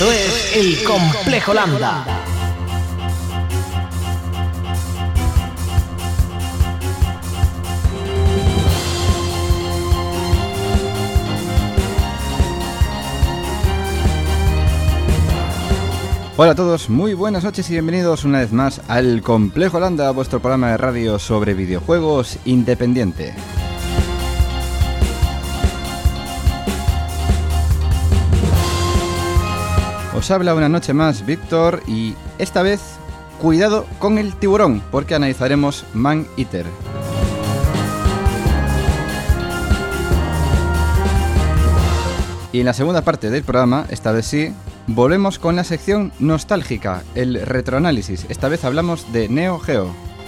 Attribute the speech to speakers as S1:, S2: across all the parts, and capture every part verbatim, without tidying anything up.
S1: Esto es El Complejo Lambda.
S2: Hola a todos, muy buenas noches y bienvenidos una vez más al Complejo Lambda, vuestro programa de radio sobre videojuegos independiente. Os habla una noche más Víctor y esta vez cuidado con el tiburón porque analizaremos Man Eater. Y en la segunda parte del programa, esta vez sí, volvemos con la sección nostálgica, el retroanálisis. Esta vez hablamos de Neo Geo.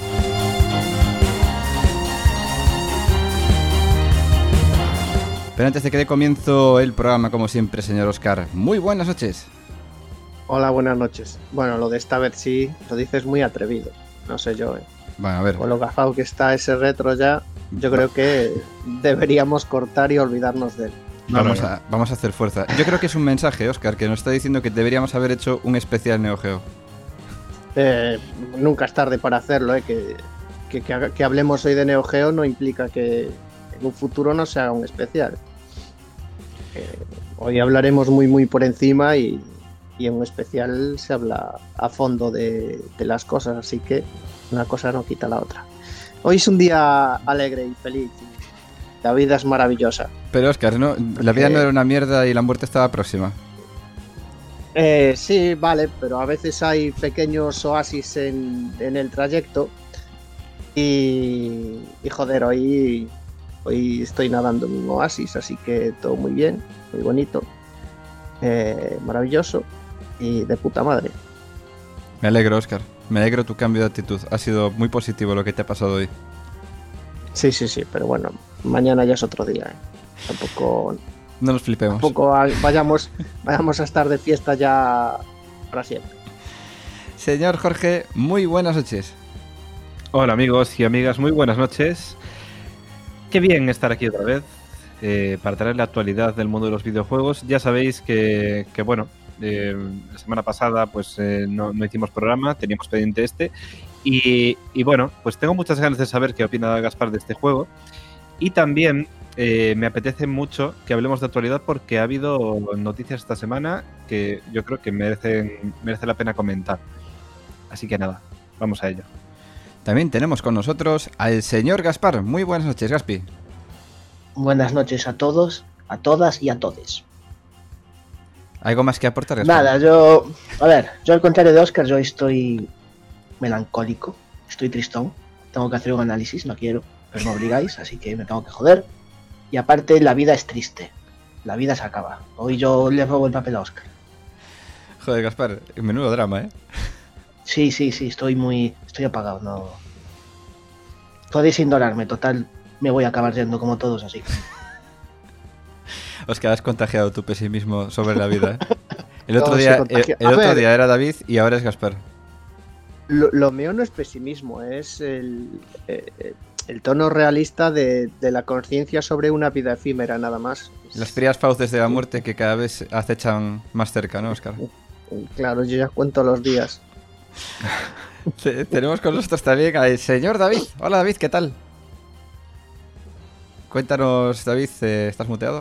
S2: Pero antes de que dé comienzo el programa, como siempre, señor Oscar, muy buenas noches.
S3: Hola, buenas noches. Bueno, lo de esta vez sí, lo dices muy atrevido. No sé yo, eh.
S2: Bueno, a ver.
S3: Con lo gafado que está ese retro ya, yo creo que deberíamos cortar y olvidarnos de él.
S2: Vamos a, vamos a hacer fuerza. Yo creo que es un mensaje, Oscar, que nos está diciendo que deberíamos haber hecho un especial Neo Geo.
S3: Eh, nunca es tarde para hacerlo, ¿eh? Que, que, que, que hablemos hoy de Neo Geo no implica que en un futuro no se haga un especial. Eh, hoy hablaremos muy muy por encima y, y en un especial se habla a fondo de, de las cosas, así que una cosa no quita la otra. Hoy es un día alegre y feliz. La vida es maravillosa.
S2: Pero Óscar, ¿no? La vida no era una mierda y la muerte estaba próxima.
S3: Eh, sí, vale, pero a veces hay pequeños oasis en, en el trayecto. Y, y joder, hoy, hoy estoy nadando en un oasis, así que todo muy bien, muy bonito, eh, maravilloso y de puta madre.
S2: Me alegro, Óscar. Me alegro tu cambio de actitud. Ha sido muy positivo lo que te ha pasado hoy.
S3: Sí, sí, sí, pero bueno, mañana ya es otro día, ¿eh? Tampoco...
S2: No nos flipemos.
S3: Tampoco vayamos, vayamos a estar de fiesta ya para siempre.
S2: Señor Jorge, muy buenas noches.
S4: Hola amigos y amigas, muy buenas noches. Qué bien estar aquí otra vez eh, para traer la actualidad del mundo de los videojuegos. Ya sabéis que, que bueno, eh, la semana pasada pues eh, no, no hicimos programa, teníamos pendiente este. Y, y bueno, pues tengo muchas ganas de saber qué opina Gaspar de este juego. Y también eh, me apetece mucho que hablemos de actualidad porque ha habido noticias esta semana que yo creo que merecen, merece la pena comentar. Así que nada, vamos a ello.
S2: También tenemos con nosotros al señor Gaspar. Muy buenas noches, Gaspi.
S5: Buenas noches a todos, a todas y a todes.
S2: ¿Algo más que aportar, Gaspar?
S5: Nada, yo... A ver, yo al contrario de Óscar, yo estoy melancólico, estoy tristón. Tengo que hacer un análisis, no quiero, pero me obligáis, así que me tengo que joder. Y aparte, la vida es triste. La vida se acaba. Hoy yo le robo el papel a Óscar.
S2: Joder, Gaspar, menudo drama, ¿eh?
S5: Sí, sí, sí, estoy muy... Estoy apagado, no... Podéis ignorarme, total, me voy a acabar yendo como todos, así que...
S2: Óscar, has contagiado tu pesimismo sobre la vida, ¿eh? El otro,
S3: No,
S2: día,
S3: se
S2: el, el otro día era David y ahora es Gaspar.
S3: Lo, lo mío no es pesimismo, es el, eh, el tono realista de, de la conciencia sobre una vida efímera, nada más.
S2: Las frías fauces de la muerte que cada vez acechan más cerca, ¿no, Óscar?
S3: Claro, yo ya cuento los días.
S2: Tenemos con nosotros también al señor David. Hola David, ¿qué tal? Cuéntanos, David, eh, ¿estás muteado?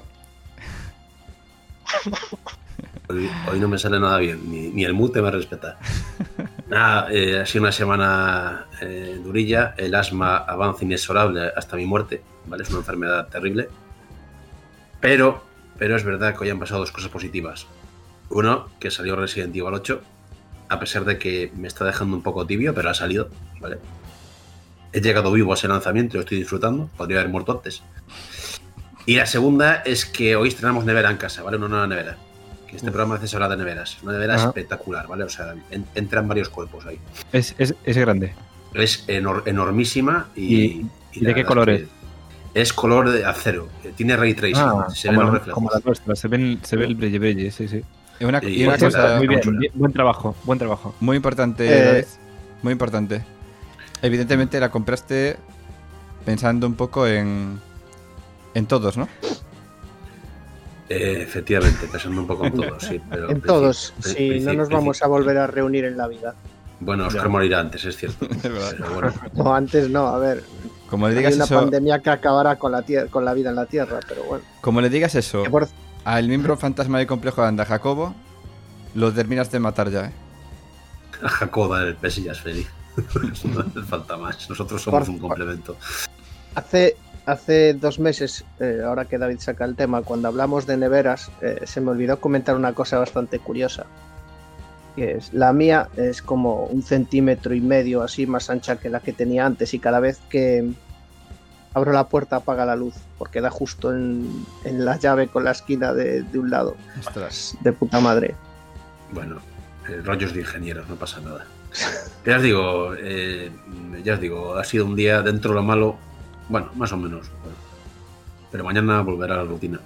S6: Hoy, hoy no me sale nada bien, ni, ni el mute me respeta. Nada, eh, ha sido una semana eh, durilla, el asma avanza inexorable hasta mi muerte, ¿vale? Es una enfermedad terrible. Pero, pero es verdad que hoy han pasado dos cosas positivas. Uno, que salió Resident Evil ocho, a pesar de que me está dejando un poco tibio, pero ha salido, ¿vale? He llegado vivo a ese lanzamiento y lo estoy disfrutando, podría haber muerto antes. Y la segunda es que hoy estrenamos nevera en casa, ¿vale? Una nueva nevera. Que este Uf. programa hace hablar de neveras. Una nevera Ajá. espectacular, ¿vale? O sea, en, entran varios cuerpos ahí.
S4: Es, es, es grande.
S6: Es enor, enormísima y...
S4: ¿Y, y de qué color es?
S6: Es color de acero. Tiene ray tracing.
S4: Ah,
S6: se ven los reflejos.
S4: Como la nuestra. Se, ven, se ve el brillo brillo, sí, sí.
S2: Una,
S6: y
S2: y una
S6: cosa,
S2: cosa...
S4: Muy bien, bien, buen trabajo, buen trabajo.
S2: Muy importante,
S3: eh...
S2: David. Muy importante. Evidentemente la compraste pensando un poco en... En todos, ¿no?
S6: Eh, efectivamente, pensando un poco en todos, sí. Pero
S3: en todos,
S6: sí,
S3: no nos vamos a volver a reunir en la vida.
S6: Bueno, Oscar morirá antes, es cierto.
S2: Es verdad.
S6: Pero bueno,
S3: No, antes no, a ver.
S2: Como le
S3: Hay
S2: digas
S3: una
S2: eso,
S3: pandemia que acabará con la, tier- con la vida en la Tierra, pero bueno.
S2: como le digas eso
S3: Que por-
S2: al miembro fantasma del complejo de Anda, Jacobo, lo terminas de matar ya, ¿eh?
S6: a Jacoba el pez ya es feliz. No hace falta más. Nosotros somos
S3: Por-
S6: un complemento.
S3: Hace, hace dos meses, eh, ahora que David saca el tema, cuando hablamos de neveras, eh, se me olvidó comentar una cosa bastante curiosa. Que es, la mía es como un centímetro y medio así más ancha que la que tenía antes, y cada vez que abro la puerta apaga la luz, porque da justo en, en la llave con la esquina de, de un lado.
S2: Ostras.
S3: De puta madre.
S6: Bueno, eh, rollos de ingenieros, no pasa nada. Ya os digo, eh, ya os digo, ha sido un día dentro de lo malo, bueno, más o menos. Bueno, pero mañana volverá a la rutina.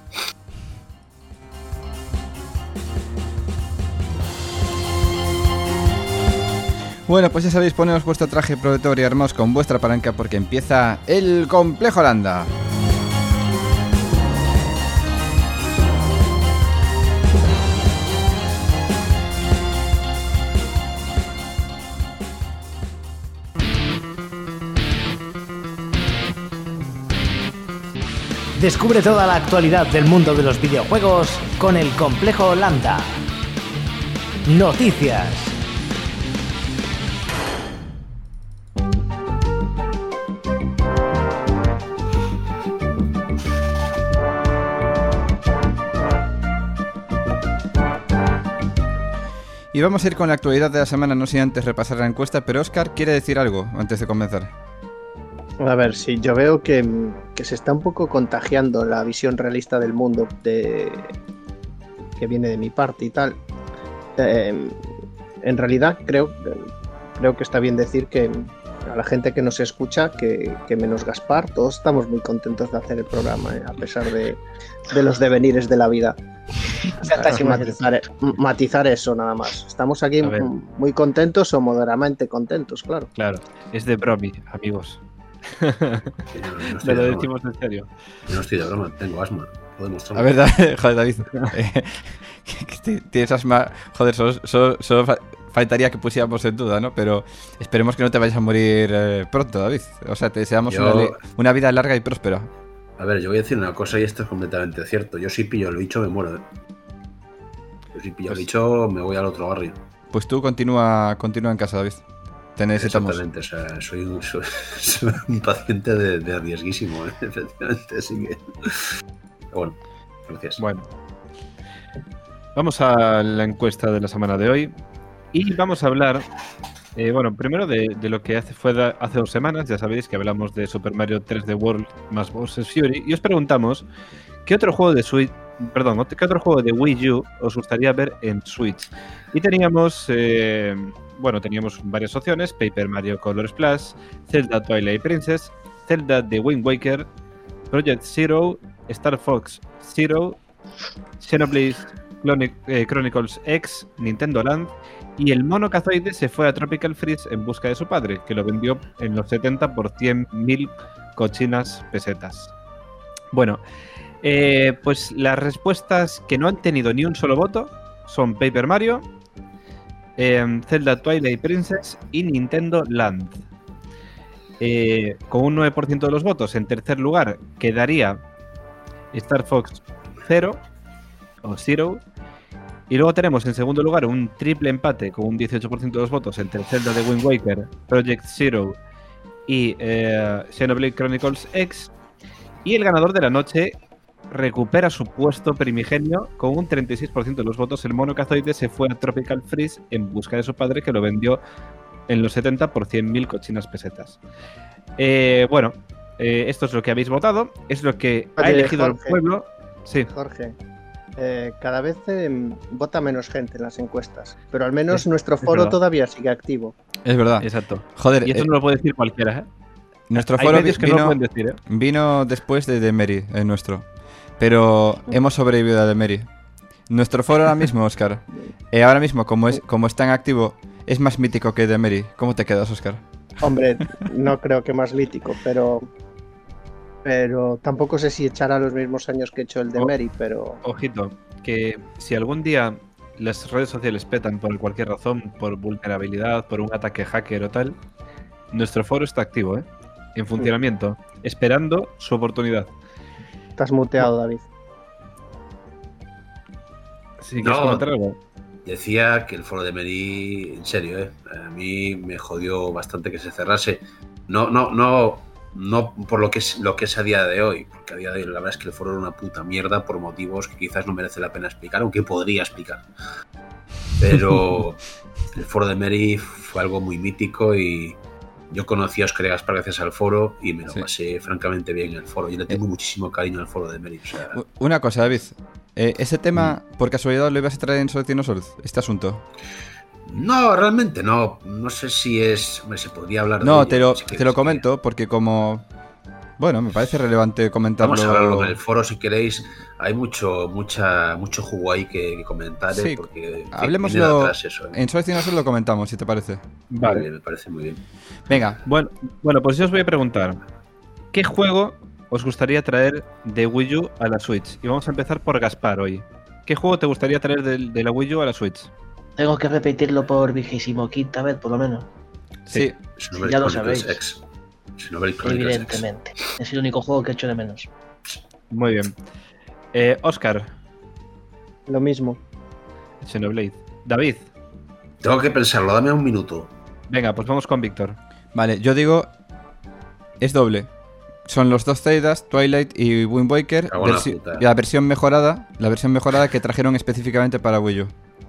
S2: Bueno, pues ya sabéis, poneos vuestro traje protector y armaos con vuestra palanca porque empieza el Complejo Landa.
S1: Descubre toda la actualidad del mundo de los videojuegos con el Complejo Landa. Noticias.
S2: Y vamos a ir con la actualidad de la semana, no sin antes repasar la encuesta, pero Óscar quiere decir algo antes de comenzar.
S3: A ver, sí, yo veo que, que se está un poco contagiando la visión realista del mundo de, que viene de mi parte y tal. Eh, en realidad creo, creo que está bien decir que a la gente que nos escucha, que, que menos Gaspar, todos estamos muy contentos de hacer el programa, eh, a pesar de, de los devenires de la vida. Así matizar, matizar eso nada más. Estamos aquí muy contentos o moderadamente contentos, claro.
S4: Claro, es de bromi, amigos.
S6: Sí, no, no
S4: Me lo
S6: de
S4: decimos en serio.
S6: Yo no estoy de broma, tengo asma. Puedo mostrarlo.
S2: A ver, David, joder, David. eh, que tienes asma. Joder, solo, solo, solo fa- faltaría que pusiéramos en duda, ¿no? Pero esperemos que no te vayas a morir eh, pronto, David. O sea, te deseamos
S6: Yo...
S2: una, li- una vida larga y próspera.
S6: A ver, yo voy a decir una cosa y esto es completamente cierto. Yo si pillo el bicho me muero, ¿eh? Yo si pillo el
S2: Pues-
S6: bicho me voy al otro barrio.
S2: Pues tú continúa, continúa en casa, David. Te necesitamos.
S6: Exactamente, o sea, soy un, soy, soy un paciente de, de riesguísimo, ¿eh? Efectivamente, así que... Pero bueno, gracias.
S4: Bueno, vamos a la encuesta de la semana de hoy y vamos a hablar, eh, bueno, primero de, de lo que hace, fue da- hace dos semanas. Ya sabéis que hablamos de Super Mario tres D World más Bowser's Fury y os preguntamos qué otro juego de Switch, perdón, qué otro juego de Wii U os gustaría ver en Switch. Y teníamos, eh, bueno, teníamos varias opciones: Paper Mario Color Splash, Zelda Twilight Princess, Zelda The Wind Waker, Project Zero, Star Fox Zero, Xenoblade Chronic- eh, Chronicles X, Nintendo Land, y el mono cazoide se fue a Tropical Freeze en busca de su padre, que lo vendió en los setenta por cien mil cochinas pesetas. Bueno, eh, pues las respuestas que no han tenido ni un solo voto son Paper Mario, eh, Zelda Twilight Princess y Nintendo Land. Eh, con un nueve por ciento de los votos, en tercer lugar quedaría Star Fox Zero o Zero. Y luego tenemos en segundo lugar un triple empate con un dieciocho por ciento de los votos entre Zelda The Wind Waker, Project Zero y eh, Xenoblade Chronicles X. Y el ganador de la noche recupera su puesto primigenio con un treinta y seis por ciento de los votos. El mono cazoide se fue a Tropical Freeze en busca de su padre, que lo vendió en los setenta por cien mil cochinas pesetas. Eh, bueno, eh, esto es lo que habéis votado, es lo que ha
S3: Oye,
S4: elegido
S3: Jorge.
S4: el pueblo. Sí,
S3: Jorge, eh, cada vez eh, vota menos gente en las encuestas, pero al menos
S4: Es-
S3: nuestro
S4: es
S3: foro
S4: verdad.
S3: todavía sigue activo.
S2: Es verdad.
S4: exacto.
S2: Joder,
S4: Y eso
S2: eh,
S4: no lo puede decir cualquiera, ¿eh?
S2: nuestro
S4: Hay
S2: foro vi-
S4: medios que no lo
S2: vino,
S4: pueden decir, ¿eh?
S2: vino después de The Mary, el nuestro. Pero hemos sobrevivido a The Mary. Nuestro foro ahora mismo, Óscar, eh, ahora mismo, como es como está en activo, es más mítico que The Mary. ¿Cómo te quedas, Óscar?
S3: Hombre, no creo que más lítico, pero Pero tampoco sé si echará los mismos años que he hecho el de
S4: Oh.
S3: Mary, pero
S4: Ojito, que si algún día las redes sociales petan por cualquier razón, por vulnerabilidad, por un ataque hacker o tal, nuestro foro está activo, ¿eh? En funcionamiento, esperando su oportunidad.
S3: estás muteado, David.
S4: Si quieres
S6: No.
S4: comentar algo.
S6: Decía que el foro de Meri, en serio, ¿eh? A mí me jodió bastante que se cerrase. No, no, no, no por lo que es lo que es a día de hoy, porque a día de hoy la verdad es que el foro era una puta mierda por motivos que quizás no merece la pena explicar, aunque podría explicar. Pero el foro de Meri fue algo muy mítico y yo conocí a Oscar y Gaspar gracias al foro y me lo
S2: Sí.
S6: pasé francamente bien en el foro. Yo le tengo muchísimo cariño al foro de Meri. O sea,
S2: U- Una cosa, David. Eh, ese tema, por casualidad, lo ibas a traer en Solución Sol, este asunto.
S6: no, realmente no. No sé si es. Hombre, se podría hablar de
S2: No,
S6: ello,
S2: te lo,
S6: si
S2: te
S6: quieres,
S2: lo
S6: si
S2: comento porque como... Bueno, me parece relevante comentarlo.
S6: Vamos a hablarlo en el foro si queréis. Hay mucho, mucha, mucho jugo ahí que, que comentar, ¿eh?
S2: Sí,
S6: porque que
S2: hablemoslo
S6: viene de atrás eso, ¿eh?
S2: En Solución Sol lo comentamos, si te parece.
S6: Muy
S4: Vale.
S6: bien, me parece muy bien.
S2: Venga,
S4: Bueno, bueno, pues yo os voy a preguntar, ¿qué juego os gustaría traer de Wii U a la Switch? Y vamos a empezar por Gaspar hoy. ¿Qué juego te gustaría traer de, de la Wii U a la Switch?
S5: Tengo que repetirlo por vigésimo quinta vez, por lo menos.
S2: sí.
S6: Xenoblade
S5: ya lo
S6: Chronicles
S5: sabéis.
S6: X. Xenoblade Chronicles X.
S5: Evidentemente. Es el único juego que echo de menos.
S4: Muy bien. Eh, Oscar,
S3: Lo mismo.
S4: Xenoblade. David,
S6: Tengo que pensarlo, dame un minuto.
S4: venga, pues vamos con Víctor.
S2: Vale, yo digo... Es doble. Son los dos Zeldas, Twilight y Wind Waker,
S6: Cago en la
S2: versi-
S6: puta.
S2: la versión mejorada, la versión mejorada que trajeron específicamente para Wii U.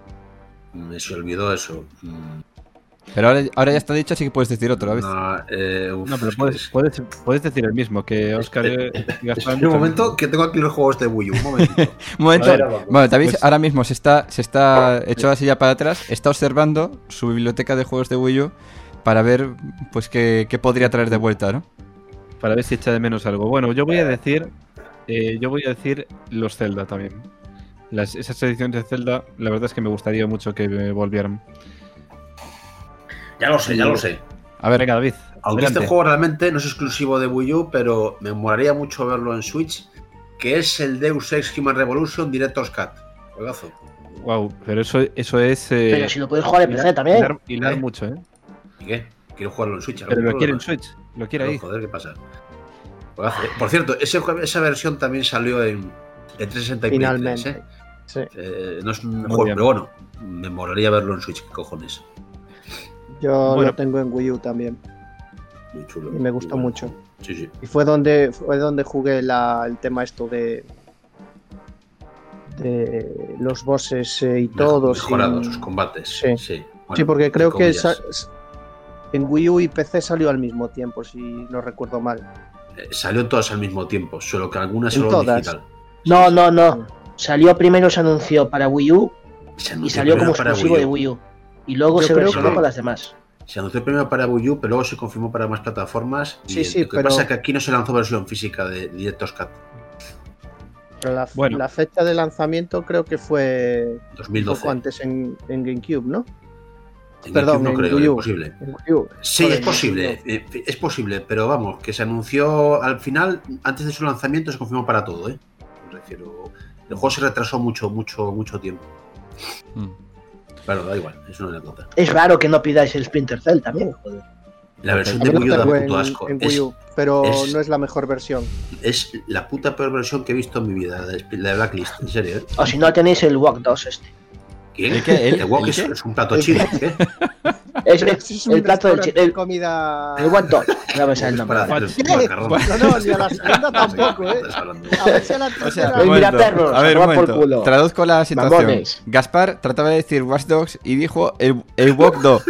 S6: Me se olvidó eso. Mm,
S2: Pero ahora, ahora ya está dicho, así que puedes decir otro, David.
S6: No, eh, uf,
S4: No, pero
S6: es que
S4: puedes,
S6: es-
S4: puedes, puedes decir el mismo, que Oscar y Gaspar...
S6: Espera un momento, que tengo aquí los juegos de Wii U. Un momentito.
S2: Un momento.
S6: A ver, vamos.
S2: Bueno, David
S4: Pues-
S2: ahora mismo se está, se está echado así ya para atrás, está observando su biblioteca de juegos de Wii U para ver pues qué, qué podría traer de vuelta, ¿no?
S4: Para ver si echa de menos algo. Bueno, yo voy a decir... eh, yo voy a decir los Zelda también. Las, esas ediciones de Zelda, la verdad es que me gustaría mucho que eh, volvieran.
S6: Ya lo sé, ya lo sé.
S2: A ver,
S4: Venga, David.
S6: Aunque
S4: adelante.
S6: este juego realmente no es exclusivo de Wii U, pero me molaría mucho verlo en Switch, que es el Deus Ex Human Revolution Director's Cut. Juegazo.
S4: Wow, pero eso, eso es... eh,
S5: Pero si lo puedes jugar en P C también.
S4: hilar, hilar
S6: ¿Eh?
S4: mucho, ¿eh?
S6: ¿Y qué? Quiero jugarlo en Switch.
S4: Pero
S6: ¿algún
S4: lo quiere en
S6: problema?
S4: Switch. Lo quiere
S6: Pero,
S4: ahí.
S6: joder, ¿qué pasa? Juegazo. Por cierto, ese jue- esa versión también salió en, en trescientos sesenta y Play tres,
S3: Finalmente.
S6: ¿eh?
S3: Sí.
S6: Eh, no es un
S4: Muy
S6: juego,
S4: bien.
S6: pero bueno, me molaría verlo en Switch, ¿qué cojones?
S3: Yo
S4: Bueno.
S3: lo tengo en Wii U también.
S6: Muy chulo.
S3: Y me gustó
S6: Muy bueno.
S3: mucho.
S6: Sí, sí.
S3: Y fue donde fue donde jugué la, el tema esto de de los bosses eh, y
S6: Mej-
S3: todos.
S6: Mejorados
S3: y-
S6: sus combates.
S3: Sí.
S6: Sí, Bueno,
S3: sí, porque creo
S6: entre
S3: que
S6: comillas.
S3: sa- en Wii U y P C salió al mismo tiempo, si no recuerdo mal.
S6: Eh, salió todas al mismo tiempo, solo que algunas
S3: ¿En
S6: solo
S3: todas?
S6: digital.
S5: No, no, no. Salió primero, se anunció para Wii U
S6: Se
S5: y
S6: anunció
S5: salió como
S6: primero para
S5: exclusivo
S6: Wii
S5: de
S6: U.
S5: Wii U. Y luego
S3: Yo
S5: se
S3: creo
S5: versionó
S6: que-
S5: para las demás.
S6: Se anunció primero para Wii U, pero luego se confirmó para más plataformas. Y
S3: Sí,
S6: el-
S3: sí,
S6: lo que
S3: pero-
S6: pasa es que aquí no se lanzó versión física de Director's Cut.
S3: Pero la,
S4: Bueno.
S3: la fecha de lanzamiento creo que fue
S6: dos
S3: un
S6: mil doce.
S3: poco antes en, en GameCube, ¿no?
S6: En
S3: Perdón,
S6: GameCube no
S3: en
S6: creo,
S3: Wii
S6: es
S3: U.
S6: posible.
S3: En Wii U.
S6: Sí,
S3: Joder,
S6: es posible, eh, es posible, pero vamos, que se anunció al final, antes de su lanzamiento se confirmó para todo, ¿eh? Me refiero, el juego se retrasó mucho, mucho, mucho tiempo.
S2: Mm.
S6: Claro, da igual, es una anécdota.
S5: Es raro que no pidáis el Splinter Cell también, joder.
S6: La versión de
S3: También
S6: Wii U
S3: lo
S6: da
S3: tengo en,
S6: puto asco.
S3: en
S6: Es,
S3: Wii U, pero
S6: es-
S3: no es la mejor versión.
S6: es la puta peor versión que he visto en mi vida, la de la de Blacklist, en serio, ¿eh?
S5: O si no tenéis el Walk dos este.
S6: ¿Quién?
S2: ¿El qué? ¿El-
S6: Wok
S2: el
S6: es,
S2: qué?
S6: es un plato chino, ¿qué?
S5: Es,
S3: Pero
S5: es
S3: un
S5: el plato del
S3: restaurante
S5: chi- el,
S3: de comida.
S5: el Walk dos. No me sale el
S6: Es
S5: nombre.
S6: para
S5: vale.
S6: hacer
S3: ¿Qué?
S6: macarrón.
S3: No, no, ni a la segunda tampoco, ¿eh?
S6: Estás hablando.
S3: A ver si a la
S2: O sea,
S3: tercera.
S5: Pues
S2: un
S5: mira,
S2: momento.
S5: perros,
S2: a ver,
S5: a
S2: un
S5: tomar por
S2: momento.
S5: culo.
S2: Traduzco la situación.
S5: Mamones.
S2: Gaspar trataba de decir Watch Dogs y dijo el, el Walk dos.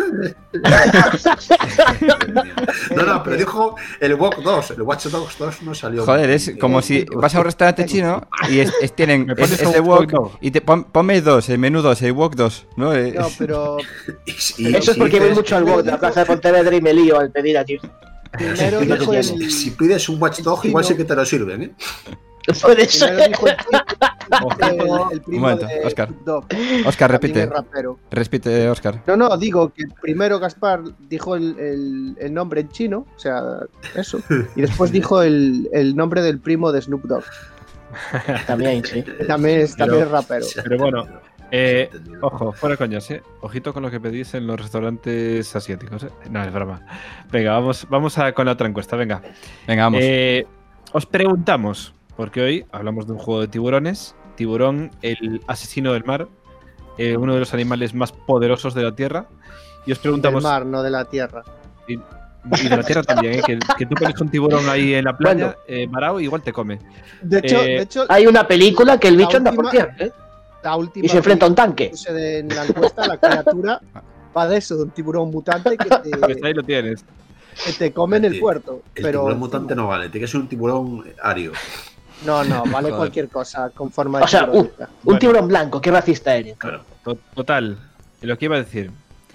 S6: No, no, pero dijo el Wok dos, el Watch Dogs dos no salió.
S2: Joder, es como si vas a un restaurante chino y es, es- tienen
S4: Me
S2: es,
S4: pones
S2: es
S4: un
S2: el
S4: Walk
S2: Walk
S4: Dog.
S2: y te pon, ponme dos, el menú dos, el Walk dos, ¿no? Eh,
S3: No, pero
S6: Y- y-
S5: Eso es
S6: y
S5: porque voy
S6: dices-
S5: mucho al Walk de la plaza de Pontevedra y me lío al pedir aquí.
S3: primero
S5: Lo que
S3: dijo
S5: tiene.
S3: el,
S6: Si pides un Watch Dog, igual sí que te lo sirven, ¿eh?
S5: Puede
S3: primero
S5: ser.
S3: dijo el chino, El, el primo
S2: Un momento,
S3: de
S2: Óscar.
S3: Snoop Dogg,
S2: Oscar,
S3: también
S2: repite.
S3: es rapero.
S2: Repite, Oscar.
S3: No, no, digo que primero Gaspar dijo el, el, el nombre en chino, o sea, eso, y después dijo el, el nombre del primo de Snoop Dogg.
S5: También, sí.
S3: También es, también es rapero.
S4: Pero bueno, eh, ojo, fuera coñas, ¿eh? Ojito con lo que pedís en los restaurantes asiáticos, ¿eh? No, es broma. Venga, vamos, vamos a, con la otra encuesta, venga.
S2: Venga, vamos.
S4: Eh, os preguntamos, porque hoy hablamos de un juego de tiburones. Tiburón, el asesino del mar, eh, uno de los animales más poderosos de la Tierra. Y os preguntamos...
S3: Del mar, no de la tierra.
S4: Y, y de la Tierra también, ¿eh? Que, que tú pones un tiburón ahí en la playa, eh, varado, igual te come.
S3: De hecho,
S4: Eh,
S3: de hecho
S5: Hay una película que el bicho
S3: La
S5: anda por
S3: última-
S5: tierra, ¿eh?
S3: la última
S5: Y se enfrenta a un tanque.
S3: que puse de- en la encuesta, la criatura va de eso, de un tiburón mutante que
S4: Pues
S3: te,
S4: ahí lo tienes.
S3: que te come en el
S6: Sí.
S3: puerto.
S6: El
S3: Pero
S6: tiburón mutante no vale, tiene que ser un tiburón ario.
S3: no, no, vale
S2: Joder.
S3: cualquier cosa con forma de
S5: O sea,
S3: tiburón.
S5: Un
S4: Bueno.
S5: tiburón blanco, qué racista eres.
S6: Claro.
S4: To- Total, lo que iba a decir,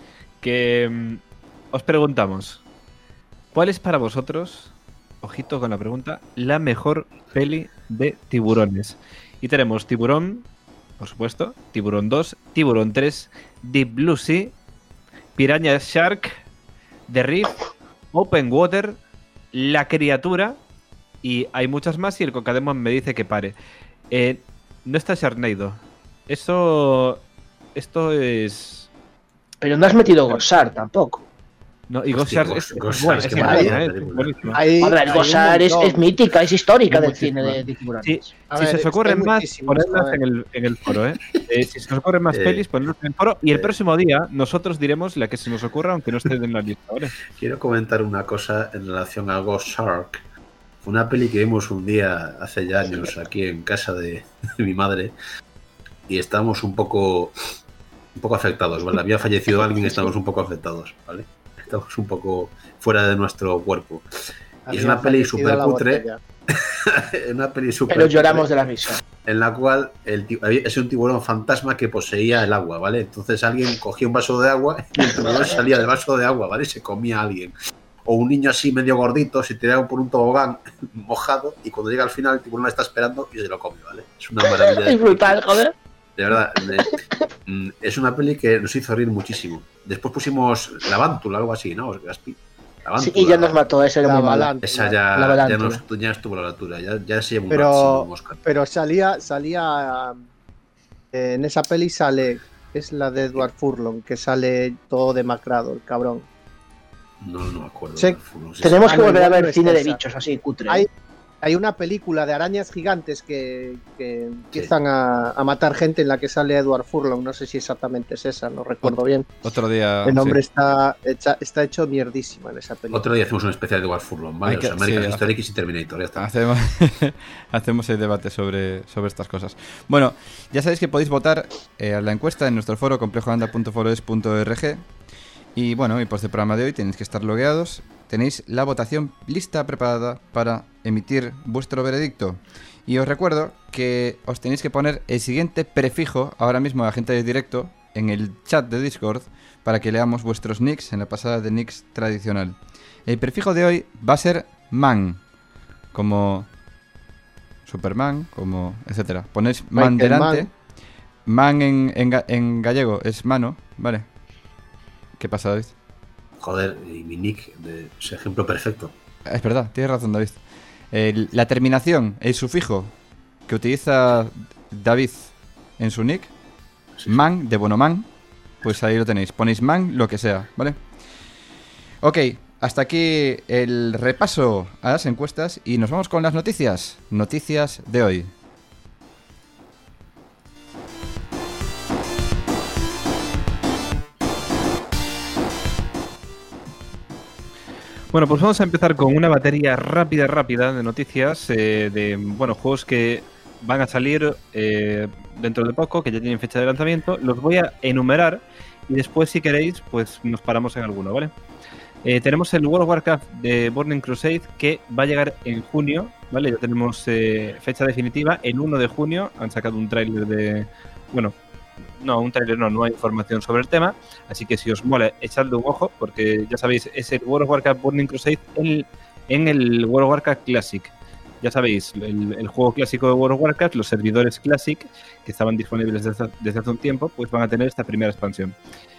S4: que mm, os preguntamos, ¿cuál es para vosotros, ojito con la pregunta, la mejor peli de tiburones? Y tenemos Tiburón, por supuesto, Tiburón dos, Tiburón tres, Deep Blue Sea, Piranha Shark, The Reef, Open Water, La Criatura, y hay muchas más y el Cocademon me dice que pare. Eh, no está Sharknado. Eso... Esto es...
S5: Pero no has metido Gosar tampoco.
S4: No, y
S6: Hostia,
S4: Gosar
S6: Gos-
S4: es,
S6: Gosar,
S4: bueno,
S6: es
S4: es
S6: que
S3: maravilla
S4: buena,
S6: de
S4: ¿eh?
S6: película.
S4: Es buenísima.
S3: Hay-
S5: A ver,
S3: hay un
S5: Gosar es,
S3: montón.
S5: es mítica, es histórica
S4: Hay
S5: del
S4: muchísima.
S5: cine de, de tiburones.
S4: Sí,
S3: A
S4: si
S3: ver,
S4: se os
S3: es-
S4: ocurren
S3: hay
S4: más,
S3: muchísimos,
S4: ponedlas
S3: joder.
S4: en el, en el foro, ¿eh? Eh, Si se os ocurren más
S6: Eh,
S4: pelis, ponedlas en el foro. Y el
S6: eh.
S4: próximo día nosotros diremos la que se nos ocurra, aunque no esté en la lista, ¿vale?
S6: Quiero comentar una cosa en relación a Ghost Shark. Fue una peli que vimos un día hace ya años aquí en casa de, de mi madre y estábamos un poco un poco afectados, ¿vale? Había fallecido alguien y estábamos un poco afectados, ¿vale? Estamos un poco fuera de nuestro cuerpo. Y es
S3: Había
S6: una peli
S3: fallecido
S6: súper
S3: la
S6: cutre.
S3: botella.
S6: Una peli súper
S5: Pero lloramos
S6: cutre,
S5: de la risa.
S6: en la cual el ti- había- es un tiburón fantasma que poseía el agua, ¿vale? Entonces alguien cogía un vaso de agua y el tiburón salía del vaso de agua, ¿vale? Y se comía a alguien. O un niño así medio gordito se tiraba por un tobogán mojado y cuando llega al final el tiburón la está esperando y se lo come, ¿vale? Es una maravilla. de
S5: Es brutal, joder.
S6: de verdad, me- mm, es una peli que nos hizo reír muchísimo. Después pusimos La Vántula, algo así, ¿no? Gaspi. La
S5: Sí,
S6: Vántula.
S5: y ya nos mató, ese era
S3: La
S5: muy malo.
S3: Valante.
S6: Esa ya,
S5: La
S6: ya,
S5: Vántula.
S6: nos- ya estuvo a la altura, ya, ya se llevó un
S3: Pero-
S6: máximo un Oscar.
S3: Pero salía, salía eh, en esa peli sale, es la de Edward Furlong, que sale todo demacrado, el cabrón.
S6: No, no me acuerdo.
S3: Sí.
S6: No sé.
S5: Tenemos
S3: Ah,
S5: que
S3: no,
S5: volver a
S3: igual no
S5: ver
S3: es
S5: cine de
S3: esa.
S5: bichos así, cutre.
S3: Hay, hay una película de arañas gigantes que, que empiezan a, a matar gente en la que sale Edward Furlong. No sé si exactamente es esa, no recuerdo bien.
S2: Otro día.
S3: El nombre
S2: sí.
S3: está, hecha- está hecho mierdísima en esa película.
S6: Otro día hacemos un especial de Edward Furlong, ¿vale?
S2: Hay que-
S6: O sea, American
S2: sí,
S6: History X y Terminator, ya está.
S2: Hacemos, hacemos el debate sobre, sobre estas cosas. Bueno, ya sabéis que podéis votar eh, a la encuesta en nuestro foro complejoanda punto foroes punto org. Y bueno, y por este programa de hoy tenéis que estar logueados. Tenéis la votación lista preparada para emitir vuestro veredicto. Y os recuerdo que os tenéis que poner el siguiente prefijo ahora mismo a la gente de directo en el chat de Discord para que leamos vuestros nicks en la pasada de nicks tradicional. El prefijo de hoy va a ser man, como Superman, como etcétera. Ponéis man
S3: Michael
S2: delante.
S3: Mann.
S2: Man en, en, ga- en gallego es mano, ¿vale? ¿Qué pasa, David?
S6: Joder, y mi nick, de, es ejemplo perfecto.
S2: Es verdad, tienes razón, David. El- la terminación, el sufijo que utiliza David en su nick,
S6: Sí.
S2: man, de Bonoman, pues ahí lo tenéis. Ponéis man, lo que sea, ¿vale? Ok, hasta aquí el repaso a las encuestas y nos vamos con las noticias. Noticias de hoy.
S4: Bueno, pues vamos a empezar con una batería rápida, rápida de noticias eh, de, bueno, juegos que van a salir eh, dentro de poco, que ya tienen fecha de lanzamiento. Los voy a enumerar y después, si queréis, pues nos paramos en alguno, ¿vale? Eh, tenemos el World of Warcraft de Burning Crusade, que va a llegar en junio, ¿vale? Ya tenemos eh, fecha definitiva, el uno de junio. Han sacado un tráiler de... Bueno, no, un tráiler no, no hay información sobre el tema. Así que si os mola, echadle un ojo, porque ya sabéis, es el World of Warcraft Burning Crusade en el, en el World of Warcraft Classic. ya sabéis, el, el juego clásico de World of Warcraft, los servidores Classic, que estaban disponibles desde, desde hace un tiempo, pues van a tener esta primera expansión.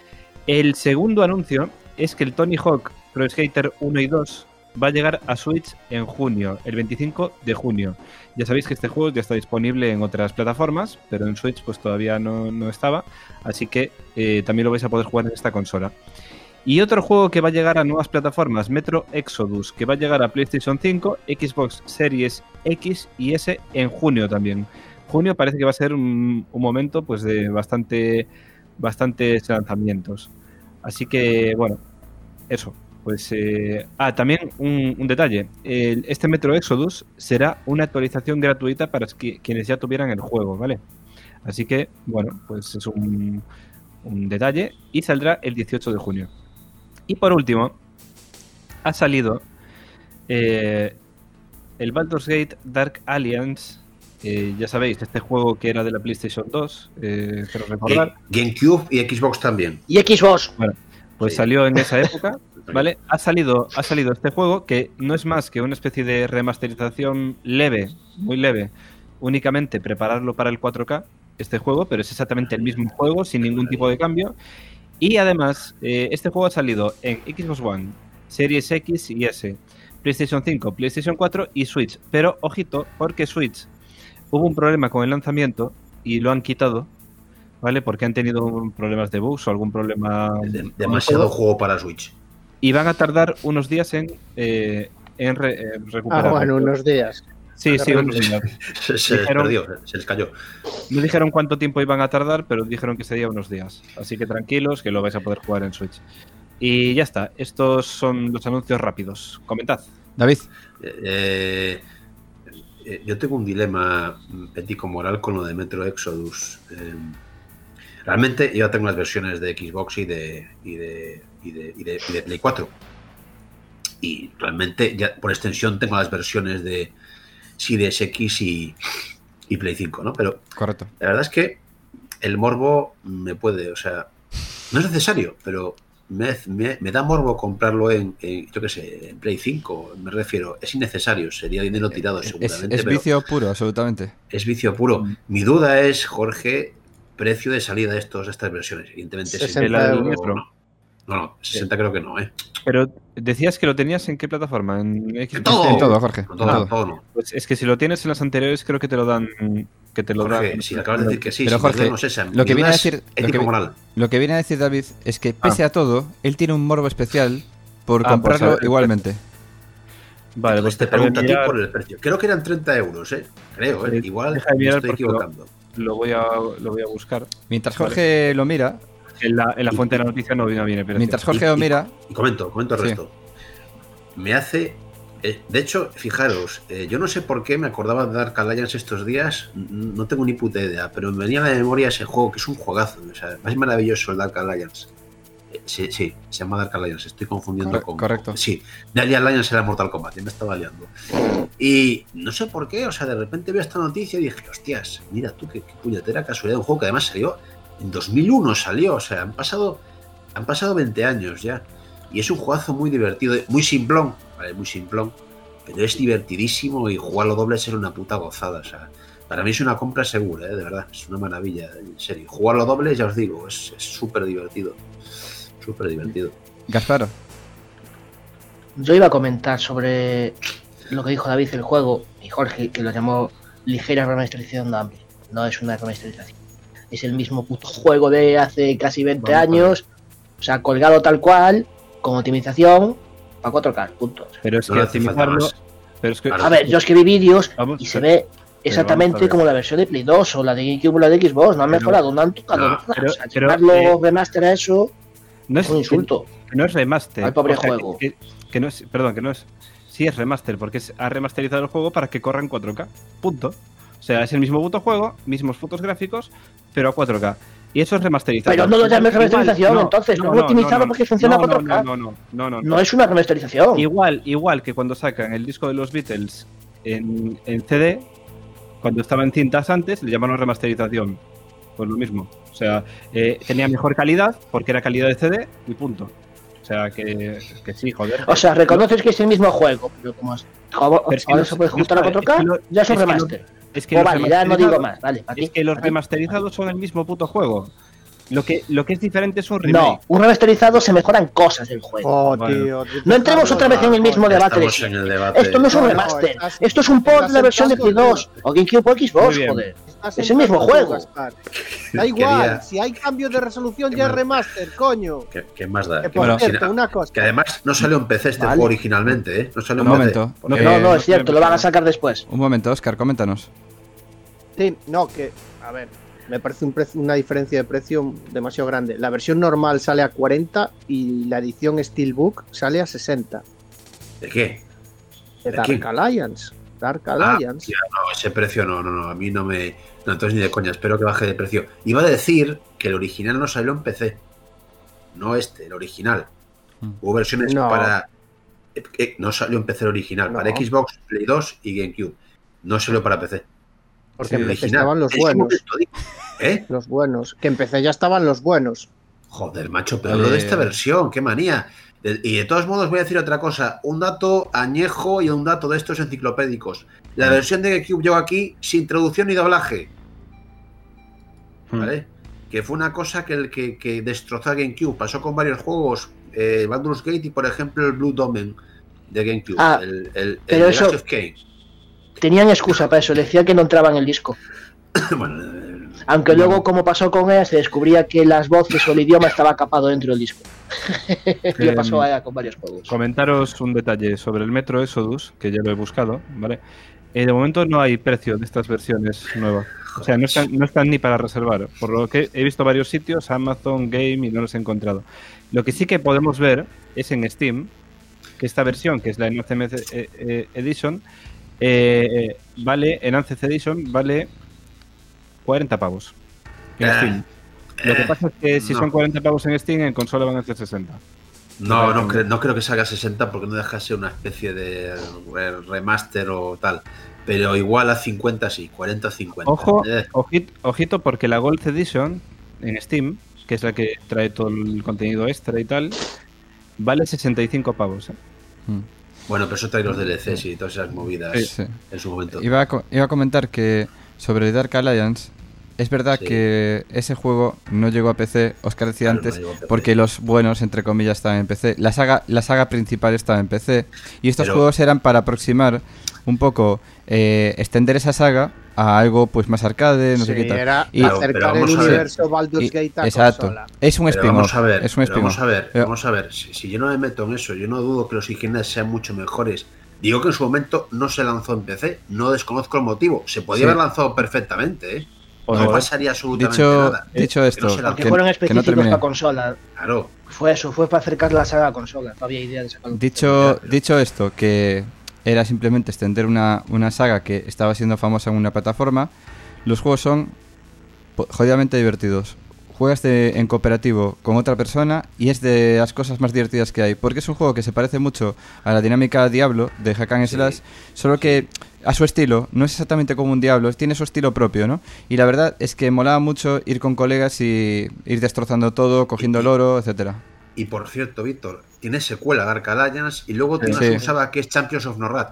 S4: El segundo anuncio es que el Tony Hawk Pro Skater uno y dos va a llegar a Switch en junio, el veinticinco de junio. Ya sabéis que este juego ya está disponible en otras plataformas, pero en Switch pues todavía no, no estaba, así que eh, también lo vais a poder jugar en esta consola. Y otro juego que va a llegar a nuevas plataformas, Metro Exodus, que va a llegar a PlayStation cinco, Xbox Series X y S en junio también. Junio parece que va a ser un, un momento pues de bastante, bastantes lanzamientos. Así que, bueno, eso. Pues, eh, ah, también un, un detalle. El, este Metro Exodus será una actualización gratuita para que, quienes ya tuvieran el juego, ¿vale? Así que, bueno, pues es un, un detalle y saldrá el dieciocho de junio. Y por último, ha salido eh, el Baldur's Gate Dark Alliance. Eh, ya sabéis, este juego que era de la PlayStation dos, eh, quiero recordar.
S6: GameCube y Xbox también.
S5: Y Xbox.
S4: Bueno, pues sí. Salió en esa época, ¿vale? Ha salido, ha salido este juego que no es más que una especie de remasterización leve, muy leve, únicamente prepararlo para el cuatro K, este juego, pero es exactamente el mismo juego, sin ningún tipo de cambio. Y además, eh, este juego ha salido en Xbox One, Series X y S, PlayStation cinco, PlayStation cuatro y Switch. Pero, ojito, porque Switch hubo un problema con el lanzamiento y lo han quitado, ¿vale? Porque han tenido problemas de bugs o algún problema...
S6: De, demasiado juego para Switch.
S4: Y van a tardar unos días en, eh, en, re, en recuperar.
S3: Ah, bueno, unos días.
S4: Sí, sí, unos días.
S6: Se, se dijeron, perdió, se les cayó.
S4: No dijeron cuánto tiempo iban a tardar, pero dijeron que sería unos días. Así que tranquilos, que lo vais a poder jugar en Switch. Y ya está, estos son los anuncios rápidos. Comentad.
S2: David.
S6: Eh, eh, yo tengo un dilema ético-moral con lo de Metro Exodus. Eh, realmente yo tengo las versiones de Xbox y de, y de, y de, y de, y de Play cuatro. Y realmente, ya por extensión, tengo las versiones de Series X y, y Play cinco, ¿no? Pero
S2: correcto.
S6: La verdad es que el morbo me puede, o sea, no es necesario, pero me, me, me da morbo comprarlo en, en yo qué sé, en Play cinco, me refiero, es innecesario, sería dinero tirado seguramente.
S2: Es, es vicio puro, absolutamente.
S6: Es vicio puro. Mm. Mi duda es, Jorge, precio de salida de estos, estas versiones. Evidentemente,
S3: sesenta euros.
S6: No, no, no, sesenta creo que no, ¿eh?
S4: Pero decías que lo tenías en qué plataforma, en Xbox.
S6: En todo,
S2: en todo, Jorge.
S6: En todo, en todo. todo no.
S4: Pues es que si lo tienes en las anteriores, creo que te lo dan. Que te lo
S6: Jorge,
S4: dan.
S6: si acabas de decir que sí,
S2: pero
S6: si
S2: Jorge,
S6: no es esa,
S2: lo que viene a decir, lo que,
S6: moral.
S2: lo que viene a decir David es que pese ah. a todo, él tiene un morbo especial por ah, comprarlo pues, igualmente.
S6: Vale, pues te pregunto a ti por el precio. Creo que eran treinta euros, ¿eh? Creo, ¿eh? Igual me estoy equivocando.
S4: Lo, lo voy a lo voy a buscar.
S2: Mientras Jorge vale. lo mira.
S4: En la, en la fuente de la noticia no viene. Pero
S2: mientras Jorge
S6: y,
S2: lo mira.
S6: Y, y comento, comento el sí. resto. Me hace. Eh, de hecho, fijaros, eh, yo no sé por qué me acordaba de Dark Alliance estos días, no tengo ni puta idea, pero me venía a la memoria ese juego que es un juegazo, o sea, es maravilloso el Dark Alliance. Eh, sí, sí, se llama Dark Alliance, estoy confundiendo
S2: Corre-
S6: con.
S2: Correcto.
S6: Sí, Dark Alliance era Mortal Kombat, ya me estaba liando. Y no sé por qué, o sea, de repente veo esta noticia y dije, hostias, mira tú, qué, qué puñetera casualidad, un juego que además salió. En dos mil uno salió, o sea, han pasado han pasado veinte años ya. Y es un juegazo muy divertido, muy simplón, vale, muy simplón, pero es divertidísimo y jugarlo dobles es una puta gozada. O sea, para mí es una compra segura, ¿eh? De verdad, es una maravilla, en serio. Jugarlo dobles, ya os digo, es súper divertido. Súper divertido.
S2: Gasparo.
S5: Yo iba a comentar sobre lo que dijo David, el juego, y Jorge, que lo llamó ligera remasterización de hambre. No es una remasterización. Es el mismo puto juego de hace casi veinte vale, años, vale. O sea, colgado tal cual, con optimización para cuatro K, punto.
S4: Pero es que no optimizarlo... Pero es que...
S5: A ver, yo es que vi vídeos vamos, y se ve exactamente como la versión de Play dos o la de GameCube o la de Xbox, no han pero, mejorado, no han tocado no, pero, o sea, pero, llamarlo eh, remaster a eso
S4: no es un insulto. Que, que no es remaster.
S5: Al pobre
S4: o sea,
S5: juego.
S4: Que, que, que no es, perdón, que no es... Sí es remaster, porque es, ha remasterizado el juego para que corra en cuatro K, punto. O sea, es el mismo puto juego, mismos fotos gráficos, pero a cuatro K. Y eso es remasterizado.
S5: Pero no lo llames remasterización, no, entonces, no, no, no optimizado no, no, porque funciona a cuatro K.
S4: No no no, no, no, no.
S5: No es una remasterización.
S4: Igual, igual que cuando sacan el disco de los Beatles en, en C D, cuando estaba en cintas antes, le llamaron remasterización. Pues lo mismo. O sea, eh, tenía mejor calidad porque era calidad de C D y punto. O sea, que, que sí, joder.
S5: O sea, reconoces que es el mismo juego, pero como es... ¿Cómo?
S4: Pero es que
S5: ¿Ahora
S4: los-
S5: se puede
S4: no
S5: ejecutar a
S4: está-
S5: cuatro K?
S4: es que lo-
S5: Ya es un
S4: es que lo-
S5: remaster.
S4: Es que
S5: Oh,
S4: los
S5: vale, ya no digo
S4: remasterizados-
S5: más. Vale, ¿para
S4: Es
S5: ti?
S4: que los
S5: ¿Para ti?
S4: remasterizados son el mismo puto juego. Lo que, lo que es diferente es un remake.
S5: No, un remasterizado se mejoran cosas del juego.
S3: Oh,
S4: Bueno.
S3: tío.
S5: No entremos otra vez en el mismo debate de
S6: Estamos en
S5: siempre.
S6: el debate.
S5: Esto no es un
S3: No, no,
S5: remaster.
S3: estás-
S5: Esto es un port
S3: estás
S5: de la versión de
S3: sentando
S5: Play dos
S3: tú.
S5: o GameCube o
S4: Muy
S5: Xbox,
S4: bien.
S5: joder.
S3: Estás
S5: Es el mismo
S3: sentando tú,
S5: juego.
S3: Gaspar. Da igual,
S6: Quería-
S3: si hay cambio de resolución
S6: Qué
S3: ya es
S6: mal.
S3: remaster, coño.
S6: ¿Qué, qué más da?
S3: Que
S6: ¿Qué
S3: por
S6: más-
S3: cierto,
S6: si-
S3: una cosa.
S6: Que además no salió en P C este
S5: Vale.
S6: juego originalmente, ¿eh? No salió
S2: Un
S6: en P C.
S2: momento.
S4: No,
S2: Eh,
S5: No, no,
S4: no
S5: es cierto, lo van a sacar después.
S2: Un momento, Oscar, coméntanos.
S3: Sí, no, que, a ver, me parece un precio- una diferencia de precio demasiado grande. La versión normal sale a cuarenta y la edición Steelbook sale a sesenta.
S6: ¿De qué?
S3: De
S6: ¿De
S3: Dark
S6: quién?
S3: Alliance. Dark
S6: Ah,
S3: Alliance.
S6: ya, no, ese precio no, no, no, a mí no me... No, entonces ni de coña, espero que baje de precio. Iba a decir que el original no salió en P C. No este, el original.
S2: Mm.
S6: Hubo versiones
S3: No.
S6: para... eh, eh, no salió en P C el original,
S3: No.
S6: para Xbox, Play dos y GameCube. No salió para P C.
S3: Porque
S2: Sí,
S3: en P C
S6: original.
S3: estaban los
S6: Es
S3: buenos.
S6: como que lo digo. ¿Eh?
S3: Los buenos. Que en P C ya estaban los buenos.
S6: Joder, macho, pero hablo de esta
S2: Eh.
S6: versión, qué manía. De- y de todos modos voy a decir otra cosa, un dato añejo y un dato de estos enciclopédicos. La versión de GameCube llegó aquí sin traducción ni doblaje,
S4: Hmm.
S6: ¿vale? Que fue una cosa que, el, que, que destrozó a GameCube. Pasó con varios juegos, eh, Baldur's Gate y por ejemplo el Blue Domain de GameCube,
S5: Ah,
S6: el, el,
S5: pero
S6: el
S5: eso-
S6: Legacy of Kain.
S5: Tenían excusa para eso, decía que no entraba en el disco.
S6: Bueno, eh,
S5: Aunque luego, como pasó con ella, se descubría que las voces o el idioma estaba capado dentro del disco. Le pasó a ella con varios juegos.
S4: Comentaros un detalle sobre el Metro Exodus, que ya lo he buscado, ¿vale? Eh, de momento no hay precio de estas versiones nuevas. O sea, no están, no están ni para reservar. Por lo que he visto varios sitios, Amazon, Game, y no los he encontrado. Lo que sí que podemos ver es en Steam, que esta versión, que es la Enhanced eh, eh, Edition, eh, vale, Enhanced Edition vale cuarenta pavos en
S6: Eh,
S4: Steam. Lo que
S6: eh,
S4: pasa es que si
S6: no.
S4: son cuarenta pavos en Steam, en consola van a ser sesenta.
S6: No, no, cre- no creo que salga sesenta porque no deja de ser una especie de re- remaster o tal. Pero igual a cincuenta sí, cuarenta a cincuenta.
S4: Ojo,
S6: Eh,
S4: ojito, ojito, porque la Gold Edition en Steam, que es la que trae todo el contenido extra y tal, vale sesenta y cinco pavos. ¿eh?
S2: Mm.
S6: bueno, pero eso trae los D L Cs y todas esas movidas
S2: Sí.
S6: en su momento.
S2: Iba a, co- iba a comentar que sobre Dark Alliance, es verdad
S6: Sí.
S2: que ese juego no llegó a P C, Oscar decía
S6: Claro, no
S2: antes,
S6: llegó a P C.
S2: porque los buenos, entre comillas, estaban en P C. La saga, la saga principal estaba en P C. Y estos
S6: Pero-
S2: juegos eran para aproximar un poco, eh, extender esa saga a algo pues más arcade, no sé
S3: Sí,
S2: qué tal.
S3: era
S2: Y-
S6: Pero-
S3: acercar
S6: pero
S3: el
S6: vamos a ver.
S3: universo Baldur's
S2: Y-
S3: Gate a
S2: exacto.
S3: consola.
S2: Es un
S6: Pero
S2: spin-off.
S6: vamos a ver,
S2: Es un
S6: pero vamos
S2: spin-off.
S6: a ver,
S2: Pero-
S6: vamos a ver. Si, si yo no me meto en eso, yo no dudo que los originales sean mucho mejores. Digo que en su momento no se lanzó en P C, no desconozco el motivo. Se podía
S2: Sí.
S6: haber lanzado perfectamente, ¿eh?
S4: O
S6: No
S4: no,
S6: pasaría absolutamente
S2: Dicho,
S6: nada.
S2: dicho
S6: Que no
S2: esto,
S6: se lanzó.
S5: Que
S2: que-
S5: fueron
S2: que no
S5: específicos
S2: terminé.
S5: para consola.
S6: Claro.
S5: Fue eso, fue para acercar la saga a consola. No había idea de sacarlo.
S2: Dicho, dicho esto, que era simplemente extender una, una saga que estaba siendo famosa en una plataforma, los juegos son po- jodidamente divertidos. Juegas de- en cooperativo con otra persona y es de las cosas más divertidas que hay, porque es un juego que se parece mucho a la dinámica Diablo de Hack and
S6: Sí.
S2: Slash, solo que a su estilo, no es exactamente como un Diablo, tiene su estilo propio, ¿no? Y la verdad es que molaba mucho ir con colegas y ir destrozando todo, cogiendo el oro, etcétera.
S6: Y por cierto, Víctor, tiene secuela Dark Alliance y luego tiene
S2: Sí.
S6: una saga que es Champions of Norrad.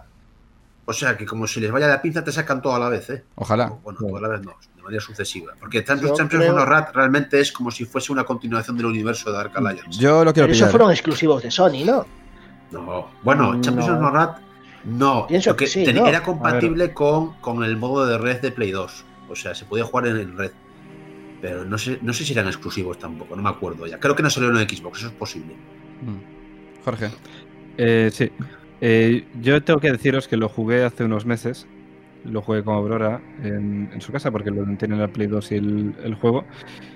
S6: O sea que como si les vaya la pinza te sacan todo a la vez, ¿eh?
S2: Ojalá.
S6: O, Bueno, toda la vez no, de manera sucesiva. Porque Champions,
S3: Yo
S6: Champions
S3: creo-
S6: of Norrad realmente es como si fuese una continuación del universo de Dark Alliance.
S2: Yo lo quiero
S5: Pero eso
S2: pillar.
S5: fueron exclusivos de Sony, ¿no?
S6: No, bueno, Champions
S3: No.
S6: of Norrad no.
S5: Pienso
S6: porque
S5: que sí,
S6: ten-
S5: ¿no?
S6: era compatible con, con el modo de red de Play dos. O sea, se podía jugar en, en red. Pero no sé, no sé si eran exclusivos tampoco, no me acuerdo ya. Creo que no salieron en Xbox, eso es posible.
S2: Mm. Jorge.
S4: Eh, sí. Eh, yo tengo que deciros que lo jugué hace unos meses. Lo jugué con Aurora en, en su casa porque lo tiene la Play dos y el, el juego.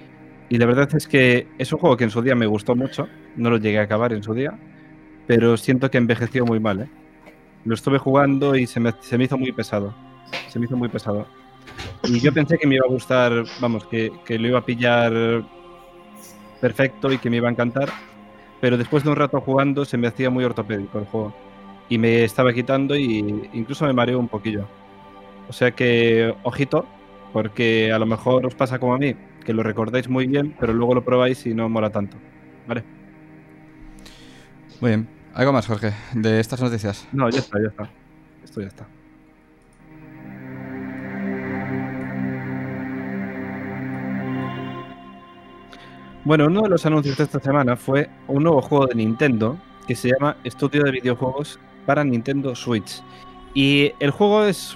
S4: Y la verdad es que es un juego que en su día me gustó mucho. No lo llegué a acabar en su día. Pero siento que envejeció muy mal, ¿eh? Lo estuve jugando y se me, se me hizo muy pesado. Se me hizo muy pesado. Y yo pensé que me iba a gustar, vamos, que, que lo iba a pillar perfecto y que me iba a encantar. Pero después de un rato jugando se me hacía muy ortopédico el juego. Y me estaba quitando y incluso me mareó un poquillo. O sea que, ojito, porque a lo mejor os pasa como a mí, que lo recordáis muy bien, pero luego lo probáis y no mola tanto. ¿Vale?
S2: Muy bien. ¿Algo más, Jorge, de estas noticias?
S4: No, ya está, ya está. Esto ya está. Bueno, uno de los anuncios de esta semana fue un nuevo juego de Nintendo que se llama Estudio de Videojuegos para Nintendo Switch. Y el juego es...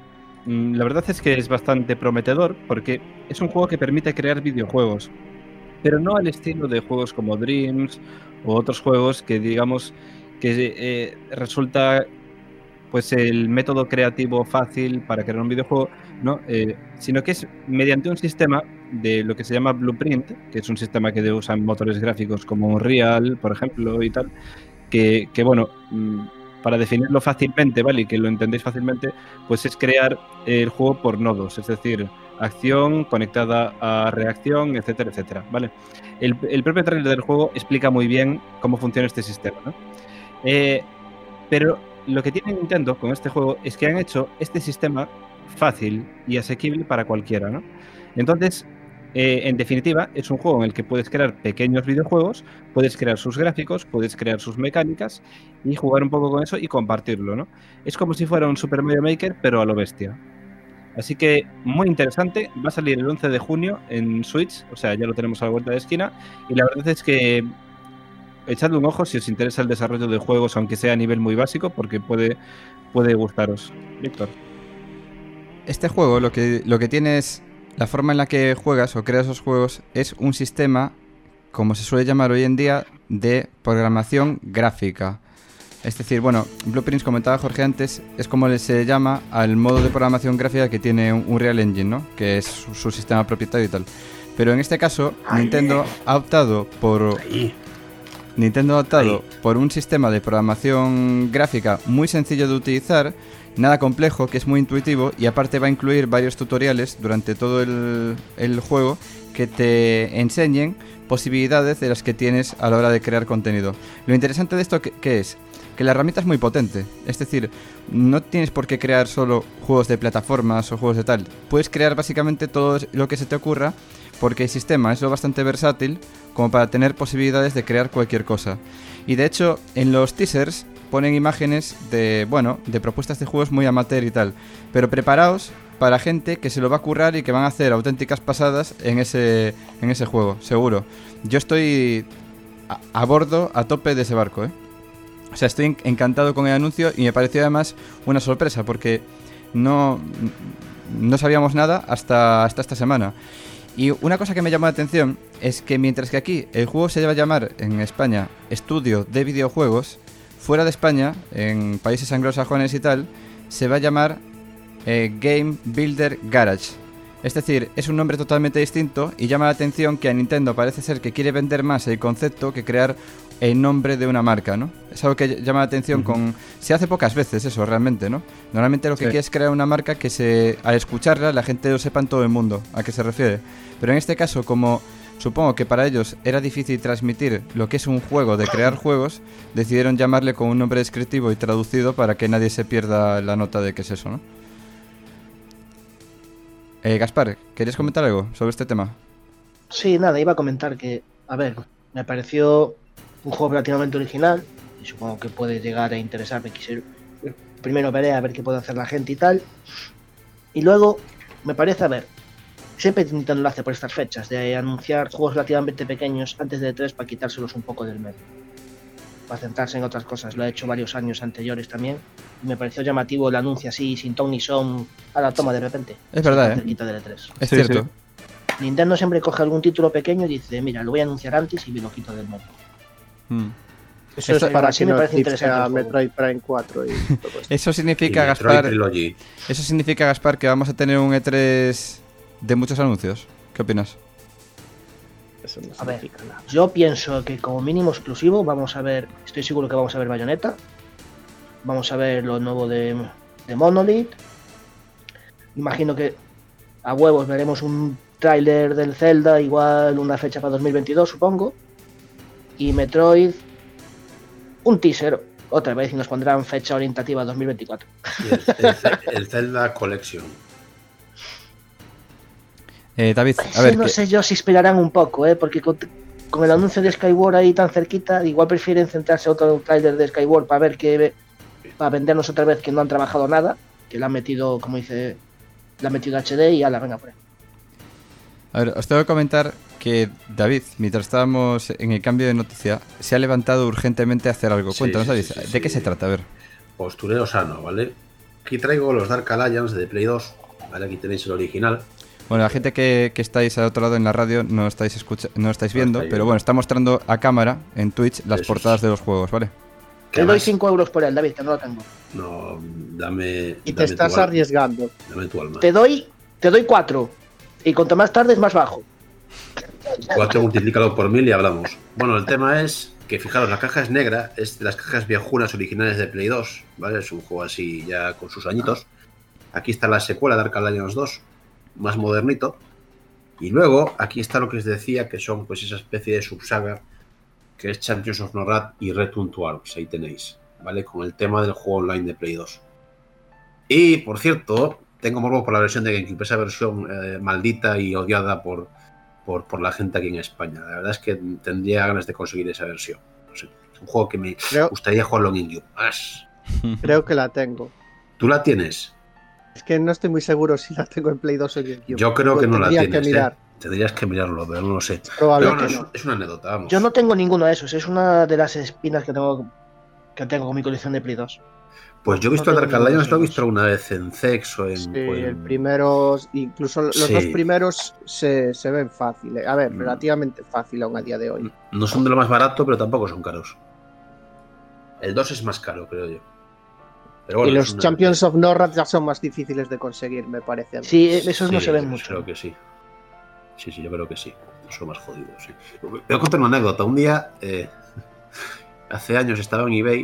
S4: La verdad es que es bastante prometedor porque es un juego que permite crear videojuegos, pero no al estilo de juegos como Dreams o otros juegos que digamos que eh, resulta pues el método creativo fácil para crear un videojuego, ¿no? Eh, sino que es mediante un sistema de lo que se llama Blueprint, que es un sistema que usan motores gráficos como Unreal, por ejemplo, y tal, que, que bueno, para definirlo fácilmente, ¿vale? Y que lo entendéis fácilmente, pues es crear el juego por nodos, es decir, acción conectada a reacción, etcétera, etcétera, ¿vale? El, el propio trailer del juego explica muy bien cómo funciona este sistema, ¿no? Eh, pero lo que tiene Nintendo con este juego es que han hecho este sistema fácil y asequible para cualquiera, ¿no? Entonces, eh, en definitiva, es un juego en el que puedes crear pequeños videojuegos, puedes crear sus gráficos, puedes crear sus mecánicas y jugar un poco con eso y compartirlo, ¿no? Es como si fuera un Super Mario Maker, pero a lo bestia. Así que muy interesante, va a salir el once de junio en Switch, o sea, ya lo tenemos a la vuelta de esquina, y la verdad es que echadle un ojo si os interesa el desarrollo de juegos, aunque sea a nivel muy básico, porque puede, puede gustaros. Víctor.
S2: Este juego lo que, lo que tiene es, la forma en la que juegas o creas esos juegos es un sistema, como se suele llamar hoy en día, de programación gráfica. Es decir, bueno, Blueprints, comentaba Jorge antes, es como se llama al modo de programación gráfica que tiene un Unreal Engine, ¿no? Que es su, su sistema propietario y tal. Pero en este caso, Ay, Nintendo ha optado por... Ay. Nintendo ha optado Ay. por un sistema de programación gráfica muy sencillo de utilizar, nada complejo, que es muy intuitivo, y aparte va a incluir varios tutoriales durante todo el, el juego que te enseñen posibilidades de las que tienes a la hora de crear contenido. Lo interesante de esto, ¿qué, qué es? Que la herramienta es muy potente, es decir, no tienes por qué crear solo juegos de plataformas o juegos de tal, puedes crear básicamente todo lo que se te ocurra, porque el sistema es lo bastante versátil como para tener posibilidades de crear cualquier cosa. Y de hecho, en los teasers ponen imágenes de, bueno, de propuestas de juegos muy amateur y tal, pero preparaos para gente que se lo va a currar y que van a hacer auténticas pasadas en ese, en ese juego, seguro. Yo estoy a, a bordo, a tope de ese barco, ¿eh? O sea, estoy encantado con el anuncio y me pareció además una sorpresa porque no, no sabíamos nada hasta, hasta esta semana. Y una cosa que me llamó la atención es que mientras que aquí el juego se va a llamar en España Estudio de Videojuegos, fuera de España, en países anglosajones y tal, se va a llamar eh, Game Builder Garage. Es decir, es un nombre totalmente distinto y llama la atención que a Nintendo parece ser que quiere vender más el concepto que crear el nombre de una marca, ¿no? Es algo que llama la atención. Uh-huh. con... Se hace pocas veces eso, realmente, ¿no? Normalmente lo que sí. quiere es crear una marca que se al escucharla la gente lo sepa en todo el mundo a qué se refiere. Pero en este caso, como supongo que para ellos era difícil transmitir lo que es un juego de crear juegos, decidieron llamarle con un nombre descriptivo y traducido para que nadie se pierda la nota de qué es eso, ¿no? Eh, Gaspar, ¿querías comentar algo sobre este tema?
S5: Sí, nada, iba a comentar que, a ver, me pareció un juego relativamente original y supongo que puede llegar a interesarme. Quisiera, primero veré a ver qué puede hacer la gente y tal, y luego me parece, a ver, siempre Nintendo lo hace por estas fechas, de anunciar juegos relativamente pequeños antes de E tres para quitárselos un poco del medio, para centrarse en otras cosas. Lo ha hecho varios años anteriores también. Y me pareció llamativo el anuncio así, sin ton ni son, a la toma de repente.
S2: Es verdad, ¿eh?
S5: Del E tres.
S2: Es sí, cierto.
S5: Sí. Nintendo siempre coge algún título pequeño y dice, mira, lo voy a anunciar antes y me lo quito del medio.
S2: Hmm.
S3: Eso es para que me parece interesante. Metroid Prime cuatro y todo esto.
S2: Eso significa, Gaspar, eso significa, Gaspar, que vamos a tener un E tres de muchos anuncios. ¿Qué opinas?
S5: Eso no a ver, nada. Yo pienso que como mínimo exclusivo vamos a ver, estoy seguro que vamos a ver Bayonetta, vamos a ver lo nuevo de, de Monolith, imagino que a huevos veremos un tráiler del Zelda, igual una fecha para dos mil veintidós supongo, y Metroid un teaser otra vez y nos pondrán fecha orientativa dos mil veinticuatro.
S6: Y el, el, el Zelda Collection.
S2: Eh, David, a
S5: sí,
S2: ver,
S5: no
S2: que...
S5: sé yo si esperarán un poco, ¿eh? Porque con, con el anuncio de Skyward ahí tan cerquita, igual prefieren centrarse en otro trailer de Skyward para ver qué para vendernos otra vez que no han trabajado nada, que le han metido, como dice, le han metido H D y ya la venga por ahí.
S2: A ver, os tengo que comentar que David, mientras estábamos en el cambio de noticia, se ha levantado urgentemente a hacer algo.
S6: Sí,
S2: Cuéntanos,
S6: sí,
S2: David,
S6: sí, sí,
S2: ¿de qué
S6: sí.
S2: se trata? A ver.
S6: Postureo sano, ¿vale? Aquí traigo los Dark Alliance de Play dos, ¿vale? Aquí tenéis el original.
S2: Bueno, la gente que, que estáis al otro lado en la radio no estáis escucha no estáis viendo,
S6: estáis
S2: pero
S6: viendo.
S2: bueno, está mostrando a cámara en Twitch las
S6: Eso
S2: portadas
S6: es.
S2: de los juegos, ¿vale?
S5: Te doy cinco euros por él, David, que no lo tengo.
S6: No, dame.
S3: Y te
S6: dame
S3: estás
S6: tu alma,
S3: arriesgando.
S6: Dame tu alma.
S5: Te doy, te doy cuatro. Y cuanto más tarde es más bajo.
S6: Cuatro, multiplícalo por mil y hablamos. Bueno, el tema es que, fijaros, la caja es negra, es de las cajas viejunas originales de Play dos, ¿vale? Es un juego así ya con sus añitos. Aquí está la secuela Dark Alliance dos, más modernito. Y luego, aquí está lo que os decía, que son pues esa especie de subsaga, que es Champions of Norrad y Return to Arms, ahí tenéis, ¿vale? Con el tema del juego online de Play dos. Y, por cierto, tengo morbo por la versión de GameCube, esa versión eh, maldita y odiada por, por, por la gente aquí en España. La verdad es que tendría ganas de conseguir esa versión. No sé, es un juego que me
S3: Creo,
S6: gustaría jugarlo en GameCube. ¡As!
S3: creo que la tengo.
S6: ¿Tú la tienes?
S3: Es que no estoy muy seguro si la tengo en Play dos o en GameCube.
S6: Yo creo que no la
S3: Tendría
S6: tienes,
S3: que mirar.
S6: ¿eh? Tendrías que mirarlo, pero no lo sé. Pero
S3: Probablemente
S6: bueno, es,
S3: no.
S6: es una anécdota, vamos.
S5: Yo no tengo ninguno de esos, es una de las espinas que tengo que tengo con mi colección de Play dos.
S6: Pues yo he visto
S5: no
S6: Dark
S5: tengo ninguno
S6: Alliance, lo he
S5: de
S6: visto alguna vez en Zex o en...
S3: Sí,
S6: o en-
S3: el primero, incluso los
S6: Sí.
S3: dos primeros se, se ven fáciles. A ver,
S6: Mm.
S3: relativamente fácil aún a día de hoy.
S6: No son de lo más barato, pero tampoco son caros. El dos es más caro, creo yo. Pero bueno,
S3: y
S6: es
S3: los
S6: una-
S3: Champions of Norrad ya son más difíciles de conseguir, me parece. a mí.
S5: Sí, esos no
S6: Sí,
S5: se ven
S6: yo
S5: mucho.
S6: Creo que sí. Sí, sí, yo creo que sí. Son más jodidos, sí. Voy a contar una anécdota. Un día, eh, hace años estaba en eBay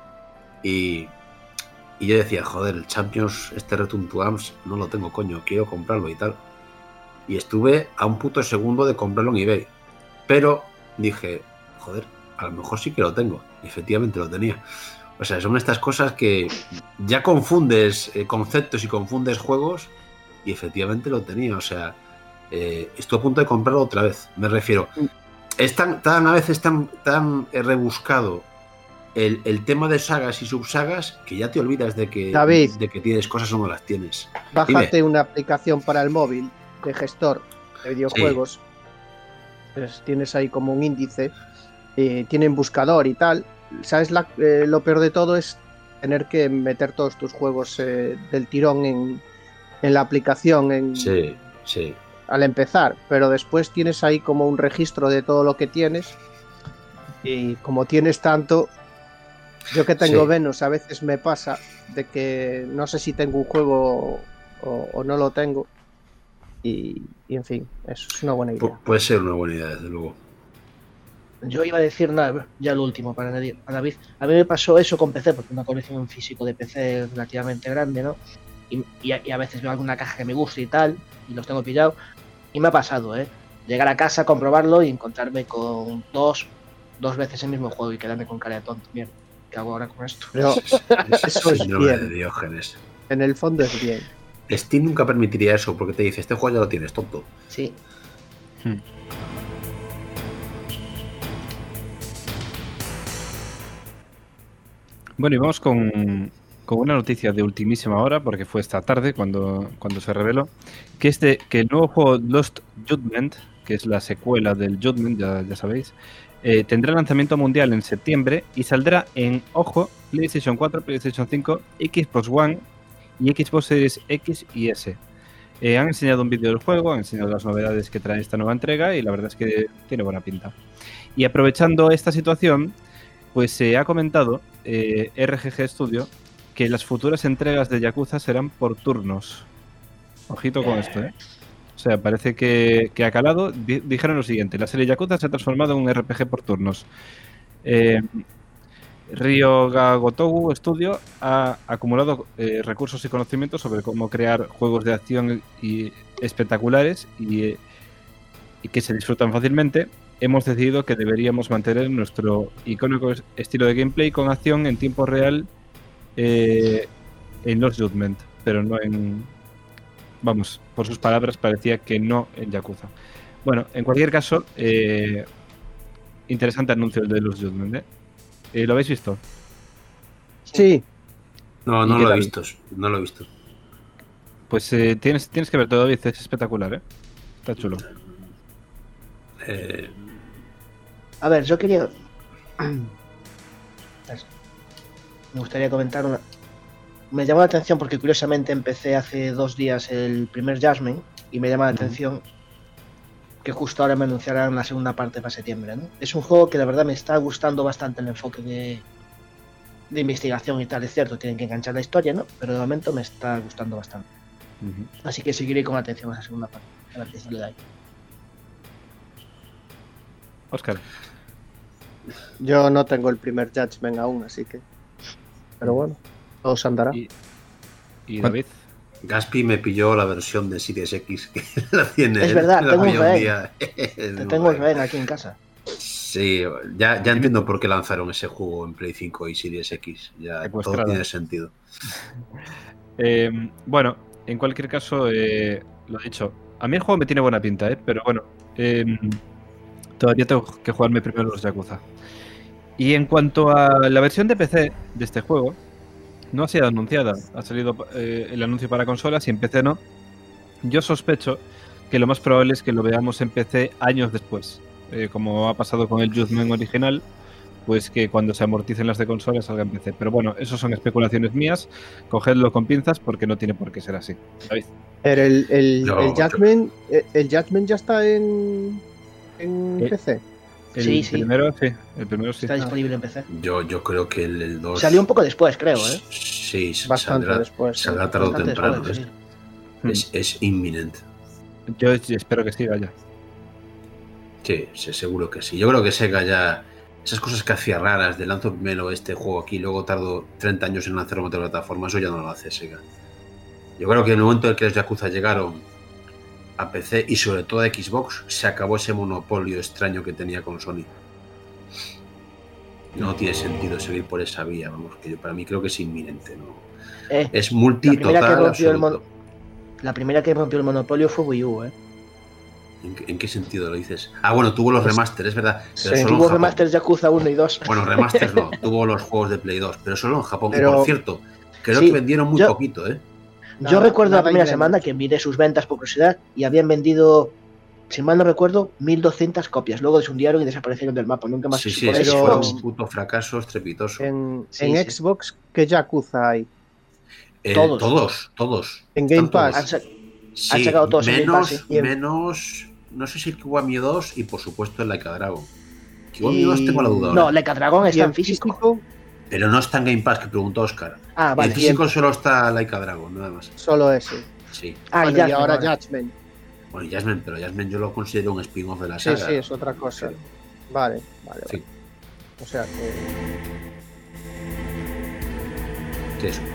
S6: y, y yo decía, joder, el Champions, este Return to Arms, no lo tengo, coño, quiero comprarlo y tal. Y estuve a un puto segundo de comprarlo en eBay. Pero dije, joder, a lo mejor sí que lo tengo. Y efectivamente lo tenía. O sea, son estas cosas que ya confundes eh, conceptos y confundes juegos y efectivamente lo tenía. O sea, eh, estuve a punto de comprarlo otra vez. Me refiero, es tan, tan a veces tan, tan eh, rebuscado el, el tema de sagas y subsagas que ya te olvidas de que,
S3: David.
S6: de que tienes cosas o no las tienes.
S3: Bájate
S6: Dime.
S3: una aplicación para el móvil de gestor de videojuegos. Pues tienes ahí como un índice. Eh, tienen buscador y tal. ¿Sabes? La- eh, lo peor de todo es tener que meter todos tus juegos eh, del tirón en, en la aplicación en,
S6: Sí, sí.
S3: al empezar, pero después tienes ahí como un registro de todo lo que tienes y como tienes tanto, yo que tengo
S6: Sí.
S3: Venus a veces me pasa de que no sé si tengo un juego o, o no lo tengo y, y en fin, eso es una buena idea.
S6: Pu- puede ser una buena idea, desde luego.
S5: Yo iba a decir nada, ya lo último para añadir a David. A mí me pasó eso con P C, porque una colección en físico de P C relativamente grande, ¿no? Y, y a, y a veces veo alguna caja que me gusta y tal, y los tengo pillado. Y me ha pasado, ¿eh? Llegar a casa, comprobarlo y encontrarme con dos, dos veces el mismo juego y quedarme con cara de tonto. Mierda, ¿qué hago ahora con esto?
S3: Pero eso es
S6: Síndrome de
S3: bien,
S6: Diógenes.
S3: en el fondo es bien.
S6: Steam nunca permitiría eso porque te dice, este juego ya lo tienes, tonto.
S5: Sí.
S4: Bueno, y vamos con, con una noticia de ultimísima hora, porque fue esta tarde cuando, cuando se reveló, que, este, que el nuevo juego Lost Judgment, que es la secuela del Judgment, ya, ya sabéis, eh, tendrá lanzamiento mundial en septiembre y saldrá en, ojo, PlayStation cuatro, PlayStation cinco, Xbox One y Xbox Series X y S. Eh, han enseñado un vídeo del juego, han enseñado las novedades que trae esta nueva entrega y la verdad es que tiene buena pinta. Y aprovechando esta situación, pues se ha comentado eh, R G G Studio que las futuras entregas de Yakuza serán por turnos. Ojito con esto, ¿eh? O sea, parece que, que ha calado. Di- dijeron lo siguiente: la serie Yakuza se ha transformado en un R P G por turnos. Eh, Ryoga Gotoku Studio ha acumulado eh, recursos y conocimientos sobre cómo crear juegos de acción y espectaculares y, eh, y que se disfrutan fácilmente. Hemos decidido que deberíamos mantener nuestro icónico es- estilo de gameplay con acción en tiempo real eh, en Lost Judgment, pero no en... Vamos, por sus palabras parecía que no en Yakuza. Bueno, en cualquier caso, eh, interesante anuncio el de Lost Judgment, ¿eh? Eh, ¿Lo habéis visto?
S3: Sí,
S6: No,
S4: ¿Y
S6: no
S4: qué
S6: lo he
S4: tal?
S6: visto. No lo he visto.
S4: Pues eh, tienes, tienes que ver todo, David, es espectacular, ¿eh? Está chulo.
S6: Eh,
S5: A ver, yo quería. Me gustaría comentar una. Me llamó la atención porque curiosamente empecé hace dos días el primer Jasmine y me llama la atención que justo ahora me anunciarán la segunda parte para septiembre, ¿no? Es un juego que la verdad me está gustando bastante el enfoque de, de investigación y tal, es cierto, tienen que enganchar la historia, ¿no? Pero de momento me está gustando bastante.
S4: Uh-huh.
S5: Así que seguiré con atención a esa segunda parte. A ver qué sale de ahí.
S4: Óscar.
S3: Yo no tengo el primer Judgment aún, así que. Pero bueno, todo se andará.
S4: ¿Y, y David?
S6: Gaspi me pilló la versión de Series X que la tiene.
S5: Es verdad,
S6: la
S5: tengo un
S6: pilló
S5: rehén.
S6: día.
S5: Te tengo el rehén aquí en casa.
S6: Sí, ya, ya entiendo por qué lanzaron ese juego en Play cinco y Series X. Ya todo tiene sentido.
S4: Eh, bueno, en cualquier caso, eh, lo dicho, a mí el juego me tiene buena pinta, ¿eh? Pero bueno, eh, todavía tengo que jugarme primero los Yakuza. Y en cuanto a la versión de P C de este juego, no ha sido anunciada. Ha salido eh, el anuncio para consolas y en P C no. Yo sospecho que lo más probable es que lo veamos en P C años después. Eh, como ha pasado con el Judgment original, pues que cuando se amorticen las de consolas salga en P C. Pero bueno, eso son especulaciones mías. Cogedlo con pinzas porque no tiene por qué ser así. ¿Sabéis?
S3: Pero el, el,
S6: No,
S3: el, Judgment, el, el Judgment ya está en, en
S4: Eh,
S3: P C.
S4: El
S5: Sí, sí.
S4: primero sí. El primero sí.
S5: Está disponible en P C.
S6: Yo, yo creo que el, el dos.
S5: Salió un poco después, creo, ¿eh?
S6: Sí,
S3: Bastante
S6: saldrá,
S3: después, sí.
S6: Saldrá tarde o
S5: Bastante
S6: temprano.
S5: después,
S6: ¿eh?
S5: sí.
S6: Es, es inminente.
S4: Yo espero que sí, vaya.
S6: Sí, sí, seguro que sí. Yo creo que Sega ya. Esas cosas que hacía raras, de lanzo primero este juego aquí, luego tardo treinta años en lanzarlo en otra plataforma, eso ya no lo hace Sega. Yo creo que en el momento en que los Yakuza llegaron a P C y sobre todo a Xbox, se acabó ese monopolio extraño que tenía con Sony. No tiene sentido seguir por esa vía, vamos, que yo para mí creo que es inminente, ¿no?
S5: Eh,
S6: Es multi
S5: la primera que
S6: total,
S5: rompió el
S6: absoluto.
S5: mon- La primera que rompió el monopolio fue Wii U, ¿eh?
S6: ¿En, qué, ¿En qué sentido lo dices? Ah, bueno, tuvo los remaster, es verdad. Pero
S3: Sí,
S6: solo en
S5: Tuvo
S6: Japón.
S5: remasters Yakuza uno y dos.
S6: Bueno, remaster no, tuvo los juegos de Play dos, pero solo en Japón.
S3: Pero-
S6: Y por cierto, creo
S5: Sí,
S6: que vendieron muy
S5: yo-
S6: poquito, ¿eh?
S5: Yo
S3: Nada,
S5: recuerdo la
S3: nada
S5: primera
S3: y
S5: semana
S3: menos.
S5: que miré sus ventas por curiosidad y habían vendido, si mal no recuerdo, mil doscientas copias. Luego desundieron y desaparecieron del mapa. Nunca más
S6: Sí,
S5: se
S6: sí,
S5: supo de
S6: es que
S5: ellos.
S3: pero-
S6: fue un puto fracaso estrepitoso.
S3: En,
S5: Sí,
S3: en
S5: sí.
S3: Xbox, ¿qué Yakuza hay?
S6: Eh,
S5: todos.
S6: todos, todos.
S3: En
S6: Están
S3: Game Pass.
S6: todos.
S5: Han sa-
S6: Sí,
S5: han sacado todos en Game
S6: menos,
S5: Pass, sí.
S6: menos, no sé si el Kiwami dos y por supuesto el Laika Dragon. Kiwami
S3: Y-
S6: dos tengo la duda ahora.
S5: No, Leica Dragon
S3: Y
S5: está
S3: en
S5: en físico.
S6: Pero no está en Game Pass, que preguntó Oscar.
S5: Ah, vale.
S6: En físico solo está Laika Dragon, nada más.
S3: Solo ese.
S6: Sí.
S5: Ah,
S3: Bueno,
S5: ya,
S3: y ahora
S5: vale.
S3: Judgment.
S6: Bueno, y Jasmine, pero Jasmine yo lo considero un spin-off de la
S3: Sí,
S6: saga.
S3: sí, es otra cosa.
S6: Sí.
S3: Vale, vale,
S6: Sí.
S3: vale. O sea que.
S6: Sí, eso.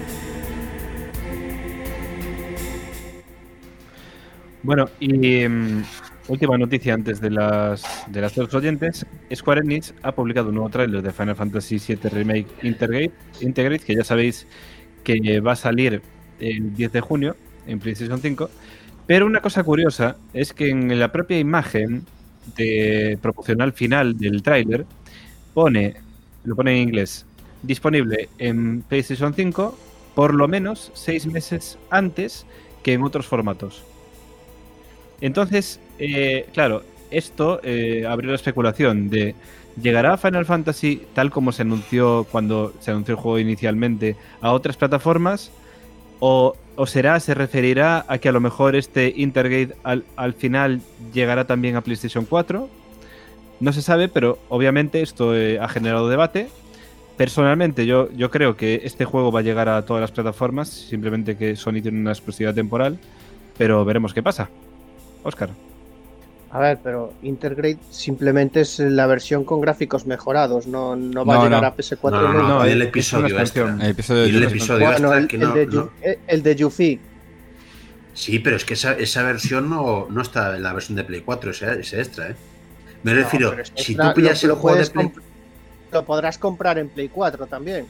S4: Bueno, y mm, última noticia antes de las de las dos oyentes. Square Enix ha publicado un nuevo tráiler de Final Fantasy siete Remake Integrate, Integrate, que ya sabéis que va a salir el diez de junio en PlayStation cinco. Pero una cosa curiosa es que en la propia imagen de promocional final del tráiler pone, lo pone en inglés, disponible en PlayStation cinco por lo menos seis meses antes que en otros formatos. Entonces, eh, claro, esto eh, abrió la especulación de ¿llegará Final Fantasy tal como se anunció cuando se anunció el juego inicialmente a otras plataformas? ¿O, o será, se referirá a que a lo mejor este Intergate al, al final llegará también a PlayStation cuatro? No se sabe, pero obviamente esto eh, ha generado debate. Personalmente yo, yo creo que este juego va a llegar a todas las plataformas, simplemente que Sony tiene una exclusividad temporal, pero veremos qué pasa. Óscar.
S3: A ver, pero Intergrade simplemente es la versión con gráficos mejorados, no, no va
S2: No,
S3: a llegar
S2: no.
S3: a P S cuatro.
S6: No, no, no,
S4: no,
S6: y
S4: es-
S6: el
S4: es
S6: episodio
S4: una
S6: extra.
S4: expansión.
S2: El episodio
S6: Y el
S2: de
S6: episodio
S3: Bueno,
S6: extra
S3: el,
S6: que
S3: el
S6: no,
S3: de,
S6: no-
S3: Yu- eh, el de Yuffie.
S6: Sí, pero es que esa, esa versión no, no está en la versión de Play cuatro, ese, ese extra, ¿eh? Me refiero,
S3: No, pero es
S6: si
S3: extra,
S6: tú pillas
S3: lo-
S6: el
S3: lo
S6: juego de
S3: puedes
S6: Play...
S3: comp- Lo podrás comprar en Play cuatro también.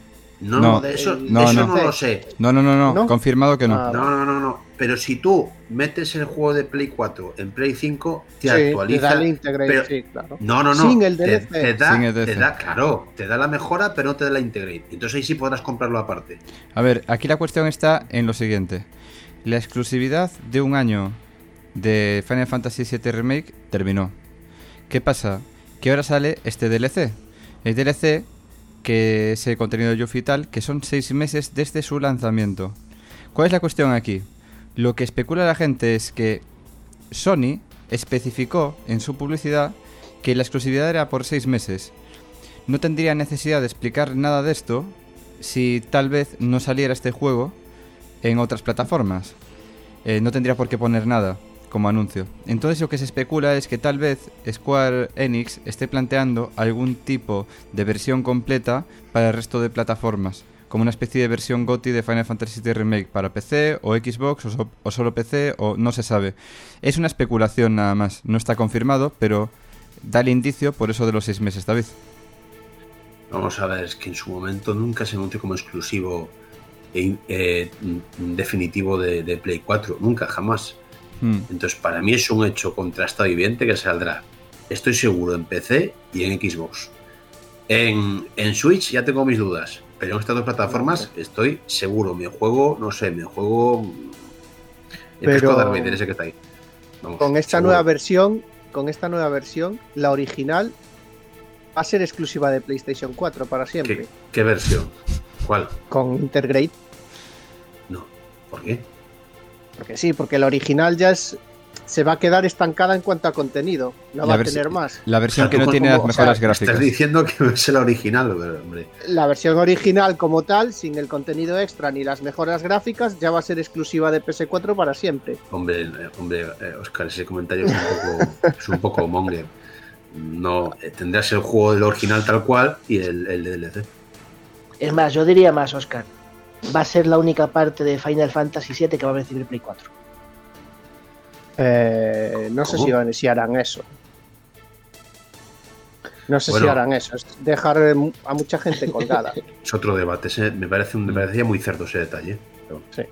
S6: No,
S2: No,
S6: de eso,
S3: el-
S2: no,
S6: eso
S2: no.
S6: no lo sé.
S2: No, no, no, no,
S3: ¿No?
S2: confirmado que no.
S3: Ah,
S6: No, no, no, no. Pero si tú metes el juego de Play cuatro en Play cinco, te
S3: sí, te
S6: actualiza.
S3: da el Integrate,
S6: pero-
S3: sí, claro.
S6: No, no, no.
S3: Sin el
S6: te,
S3: D L C.
S6: te da,
S2: Sin el D L C.
S6: te da, claro, te da la mejora, pero no te da la Integrate. Entonces ahí sí podrás comprarlo aparte.
S2: A ver, aquí la cuestión está en lo siguiente. La exclusividad de un año de Final Fantasy siete Remake terminó. ¿Qué pasa? Que ahora sale este D L C. El D L C, que es el contenido de Yuffie y tal, que son seis meses desde su lanzamiento. ¿Cuál es la cuestión aquí? Lo que especula la gente es que Sony especificó en su publicidad que la exclusividad era por seis meses. No tendría necesidad de explicar nada de esto si tal vez no saliera este juego en otras plataformas. Eh, no tendría por qué poner nada como anuncio. Entonces lo que se especula es que tal vez Square Enix esté planteando algún tipo de versión completa para el resto de plataformas, como una especie de versión GOTY de Final Fantasy siete Remake para P C o Xbox o, so- o solo P C, o no se sabe. Es una especulación nada más, no está confirmado, pero da el indicio por eso de los seis meses, David.
S6: Vamos a ver, es que en su momento nunca se anunció como exclusivo e, eh, definitivo de, de Play cuatro. Nunca, jamás.
S2: Hmm.
S6: Entonces, para mí es un hecho contrastado y evidente que saldrá. Estoy seguro en P C y en Xbox. En, en Switch ya tengo mis dudas, pero en estas dos plataformas estoy seguro. Me juego, no sé, me juego el
S3: Pero-
S6: casco de Darth Vader, ese que está ahí. Vamos,
S3: Con esta
S6: seguro.
S3: nueva versión, con esta nueva versión, la original va a ser exclusiva de PlayStation cuatro para siempre.
S6: ¿Qué, qué versión? ¿Cuál?
S3: Con Intergrade.
S6: No. ¿Por qué?
S3: Porque sí, porque la original ya es, se va a quedar estancada en cuanto a contenido. No
S2: La
S3: va a
S2: versi-
S3: tener más.
S2: La versión
S6: O sea,
S2: que
S6: tú
S2: no
S6: por
S2: tiene
S6: como-
S2: las
S6: o
S2: mejoras
S6: sea,
S2: gráficas.
S6: Estás diciendo que no es la original, pero, hombre.
S3: La versión original como tal, sin el contenido extra ni las mejoras gráficas, ya va a ser exclusiva de P S cuatro para siempre.
S6: Hombre, eh, hombre, eh, Oscar, ese comentario es un poco, es un poco monger. No, eh, tendrás el juego del original tal cual y el, el D L C.
S5: Es más, yo diría más, Oscar. Va a ser la única parte de Final Fantasy siete que va a recibir Play cuatro.
S3: Eh, no sé
S6: ¿Cómo?
S3: si, van- si harán eso. No sé
S6: Bueno.
S3: si harán eso. Es dejar eh, mu- a mucha gente colgada.
S6: Es otro debate. ese- me, parece un, me parecía muy cerdo ese detalle. Pero-
S3: Sí.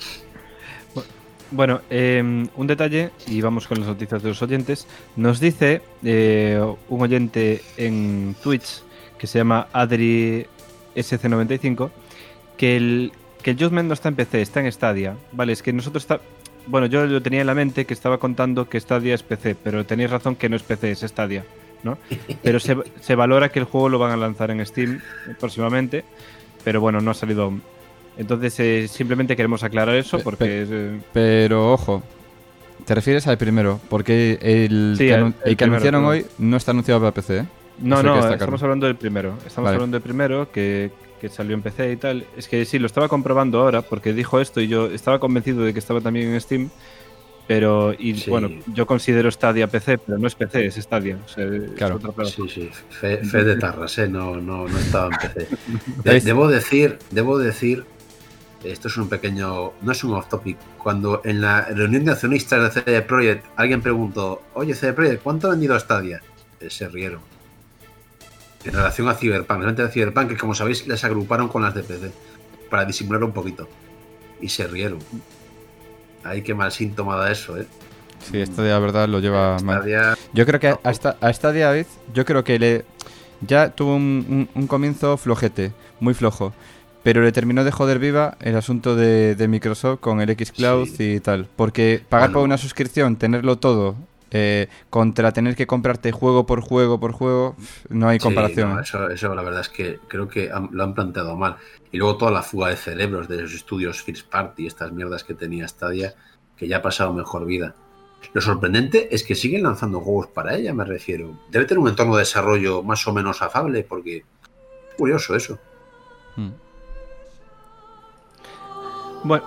S4: Bueno, eh, un detalle, y vamos con las noticias de los oyentes. Nos dice eh, un oyente en Twitch que se llama Adri S C noventa y cinco que el, que el Judgment no está en P C, está en Stadia. Vale, es que nosotros está. Bueno, yo lo tenía en la mente que estaba contando que Stadia es P C, pero tenéis razón que no es P C, es Stadia, ¿no? Pero se, se valora que el juego lo van a lanzar en Steam próximamente, pero bueno, no ha salido aún. Entonces, eh, simplemente queremos aclarar eso
S2: Pe-
S4: porque
S2: pe-
S4: es, eh,
S2: Pero ojo, te refieres al primero, porque el
S4: Sí,
S2: que,
S4: el-
S2: anun-
S4: el
S2: el que
S4: primero,
S2: anunciaron
S4: claro.
S2: hoy no está anunciado para P C, ¿eh?
S4: No,
S2: Eso hay
S4: no,
S2: que destacarlo.
S4: estamos hablando del primero. Estamos
S2: Vale.
S4: hablando del primero que, que salió en P C y tal. Es que sí, lo estaba comprobando ahora porque dijo esto y yo estaba convencido de que estaba también en Steam. Pero, y
S6: Sí.
S4: bueno, yo considero Stadia P C, pero no es P C, es Stadia. O sea, es
S2: Claro.
S4: otra plataforma.
S6: Sí, sí, fe, fe de tarras, ¿eh? No, no, no estaba en P C. De-
S2: ¿Veis?
S6: debo decir, debo decir, esto es un pequeño, no es un off topic. Cuando en la reunión de accionistas de C D Projekt alguien preguntó, oye C D Projekt, ¿cuánto ha vendido Stadia? Eh, se rieron. En relación a Cyberpunk, realmente a Cyberpunk, que como sabéis les agruparon con las de P C para disimular un poquito. Y se rieron. Ay, qué mal síntoma da eso, ¿eh?
S2: Sí, esto de la verdad lo lleva mal.
S6: Stadia,
S2: Yo creo que hasta, a Stadia, David, yo creo que le ya tuvo un, un- un comienzo flojete, muy flojo. Pero le terminó de joder viva el asunto de, de Microsoft con el xCloud
S6: Sí.
S2: y tal. Porque pagar
S6: Bueno.
S2: por una suscripción, tenerlo todo, eh, contra tener que comprarte juego por juego por juego, pf, no hay
S6: sí,
S2: comparación.
S6: no,
S2: ¿eh?
S6: eso, eso la verdad es que creo que han- lo han planteado mal. Y luego toda la fuga de cerebros de los estudios First Party y estas mierdas que tenía Stadia, que ya ha pasado mejor vida. Lo sorprendente es que siguen lanzando juegos para ella, me refiero. Debe tener un entorno de desarrollo más o menos afable, porque es curioso eso.
S2: Mm.
S4: Bueno.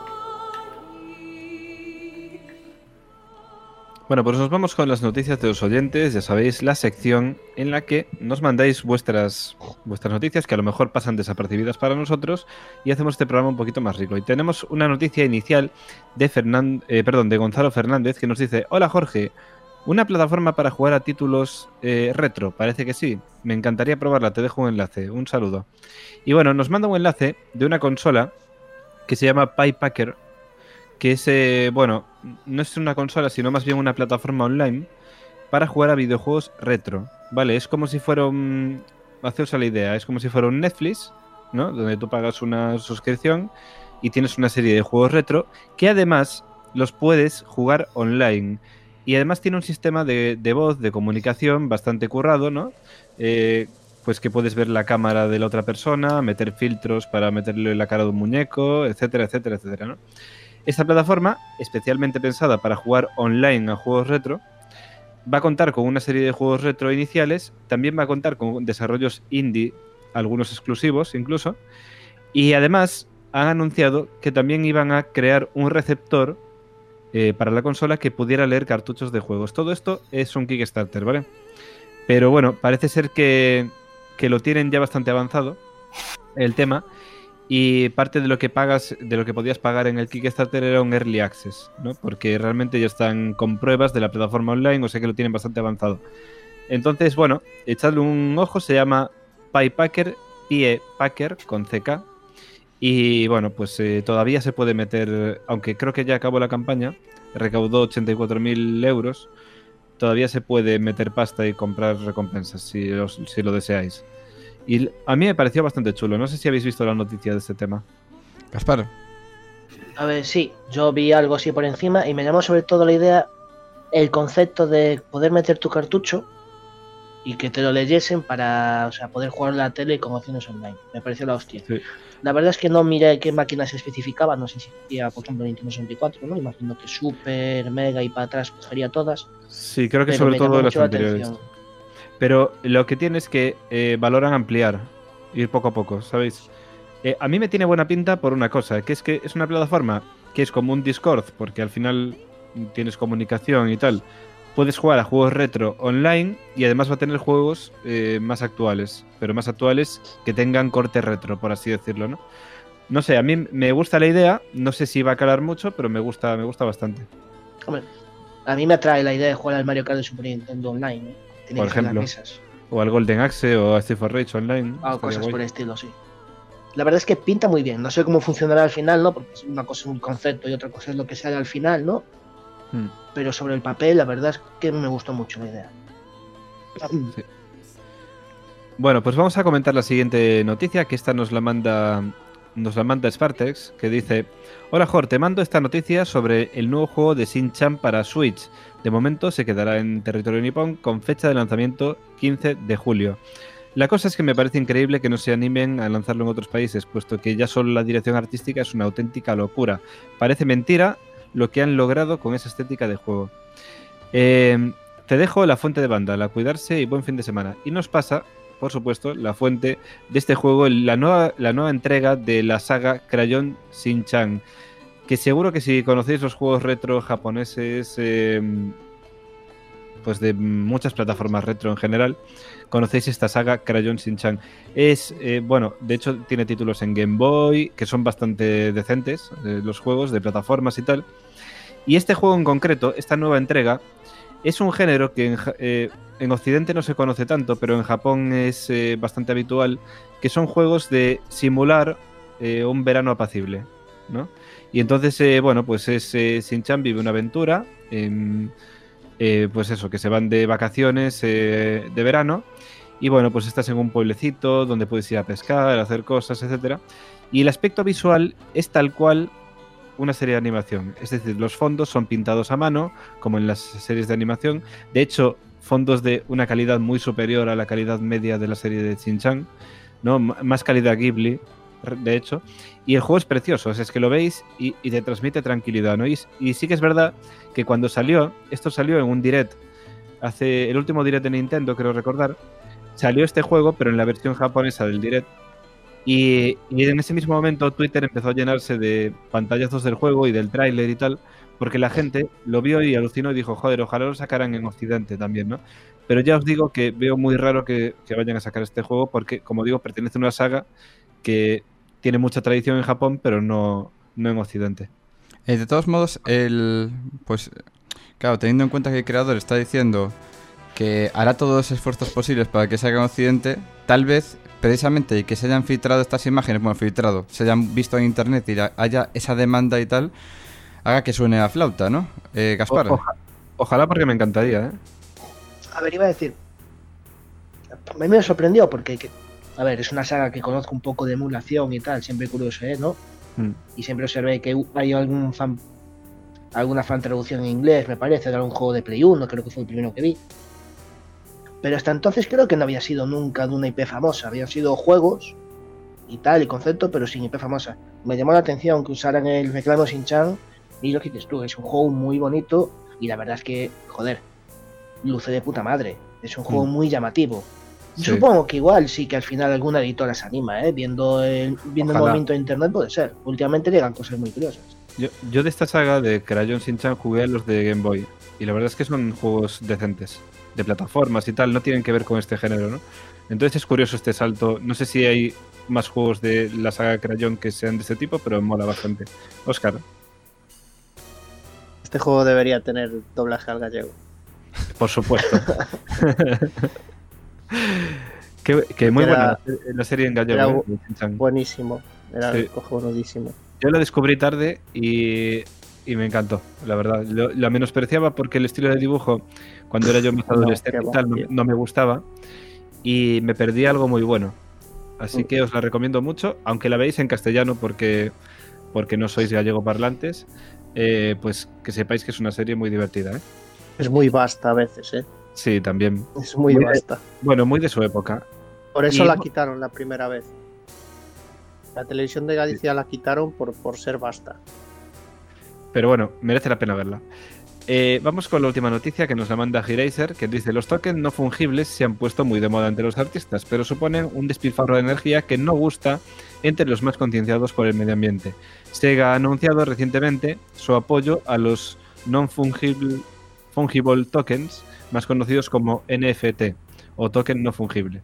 S4: Bueno, pues nos vamos con las noticias de los oyentes. Ya sabéis, la sección en la que nos mandáis vuestras, vuestras noticias que a lo mejor pasan desapercibidas para nosotros y hacemos este programa un poquito más rico. Y tenemos una noticia inicial de Fernan- eh, perdón, de Gonzalo Fernández que nos dice: hola Jorge, Una plataforma para jugar a títulos eh, retro, parece que sí. Me encantaría probarla, te dejo un enlace. Un saludo. Y bueno, nos manda un enlace de una consola que se llama PyPacker, que es, eh, bueno, no es una consola, sino más bien una plataforma online para jugar a videojuegos retro, ¿vale? Es como si fuera un... Haceos a la idea, es como si fuera un Netflix, ¿no? Donde tú pagas una suscripción y tienes una serie de juegos retro que además los puedes jugar online. Y además tiene un sistema de, de voz, de comunicación bastante currado, ¿no? Eh, pues que puedes ver la cámara de la otra persona, meter filtros para meterle la cara de un muñeco, etcétera, etcétera, etcétera, ¿no? Esta plataforma, especialmente pensada para jugar online a juegos retro, va a contar con una serie de juegos retro iniciales, también va a contar con desarrollos indie, algunos exclusivos incluso, y además han anunciado que también iban a crear un receptor eh, para la consola que pudiera leer cartuchos de juegos. Todo esto es un Kickstarter, ¿vale? Pero bueno, parece ser que, que lo tienen ya bastante avanzado el tema. Y parte de lo que pagas, de lo que podías pagar en el Kickstarter era un Early Access, ¿no? Porque realmente ya están con pruebas de la plataforma online, o sea que lo tienen bastante avanzado. Entonces, bueno, echadle un ojo, se llama PyPacker, PyPacker, con C K. Y bueno, pues eh, todavía se puede meter, aunque creo que ya acabó la campaña, recaudó ochenta y cuatro mil euros, todavía se puede meter pasta y comprar recompensas si, os, si lo deseáis. Y a mí me pareció bastante chulo. No sé si habéis visto la noticia de este tema.
S2: Gaspar.
S5: A ver, sí, yo vi algo así por encima y me llamó sobre todo la idea, el concepto de poder meter tu cartucho y que te lo leyesen para, o sea, poder jugar en la tele con opciones online. Me pareció la hostia.
S4: Sí.
S5: La verdad es que no miré qué máquinas se especificaban, no sé si sería, por ejemplo, Nintendo sesenta y cuatro, ¿no? Imagino que Super, Mega y para atrás cogería todas.
S4: Sí, creo que
S5: pero
S4: sobre
S5: me
S4: todo
S5: llamó
S4: las
S5: mucho la
S4: anteriores.
S5: atención.
S4: Pero lo que tiene es que eh, valoran ampliar, ir poco a poco, ¿sabéis? Eh, a mí me tiene buena pinta por una cosa, que es que es una plataforma que es como un Discord, porque al final tienes comunicación y tal. Puedes jugar a juegos retro online y además va a tener juegos eh, más actuales, pero más actuales que tengan corte retro, por así decirlo, ¿no? No sé, a mí me gusta la idea, no sé si va a calar mucho, pero me gusta, me gusta bastante.
S5: Hombre, a mí me atrae la idea de jugar al Mario Kart de Super Nintendo online, ¿eh? Tiene
S4: Por
S5: que ser las
S4: ejemplo.
S5: mesas.
S4: O al Golden Axe o a Street for Rage online.
S5: Ah,
S4: estaría
S5: cosas
S4: guay.
S5: por el estilo, sí. La verdad es que pinta muy bien. No sé cómo funcionará al final, ¿no? Porque una cosa es un concepto y otra cosa es lo que sale al final, ¿no?
S4: Hmm.
S5: Pero sobre el papel, la verdad es que me gustó mucho la idea.
S4: Sí. Bueno, pues vamos a comentar la siguiente noticia, que esta nos la manda nos la manda Spartex, que dice: hola Jor, te mando esta noticia sobre el nuevo juego de Shin-Chan para Switch. De momento se quedará en territorio nipón con fecha de lanzamiento quince de julio. La cosa es que me parece increíble que no se animen a lanzarlo en otros países, puesto que ya solo la dirección artística es una auténtica locura. Parece mentira lo que han logrado con esa estética de juego. Eh, te dejo la fuente de Vandal, a cuidarse y buen fin de semana. Y nos pasa, por supuesto, la fuente de este juego, la nueva, la nueva entrega de la saga Crayon Shin-Chan, que seguro que si conocéis los juegos retro japoneses, eh, pues de muchas plataformas retro en general, conocéis esta saga Crayon Shin-Chan. Es, eh, bueno, de hecho tiene títulos en Game Boy, que son bastante decentes, eh, los juegos de plataformas y tal. Y este juego en concreto, esta nueva entrega, es un género que en, eh, en Occidente no se conoce tanto, pero en Japón es eh, bastante habitual, que son juegos de simular eh, un verano apacible, ¿no? Y entonces, eh, bueno, pues es eh, Shin-Chan vive una aventura, eh, eh, pues eso, que se van de vacaciones eh, de verano, y bueno, pues estás en un pueblecito donde puedes ir a pescar, hacer cosas, etcétera. Y el aspecto visual es tal cual una serie de animación, es decir, los fondos son pintados a mano, como en las series de animación. De hecho, fondos de una calidad muy superior a la calidad media de la serie de Shin-Chan, ¿no? M- más calidad Ghibli, de hecho. Y el juego es precioso, o sea, es que lo veis y, y te transmite tranquilidad, ¿no? Y, y sí que es verdad que cuando salió, esto salió en un direct, hace el último direct de Nintendo, creo recordar, salió este juego, pero en la versión japonesa del direct. Y, y en ese mismo momento Twitter empezó a llenarse de pantallazos del juego y del tráiler y tal, porque la gente lo vio y alucinó y dijo, joder, ojalá lo sacaran en Occidente también, ¿no? Pero ya os digo que veo muy raro que, que vayan a sacar este juego porque, como digo, pertenece a una saga que tiene mucha tradición en Japón, pero no, no en Occidente.
S2: Eh, de todos modos, el pues Claro, teniendo en cuenta que el creador está diciendo que hará todos los esfuerzos posibles para que se haga en Occidente, tal vez, precisamente, y que se hayan filtrado estas imágenes, bueno, filtrado, se hayan visto en internet y haya esa demanda y tal, haga que suene a flauta, ¿no? Eh, Gaspar.
S4: O, oja, ojalá, porque me encantaría, ¿eh?
S5: A ver, iba a decir, a mí me sorprendió porque, que, a ver, es una saga que conozco un poco de emulación y tal, siempre curioso, ¿eh? ¿No? Mm. Y siempre observé que hay algún fan, alguna fan traducción en inglés, me parece, de algún juego de Play uno, creo que fue el primero que vi. Pero hasta entonces creo que no había sido nunca de una I P famosa, habían sido juegos y tal, y concepto, pero sin I P famosa. Me llamó la atención que usaran el Reclamo Shin-Chan, y lo que dices tú, es un juego muy bonito, y la verdad es que, joder, luce de puta madre, es un juego mm. muy llamativo. Sí. Supongo que igual sí que al final alguna editora se anima, ¿eh? Viendo el, viendo el movimiento de internet puede ser. Últimamente llegan cosas muy curiosas.
S4: Yo, yo de esta saga de Crayon Shin-Chan jugué a los de Game Boy, y la verdad es que son juegos decentes, de plataformas y tal, no tienen que ver con este género, ¿no? Entonces es curioso este salto. No sé si hay más juegos de la saga Crayon que sean de este tipo, pero mola bastante. Óscar.
S3: Este juego debería tener doblaje al gallego.
S4: Por supuesto. que, que muy
S3: era,
S4: buena la serie en gallego.
S3: Era
S4: bu-
S3: buenísimo. Era sí. cojonudísimo.
S4: Yo la descubrí tarde y, y me encantó, la verdad. Lo, la menospreciaba porque el estilo de dibujo, cuando era yo más adolescente no, y tal, no, no me gustaba. Y me perdí algo muy bueno. Así que os la recomiendo mucho, aunque la veáis en castellano porque, porque no sois gallego parlantes, eh, pues que sepáis que es una serie muy divertida, ¿eh?
S3: Es muy vasta a veces, ¿eh?
S4: Sí, también.
S3: Es muy, muy vasta.
S4: De, bueno, muy de su época.
S3: Por eso
S4: y...
S3: la quitaron la primera vez. La televisión de Galicia sí. la quitaron por, por ser vasta.
S4: Pero bueno, merece la pena verla. Eh, vamos con la última noticia que nos la manda Girazer, que dice: los tokens no fungibles se han puesto muy de moda entre los artistas, pero suponen un despilfarro de energía que no gusta entre los más concienciados por el medio ambiente. Sega ha anunciado recientemente su apoyo a los non-fungible fungible tokens, más conocidos como N F T, o token no fungible.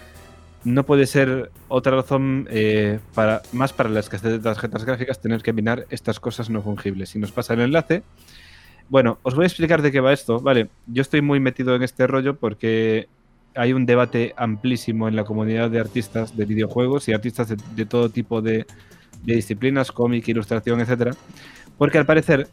S4: No puede ser otra razón eh, para, más para la escasez de tarjetas gráficas tener que minar estas cosas no fungibles. Si nos pasa el enlace... Bueno, os voy a explicar de qué va esto. Vale, yo estoy muy metido en este rollo porque hay un debate amplísimo en la comunidad de artistas de videojuegos y artistas de, de todo tipo de, de disciplinas, cómic, ilustración, etcétera. Porque al parecer,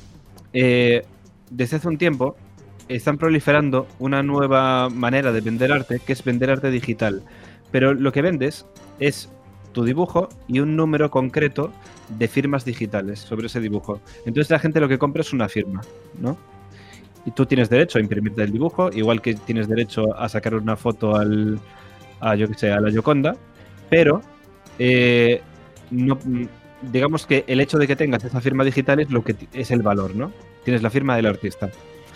S4: eh, desde hace un tiempo, están proliferando una nueva manera de vender arte, que es vender arte digital. Pero lo que vendes es tu dibujo y un número concreto de firmas digitales sobre ese dibujo. Entonces la gente lo que compra es una firma, ¿no? Y tú tienes derecho a imprimirte el dibujo, igual que tienes derecho a sacar una foto al, a, yo que sé, a la Gioconda, pero eh, no, digamos que el hecho de que tengas esa firma digital es lo que es el valor, ¿no? Tienes la firma del artista.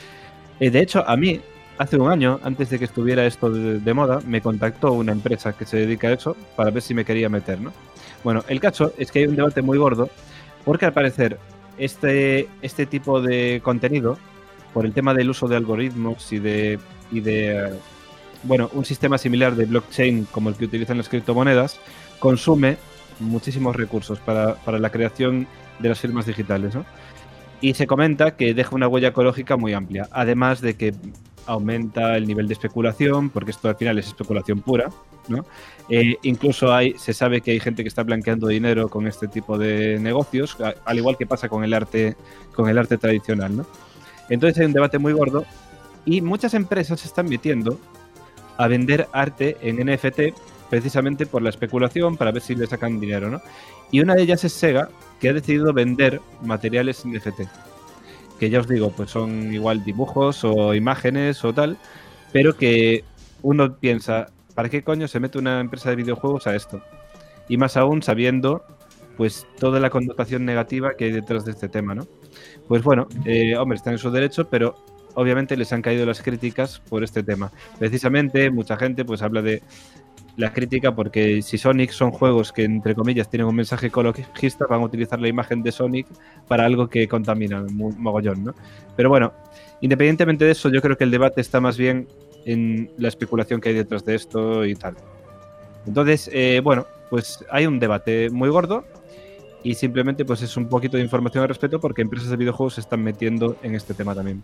S4: Eh, de hecho, a mí, hace un año, antes de que estuviera esto de, de moda, me contactó una empresa que se dedica a eso para ver si me quería meter, ¿no? Bueno, el caso es que hay un debate muy gordo porque al parecer este, este tipo de contenido, por el tema del uso de algoritmos y de, y de uh, bueno, un sistema similar de blockchain como el que utilizan las criptomonedas, consume muchísimos recursos para, para la creación de las firmas digitales, ¿no? Y se comenta que deja una huella ecológica muy amplia, además de que aumenta el nivel de especulación, porque esto al final es especulación pura, ¿no? Eh, incluso hay, se sabe que hay gente que está blanqueando dinero con este tipo de negocios, al igual que pasa con el arte, con el arte tradicional, ¿no? Entonces hay un debate muy gordo y muchas empresas se están metiendo a vender arte en N F T precisamente por la especulación, para ver si le sacan dinero, ¿no? Y una de ellas es Sega, que ha decidido vender materiales N F T. Que ya os digo, pues son igual dibujos o imágenes o tal, pero que uno piensa, ¿para qué coño se mete una empresa de videojuegos a esto? Y más aún sabiendo pues toda la connotación negativa que hay detrás de este tema, ¿no? Pues bueno, eh, hombre, están en su derecho, pero obviamente les han caído las críticas por este tema. Precisamente mucha gente pues habla de la crítica porque si Sonic son juegos que entre comillas tienen un mensaje ecologista, van a utilizar la imagen de Sonic para algo que contamina un mogollón, ¿no? Pero bueno, independientemente de eso, yo creo que el debate está más bien en la especulación que hay detrás de esto y tal. Entonces, eh, bueno, pues hay un debate muy gordo Y simplemente pues es un poquito de información al respecto porque empresas de videojuegos se están metiendo en este tema también.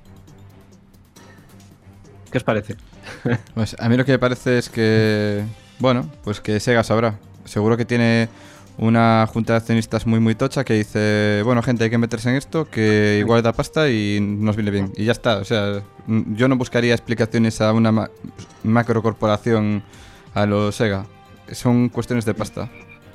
S4: ¿Qué os parece?
S2: Pues a mí lo que me parece es que, bueno, pues que Sega sabrá. Seguro que tiene una junta de accionistas muy muy tocha que dice, bueno gente, hay que meterse en esto, que igual da pasta y nos viene bien. Y ya está, o sea, yo no buscaría explicaciones a una ma- macrocorporación a los Sega. Son cuestiones de pasta.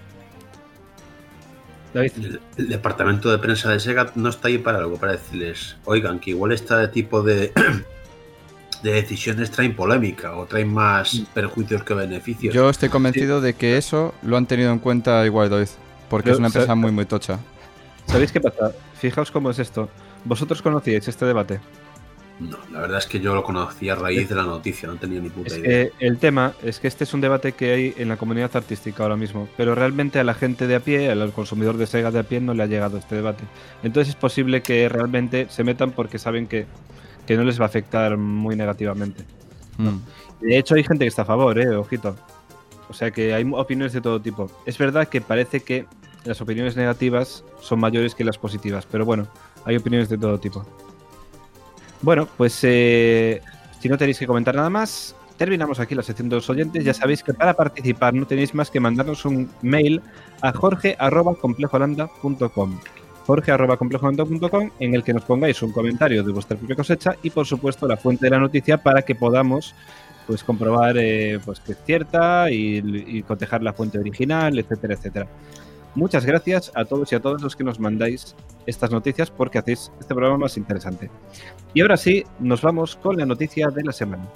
S4: David.
S6: El, el departamento de prensa de Sega no está ahí para algo, para decirles, oigan, que igual este tipo de, de decisiones traen polémica o traen más perjuicios que beneficios.
S2: Yo estoy convencido sí. de que eso lo han tenido en cuenta igual, David, porque Yo, es una empresa ¿sabes? muy muy tocha.
S4: ¿Sabéis qué pasa? Fijaos cómo es esto. ¿Vosotros conocíais este debate?
S6: No, la verdad es que yo lo conocí a raíz de la noticia, no tenía ni puta
S4: es
S6: idea.
S4: Que el tema es que este es un debate que hay en la comunidad artística ahora mismo, pero realmente a la gente de a pie, al consumidor de Sega de a pie, no le ha llegado este debate. Entonces es posible que realmente se metan porque saben que, que no les va a afectar muy negativamente.
S2: Mm.
S4: De hecho hay gente que está a favor, eh, ojito. O sea que hay opiniones de todo tipo. Es verdad que parece que las opiniones negativas son mayores que las positivas, pero bueno, hay opiniones de todo tipo. Bueno, pues eh, si no tenéis que comentar nada más, terminamos aquí la sección de los oyentes. Ya sabéis que para participar no tenéis más que mandarnos un mail a jorge arroba complejolanda punto com jorge arroba complejolanda punto com en el que nos pongáis un comentario de vuestra propia cosecha y por supuesto la fuente de la noticia para que podamos pues comprobar eh, pues que es cierta y, y cotejar la fuente original, etcétera, etcétera. Muchas gracias a todos y a todas los que nos mandáis estas noticias porque hacéis este programa más interesante. Y ahora sí, nos vamos con la noticia de la semana.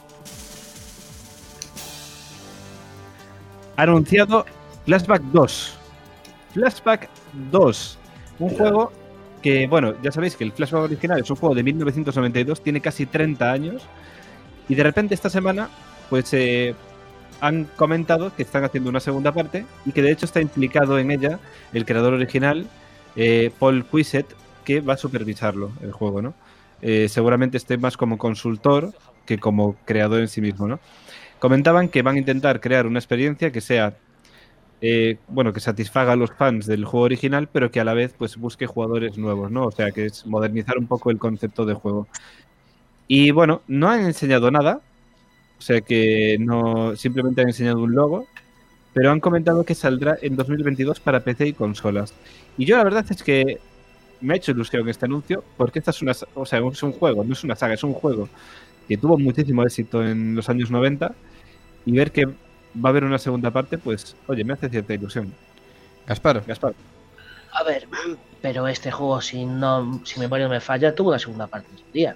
S4: Anunciado Flashback dos. Flashback dos. Un juego que, bueno, ya sabéis que el Flashback original es un juego de mil novecientos noventa y dos, tiene casi treinta años. Y de repente esta semana, pues... Eh, han comentado que están haciendo una segunda parte y que de hecho está implicado en ella el creador original, eh, Paul Cuisset, que va a supervisarlo, el juego, ¿no? Eh, seguramente esté más como consultor que como creador en sí mismo, ¿no? Comentaban que van a intentar crear una experiencia que sea, eh, bueno, que satisfaga a los fans del juego original, pero que a la vez pues busque jugadores nuevos, ¿no? O sea, que es modernizar un poco el concepto de juego. Y bueno, no han enseñado nada. O sea que no simplemente han enseñado un logo, pero han comentado que saldrá en dos mil veintidós para P C y consolas. Y yo la verdad es que me ha hecho ilusión este anuncio, porque esta es una, o sea, es un juego, no es una saga, es un juego que tuvo muchísimo éxito en los años noventa y ver que va a haber una segunda parte, pues, oye, me hace cierta ilusión.
S2: Gaspar.
S4: Gaspar.
S5: A ver, pero este juego, si no, si mi memoria no me falla, tuvo una segunda parte en su día.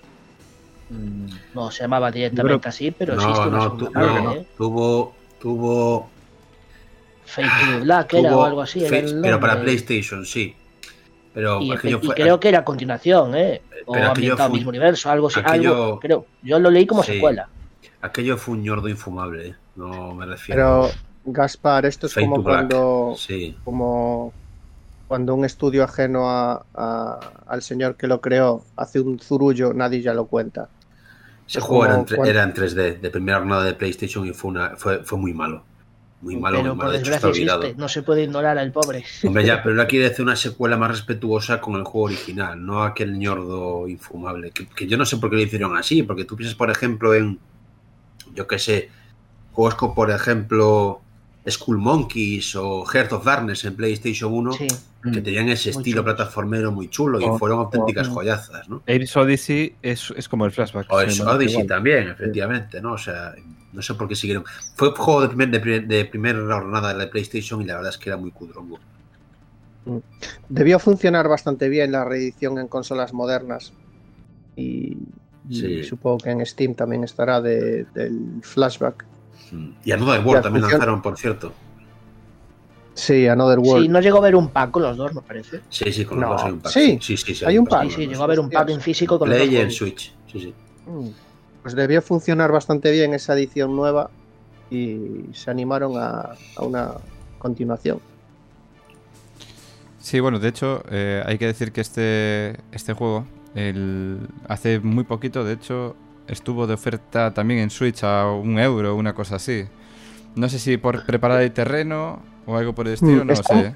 S5: No se llamaba directamente pero, así, pero
S6: no,
S5: existe una
S6: no,
S5: segunda
S6: tu,
S5: parte,
S6: no,
S5: ¿eh?
S6: Tuvo, tuvo...
S5: Fate to the Black tuvo, era o algo así.
S6: Fate,
S5: era el
S6: pero para PlayStation, sí. Pero
S5: y,
S6: aquello
S5: y
S6: fue,
S5: creo que era continuación, ¿eh? O ambientado al mismo universo, algo así.
S6: Aquello,
S5: algo, creo. Yo lo leí como
S6: sí,
S5: secuela.
S6: Aquello fue un ñordo infumable, ¿eh? No me refiero.
S3: Pero, Gaspar, esto es Fate como cuando...
S6: Sí.
S3: Como... Cuando un estudio ajeno a, a, al señor que lo creó hace un zurullo, nadie ya lo cuenta.
S6: Ese es juego era en, cuando... era en tres D, de primera jornada de PlayStation y fue, una, fue, fue muy malo. Muy malo,
S5: pero
S6: muy malo.
S5: Por
S6: de hecho, está olvidado.
S5: Existe. No se puede ignorar al pobre.
S6: Hombre, ya, pero no quiere hacer una secuela más respetuosa con el juego original, no aquel ñordo infumable. Que, que yo no sé por qué lo hicieron así, porque tú piensas, por ejemplo, en, yo qué sé, juegos como, por ejemplo, Skull Monkeys o Heart of Darkness en PlayStation uno, sí. que tenían ese muy estilo chulos. Plataformero muy chulo y oh, fueron auténticas oh, joyazas, ¿no?
S4: Abe's Odyssey es, es como el Flashback.
S6: O Abe's Odyssey también, efectivamente, ¿no? O sea, no sé por qué siguieron. Fue un juego de, primer, de, de primera jornada de la PlayStation y la verdad es que era muy cudrongo.
S3: Debió funcionar bastante bien la reedición en consolas modernas. Y, y sí. supongo que en Steam también estará de, del Flashback.
S6: Y Another World también funciona... lanzaron, por cierto.
S3: Sí, Another World.
S5: Sí, no llegó a ver un pack con los dos, me parece.
S6: Sí, sí, con los
S3: no.
S6: dos hay un pack.
S3: Sí,
S6: sí, sí, sí
S3: hay un pack.
S5: Sí, sí, llegó a ver un pack en físico con
S6: Play
S5: los dos.
S6: y en Switch. Sí, sí.
S3: Pues debió funcionar bastante bien esa edición nueva y se animaron a, a una continuación.
S2: Sí, bueno, de hecho, eh, hay que decir que este, este juego, el, hace muy poquito, de hecho, estuvo de oferta también en Switch a un euro, una cosa así. No sé si por preparar el terreno o algo por el estilo, no
S3: está,
S2: lo sé.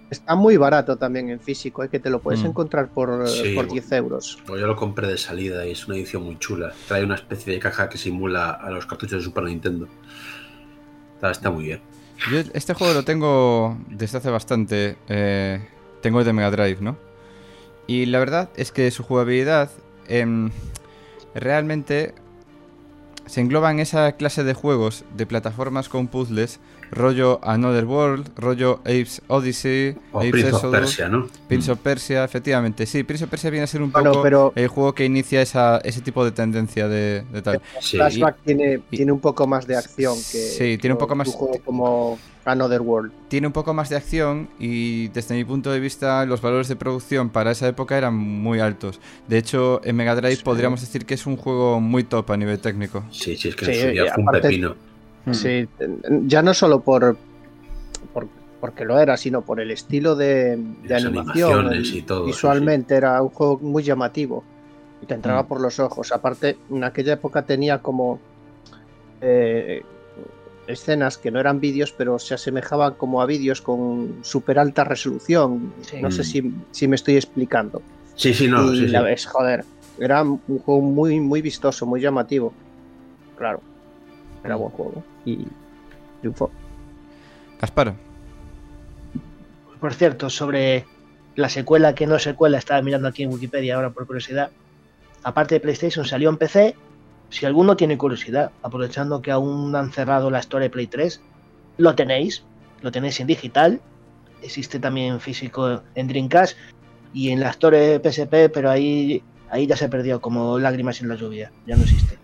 S3: Está muy barato también en físico, ¿eh? Que te lo puedes
S2: Mm.
S3: encontrar por,
S6: Sí,
S3: por diez euros.
S6: Pues yo lo compré de salida y es una edición muy chula. Trae una especie de caja que simula a los cartuchos de Super Nintendo. Está, está muy bien.
S2: Yo este juego lo tengo desde hace bastante. Eh, tengo el de Mega Drive, ¿no? Y la verdad es que su jugabilidad em, realmente se engloba en esa clase de juegos de plataformas con puzzles, rollo Another World, rollo Apes Odyssey,
S6: O
S2: Apes
S6: Prince of
S2: Exodus,
S6: Persia, ¿no?
S2: Prince of Persia, efectivamente. Sí, Prince of Persia viene a ser un
S3: Bueno,
S2: poco
S3: pero-
S2: el juego que inicia esa, ese tipo de tendencia de, de tal.
S6: Sí.
S3: Flashback tiene,
S2: y-
S3: tiene un poco más de acción que,
S2: Sí, tiene un poco más-
S3: un juego como Another World.
S2: Tiene un poco más de acción y desde mi punto de vista los valores de producción para esa época eran muy altos. De hecho, en Mega Drive
S3: Sí.
S2: podríamos decir que es un juego muy top a nivel técnico.
S6: Sí, sí, es que
S3: Sí,
S6: en su día
S3: y
S6: fue un
S3: aparte-
S6: pepino.
S3: Sí, ya no solo por, por porque lo era, sino por el estilo de, de
S6: Las
S3: animación.
S6: animaciones
S3: el-
S6: y todo,
S3: visualmente era un juego muy llamativo y te entraba
S2: Mm.
S3: por los ojos. Aparte, en aquella época tenía como eh, escenas que no eran vídeos, pero se asemejaban como a vídeos con súper alta resolución.
S5: Sí.
S3: No sé
S6: Mm.
S3: si, si me estoy explicando.
S6: Sí, sí, no,
S3: y
S6: sí, sí.
S3: la ves, joder, era un juego muy, muy vistoso, muy llamativo. Claro, era buen juego y triunfó.
S2: Gaspar,
S5: Por cierto, sobre la secuela que no es secuela, estaba mirando aquí en Wikipedia ahora por curiosidad. Aparte de PlayStation, salió en P C. Si alguno tiene curiosidad, aprovechando que aún han cerrado la Store de Play tres, lo tenéis. Lo tenéis en digital. Existe también físico en Dreamcast y en la Store de P S P, pero ahí, ahí ya se perdió como lágrimas en la lluvia. Ya no existe.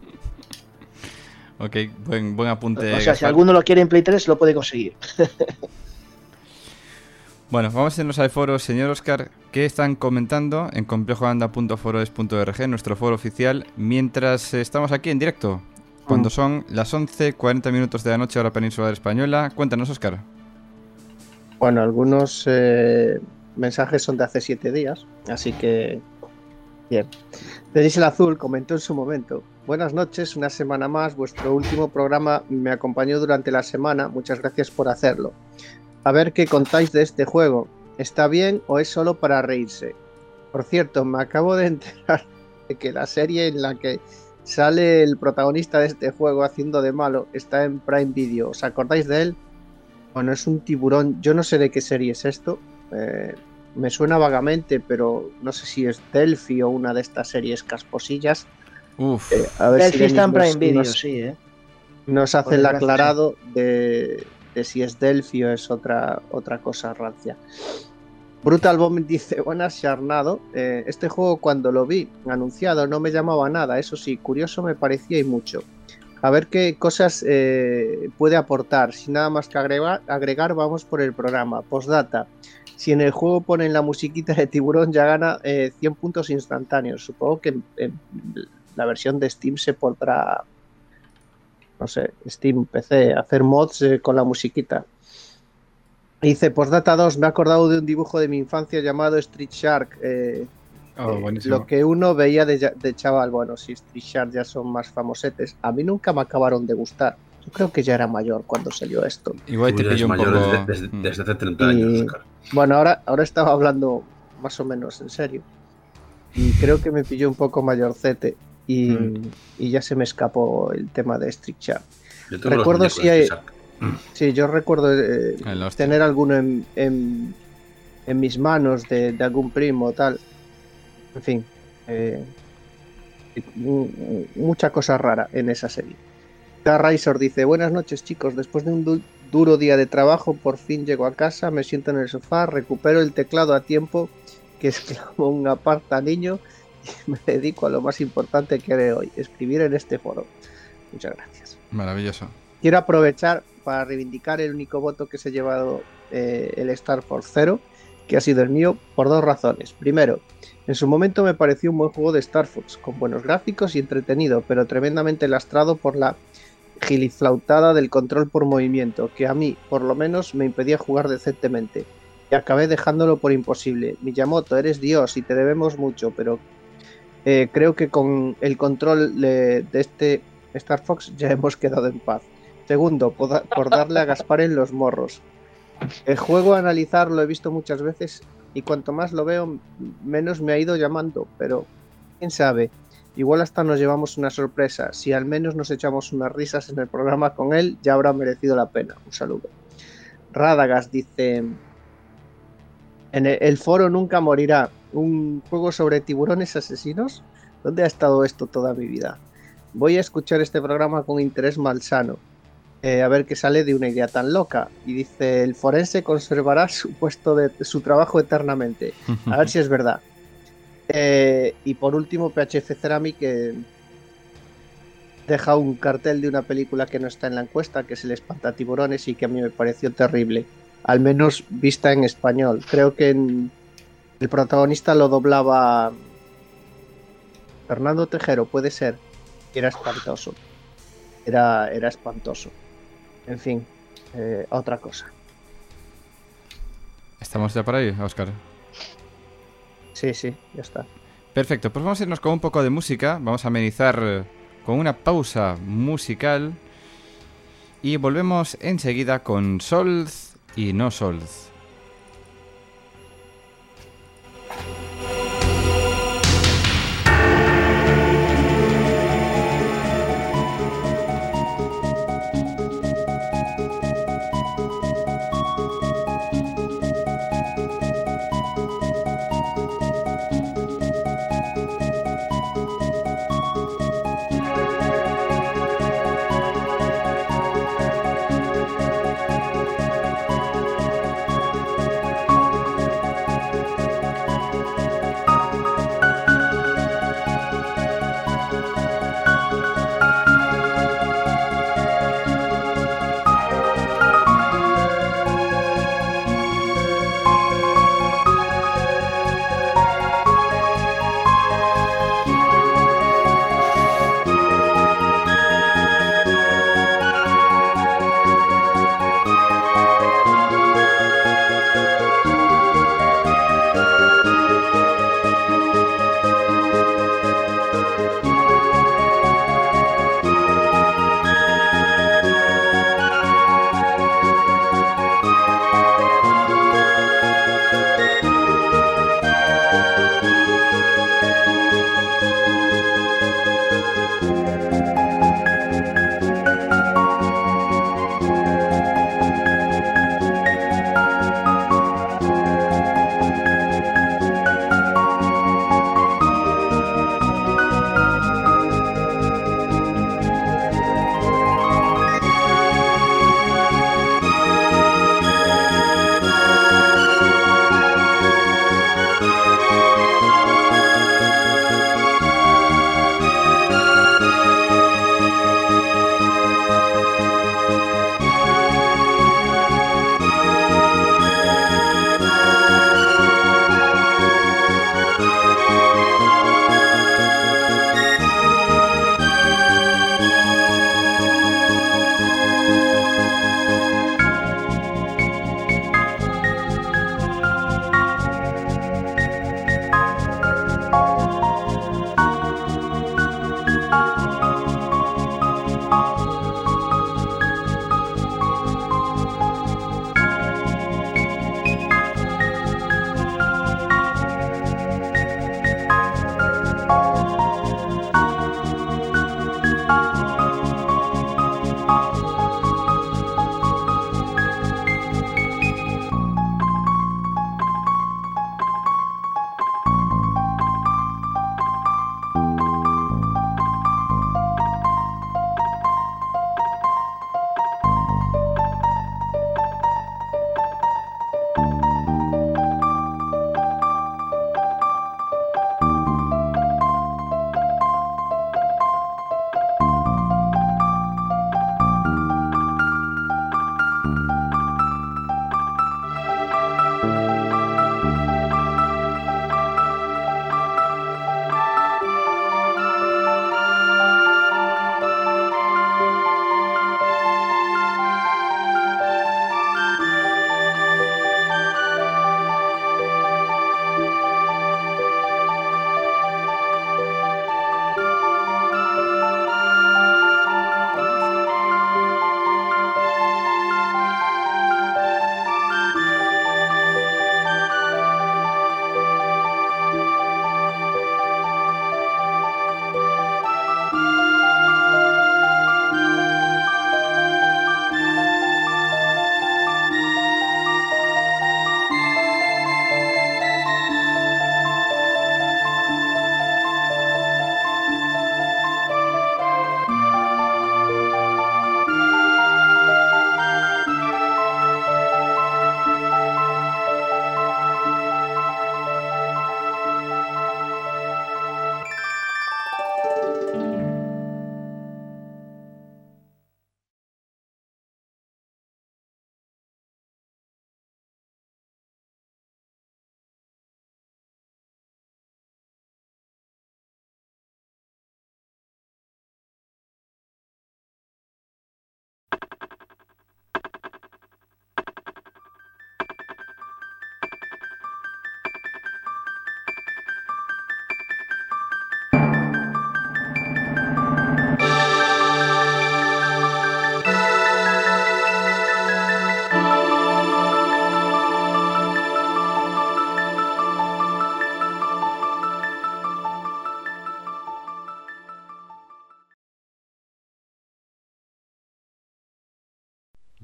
S2: ok, buen, buen apunte.
S5: O sea, si
S2: Gaspar.
S5: alguno lo quiere en Play tres, lo puede conseguir.
S2: Bueno, vamos a irnos al foro. Señor Oscar, ¿qué están comentando en complejoanda punto foroes punto org, nuestro foro oficial, mientras estamos aquí en directo? Cuando
S3: Mm.
S2: son las once cuarenta minutos de la noche, hora peninsular española. Cuéntanos, Oscar.
S3: Bueno, algunos eh, mensajes son de hace siete días, así que bien. Denis el Azul comentó en su momento: buenas noches, una semana más, vuestro último programa me acompañó durante la semana, muchas gracias por hacerlo. A ver qué contáis de este juego, ¿está bien o es solo para reírse? Por cierto, me acabo de enterar de que la serie en la que sale el protagonista de este juego haciendo de malo está en Prime Video, ¿os acordáis de él? Bueno, es un tiburón, yo no sé de qué serie es esto, eh, me suena vagamente, pero no sé si es Delphi o una de estas series casposillas.
S2: Uf,
S3: Eh, a ver
S5: Delphi
S3: si
S5: está en
S3: Denis
S5: Prime
S3: nos-
S5: Video,
S3: nos,
S5: sí, ¿eh?
S3: nos hace
S5: Por
S3: el
S5: desgracia,
S3: aclarado de, de si es Delphi o es otra, otra cosa rancia. Brutal Bomb dice: buenas, Charnado. Eh, este juego, cuando lo vi anunciado, no me llamaba nada. Eso sí, curioso me parecía y mucho. A ver qué cosas eh, puede aportar. Sin nada más que agregar, agregar, vamos por el programa. Postdata: si en el juego ponen la musiquita de tiburón, ya gana eh, cien puntos instantáneos. Supongo que en, en la versión de Steam se podrá, no sé, Steam, P C, hacer mods eh, con la musiquita. Dice: postdata dos, me he acordado de un dibujo de mi infancia llamado Street Shark. Eh,
S4: Oh,
S3: eh,
S4: buenísimo.
S3: lo que uno veía de, ya- de chaval. Bueno, si Street Shark ya son más famosetes, a mí nunca me acabaron de gustar. Yo creo que ya era mayor cuando salió esto.
S2: igual
S6: Tú
S2: te
S6: eres
S2: pillo un
S6: mayor
S2: poco...
S6: desde, desde-
S2: Mm.
S6: desde hace treinta
S3: Y-
S6: años, Oscar.
S3: Bueno, ahora, ahora estaba hablando más o menos en serio. Y creo que me pilló un poco mayorcete. Y,
S4: Mm.
S3: y ya se me escapó el tema de Street Shark.
S6: Yo tengo los
S3: Recuerdo
S6: muñecos
S3: si
S6: de
S3: hay-
S6: Isaac.
S3: Sí, yo recuerdo eh,
S2: El hostia.
S3: tener alguno en, en, en mis manos de, de algún primo o tal. En fin, eh, m- m- mucha cosa rara en esa serie. Razor dice: buenas noches, chicos, después de un du- duro día de trabajo, por fin llego a casa, me siento en el sofá, recupero el teclado a tiempo, que exclamó un aparta niño, y me dedico a lo más importante que haré hoy, escribir en este foro. Muchas gracias.
S2: Maravilloso.
S3: Quiero aprovechar para reivindicar el único voto que se ha llevado eh, el Star Force Zero, que ha sido el mío, por dos razones. Primero, en su momento me pareció un buen juego de Star Fox, con buenos gráficos y entretenido, pero tremendamente lastrado por la giliflautada del control por movimiento, que a mí, por lo menos, me impedía jugar decentemente. Y acabé dejándolo por imposible. Miyamoto, eres Dios y te debemos mucho, pero eh, creo que con el control de, de este Star Fox ya hemos quedado en paz. Segundo, por, da- por darle a Gaspar en los morros. El juego a analizar lo he visto muchas veces y cuanto más lo veo, menos me ha ido llamando, pero quién sabe, igual hasta nos llevamos una sorpresa. Si al menos nos echamos unas risas en el programa con él, ya habrá merecido la pena. Un saludo. Rádagas dice: en el, el foro nunca morirá. ¿Un juego sobre tiburones asesinos? ¿Dónde ha estado esto toda mi vida? Voy a escuchar este programa con interés malsano. Eh, a ver qué sale de una idea tan loca. Y dice: el forense conservará su puesto de su trabajo eternamente. A ver si es verdad. Eh, y por último, P H F Ceramic que deja un cartel de una película que no está en la encuesta, que es El Espantatiburones, y que a mí me pareció terrible, al menos vista en español. Creo que en el protagonista lo doblaba Fernando Tejero, puede ser. Era espantoso. Era, era espantoso. En fin, eh, otra cosa.
S2: ¿Estamos ya por ahí, Óscar?
S3: Sí, sí, ya está.
S2: Perfecto, pues vamos a irnos con un poco de música. Vamos a amenizar con una pausa musical. Y volvemos enseguida con Souls y no Souls.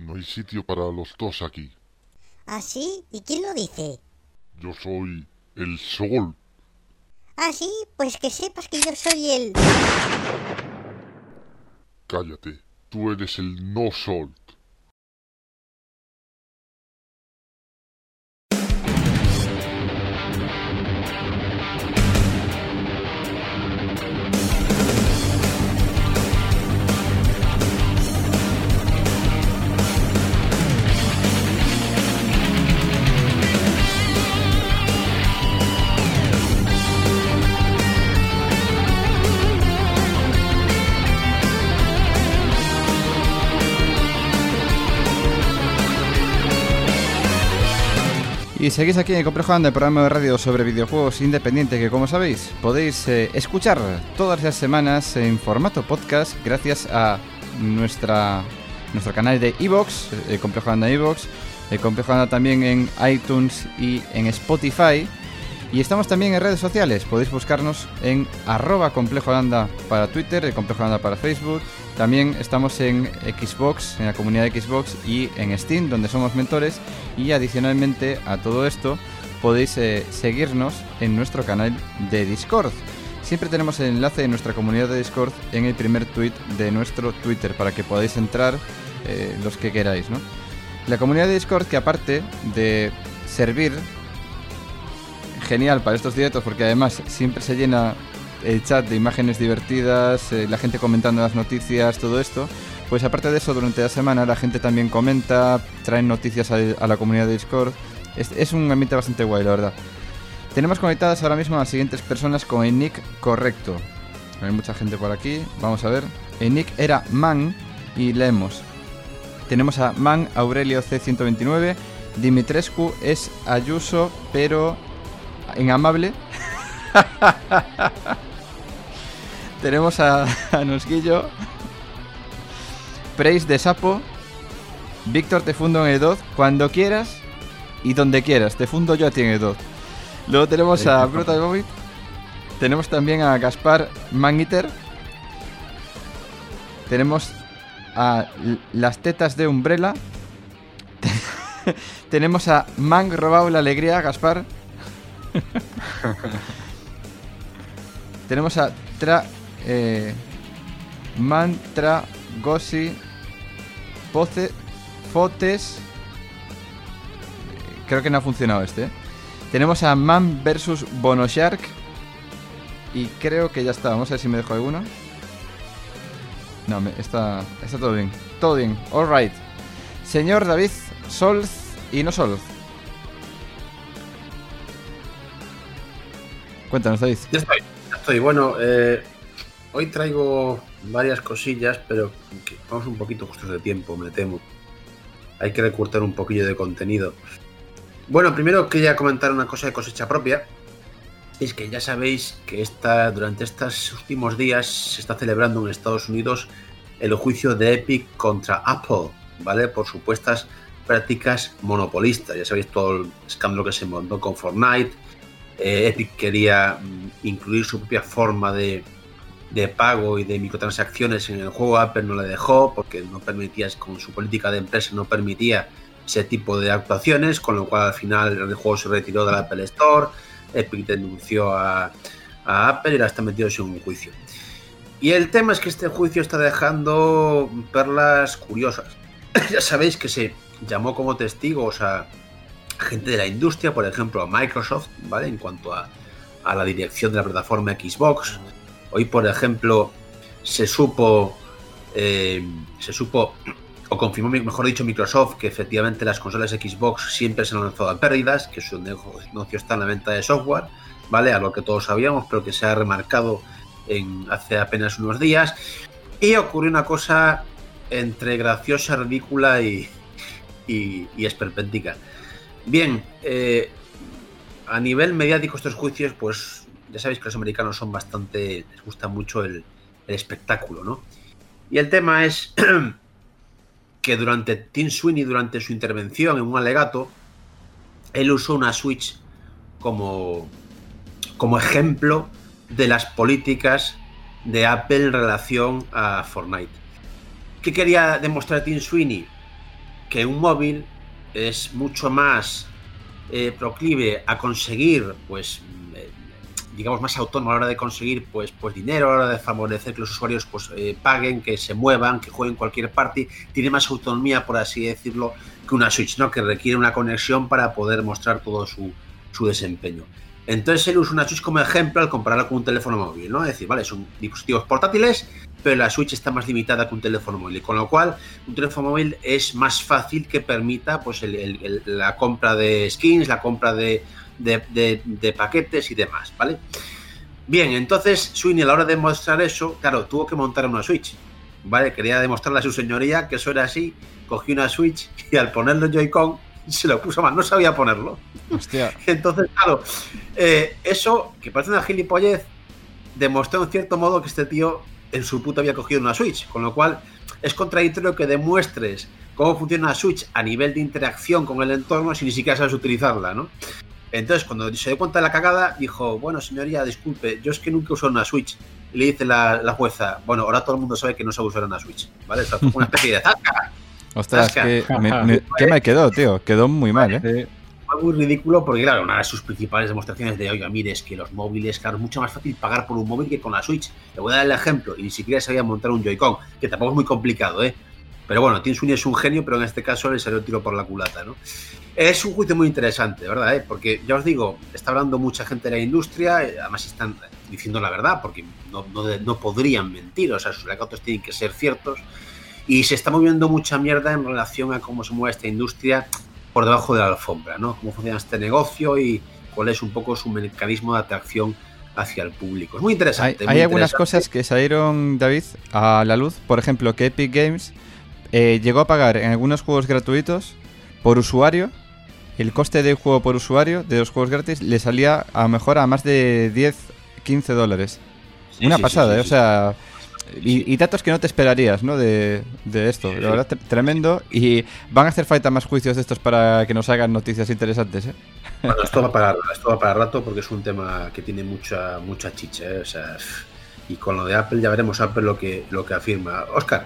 S7: No hay sitio para los dos aquí.
S8: ¿Ah, sí? ¿Y quién lo dice?
S7: Yo soy el sol.
S8: ¿Ah, sí? Pues que sepas que yo soy el...
S7: Cállate, tú eres el no sol.
S2: Y seguís aquí en el Complejo Anda, el programa de radio sobre videojuegos independiente que, como sabéis, podéis eh, escuchar todas las semanas en formato podcast gracias a nuestra nuestro canal de iVoox, el Complejo Anda iVoox, el Complejo Anda también en iTunes y en Spotify. Y estamos también en redes sociales, podéis buscarnos en arroba Complejo Anda para Twitter, el Complejo Anda para Facebook. También estamos en Xbox, en la comunidad de Xbox y en Steam, donde somos mentores. Y adicionalmente a todo esto, podéis eh, seguirnos en nuestro canal de Discord. Siempre tenemos el enlace de nuestra comunidad de Discord en el primer tweet de nuestro Twitter, para que podáis entrar eh, los que queráis, ¿no? La comunidad de Discord, que aparte de servir genial para estos directos, porque además siempre se llena el chat de imágenes divertidas, eh, la gente comentando las noticias, todo esto. Pues aparte de eso, durante la semana la gente también comenta, traen noticias a, a la comunidad de Discord. Es, es un ambiente bastante guay, la verdad. Tenemos conectadas ahora mismo a las siguientes personas con el nick correcto. Hay mucha gente por aquí, vamos a ver. El nick era Man y leemos. Tenemos a Man Aurelio C ciento veintinueve, Dimitrescu es Ayuso, pero en amable. Tenemos a, a Nosguillo, Praise de Sapo, Víctor, te fundo en Edod cuando quieras y donde quieras, te fundo yo a ti en Edod. Luego tenemos a Brutal Bobby, tenemos también a Gaspar Maniter, tenemos a Las Tetas de Umbrella, tenemos a Man robado la alegría, Gaspar. Tenemos a Tra eh, Mantra Gossi Poce Fotes. Creo que no ha funcionado este, ¿eh? Tenemos a Man versus Bonoshark. Y creo que ya está. Vamos a ver si me dejo alguno. No, me, está, está todo bien. Todo bien, alright. Señor David Solz y no Solz. Cuéntanos, David.
S6: Ya estoy, ya estoy. Bueno, eh, hoy traigo varias cosillas, pero vamos un poquito justos de tiempo, me temo. Hay que recortar un poquillo de contenido. Bueno, primero quería comentar una cosa de cosecha propia. Es que ya sabéis que esta, durante estos últimos días se está celebrando en Estados Unidos el juicio de Epic contra Apple, ¿vale? Por supuestas prácticas monopolistas. Ya sabéis todo el escándalo que se montó con Fortnite. Eh, Epic quería mm, incluir su propia forma de, de pago y de microtransacciones en el juego. Apple no le dejó porque no permitía, con su política de empresa no permitía ese tipo de actuaciones, con lo cual al final el juego se retiró del Apple Store. Epic denunció a, a Apple y ahora está metido en un juicio. Y el tema es que este juicio está dejando perlas curiosas. Ya sabéis que se llamó como testigos a gente de la industria, por ejemplo a Microsoft, ¿vale? En cuanto a, a la dirección de la plataforma Xbox. Hoy, por ejemplo, se supo, eh, se supo, o confirmó, mejor dicho, Microsoft, que efectivamente las consolas Xbox siempre se han lanzado a pérdidas, que su negocio está en la venta de software, ¿vale? Algo que todos sabíamos, pero que se ha remarcado en, hace apenas unos días. Y ocurrió una cosa entre graciosa, ridícula y, y, y esperpéntica. Bien, eh, a nivel mediático estos juicios, pues ya sabéis que los americanos son bastante, les gusta mucho el, el espectáculo, ¿no? Y el tema es que durante Tim Sweeney, durante su intervención en un alegato, él usó una Switch como, como ejemplo de las políticas de Apple en relación a Fortnite. ¿Qué quería demostrar Tim Sweeney? que un móvil es mucho más eh, proclive a conseguir, pues, eh, digamos, más autónomo a la hora de conseguir, pues, pues dinero, a la hora de favorecer que los usuarios, pues, eh, paguen, que se muevan, que jueguen cualquier party, tiene más autonomía, por así decirlo, que una Switch, ¿no? Que requiere una conexión para poder mostrar todo su, su desempeño. Entonces él usa una Switch como ejemplo al compararla con un teléfono móvil, ¿no? Es decir, vale, son dispositivos portátiles, pero la Switch está más limitada que un teléfono móvil, y con lo cual un teléfono móvil es más fácil que permita, pues, el, el, el, la compra de skins, la compra de, de, de, de paquetes y demás, ¿vale? Bien, entonces Sweeney, a la hora de mostrar eso, claro, tuvo que montar una Switch, ¿vale? Quería demostrarle a su señoría que eso era así, cogió una Switch y al ponerle el Joy-Con se lo puso mal, no sabía ponerlo.
S2: Hostia.
S6: Entonces, claro, eh, eso, que parece una gilipollez, demostró en cierto modo que este tío en su puta había cogido una Switch, con lo cual es contradictorio que demuestres cómo funciona una Switch a nivel de interacción con el entorno si ni siquiera sabes utilizarla, ¿no? Entonces, cuando se dio cuenta de la cagada, dijo, bueno, señoría, disculpe, yo es que nunca uso una Switch. Y le dice la, la jueza, bueno, ahora todo el mundo sabe que no sabe usar una Switch, ¿vale? O sea, fue una especie de zasca.
S2: Ostras, que me, me, ¿qué me quedó, tío? Quedó muy mal, ¿eh?
S6: Fue muy ridículo porque, claro, una de sus principales demostraciones de, oiga, mire, es que los móviles, claro, es mucho más fácil pagar por un móvil que con la Switch. Le voy a dar el ejemplo, y ni siquiera sabía montar un Joy-Con, que tampoco es muy complicado, ¿eh? Pero bueno, Tim Sweeney es un genio, pero en este caso le salió el tiro por la culata, ¿no? Es un juicio muy interesante, ¿verdad? ¿Eh? Porque, ya os digo, está hablando mucha gente de la industria, además están diciendo la verdad, porque no, no, no podrían mentir, o sea, sus alegatos tienen que ser ciertos, y se está moviendo mucha mierda en relación a cómo se mueve esta industria por debajo de la alfombra, ¿no? Cómo funciona este negocio y cuál es un poco su mecanismo de atracción hacia el público. Es muy interesante.
S2: Hay,
S6: muy
S2: hay algunas
S6: interesante.
S2: cosas que salieron, David, a la luz. Por ejemplo, que Epic Games eh, llegó a pagar en algunos juegos gratuitos por usuario. El coste del juego por usuario de los juegos gratis le salía a lo mejor a más de diez, quince dólares.
S6: Sí,
S2: Una
S6: sí,
S2: pasada,
S6: sí,
S2: ¿eh?
S6: sí,
S2: O sea...
S6: sí.
S2: Y, y datos que no te esperarías, ¿no? De, de esto.
S6: Sí.
S2: La verdad, tre- tremendo. Y van a hacer falta más juicios de estos para que nos hagan noticias interesantes, ¿eh?
S6: Bueno, esto va para esto va para rato porque es un tema que tiene mucha mucha chicha, ¿eh? O sea, y con lo de Apple ya veremos Apple lo que lo que afirma. Óscar.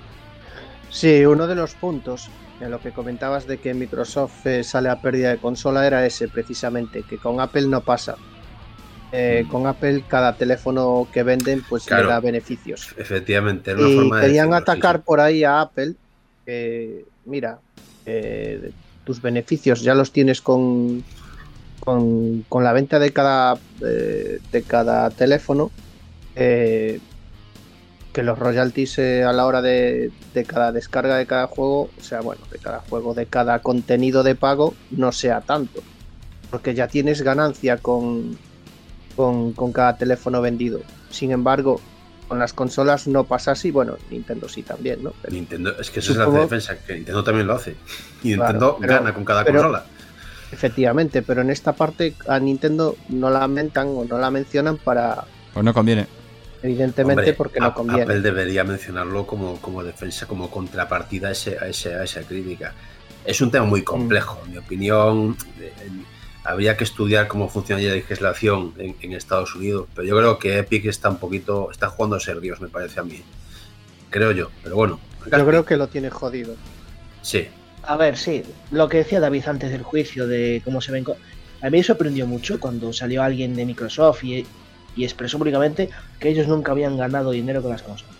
S3: Sí, uno de los puntos en lo que comentabas de que Microsoft eh, sale a pérdida de consola era ese, precisamente, que con Apple no pasa. Eh, con Apple cada teléfono que venden pues
S6: Claro.
S3: le da beneficios.
S6: Efectivamente, era una
S3: Y
S6: forma de
S3: querían
S6: decirlo,
S3: atacar
S6: sí,
S3: por ahí a Apple, que mira, eh, tus beneficios ya los tienes con, con, con la venta de cada, eh, de cada teléfono, eh, que los royalties eh, a la hora de, de cada descarga de cada juego, o sea, bueno, de cada juego, de cada contenido de pago, no sea tanto, porque ya tienes ganancia con, con, con cada teléfono vendido. Sin embargo, con las consolas no pasa así, bueno, Nintendo sí también, ¿no? Pero
S6: Nintendo, es que esa
S3: Supongo-
S6: es la defensa, que Nintendo también lo hace. Y
S3: Claro,
S6: Nintendo
S3: pero-
S6: gana con cada
S3: pero-
S6: consola.
S3: efectivamente, pero en esta parte a Nintendo no la mentan o no la mencionan para,
S2: Pues no conviene.
S3: evidentemente,
S6: Hombre,
S3: porque no
S6: Ap-
S3: conviene.
S6: Apple debería mencionarlo como, como defensa, como contrapartida a, ese, a, ese, a esa crítica. Es un tema muy complejo, en mi opinión. eh, Habría que estudiar cómo funciona la legislación en, en Estados Unidos, pero yo creo que Epic está un poquito, está jugando a ser Dios, me parece a mí. Creo yo, pero bueno.
S3: Yo creo que lo tiene jodido.
S6: Sí.
S5: A ver, sí, lo que decía David antes del juicio de cómo se ven... co- A mí me sorprendió mucho cuando salió alguien de Microsoft y, y expresó públicamente que ellos nunca habían ganado dinero con las consolas.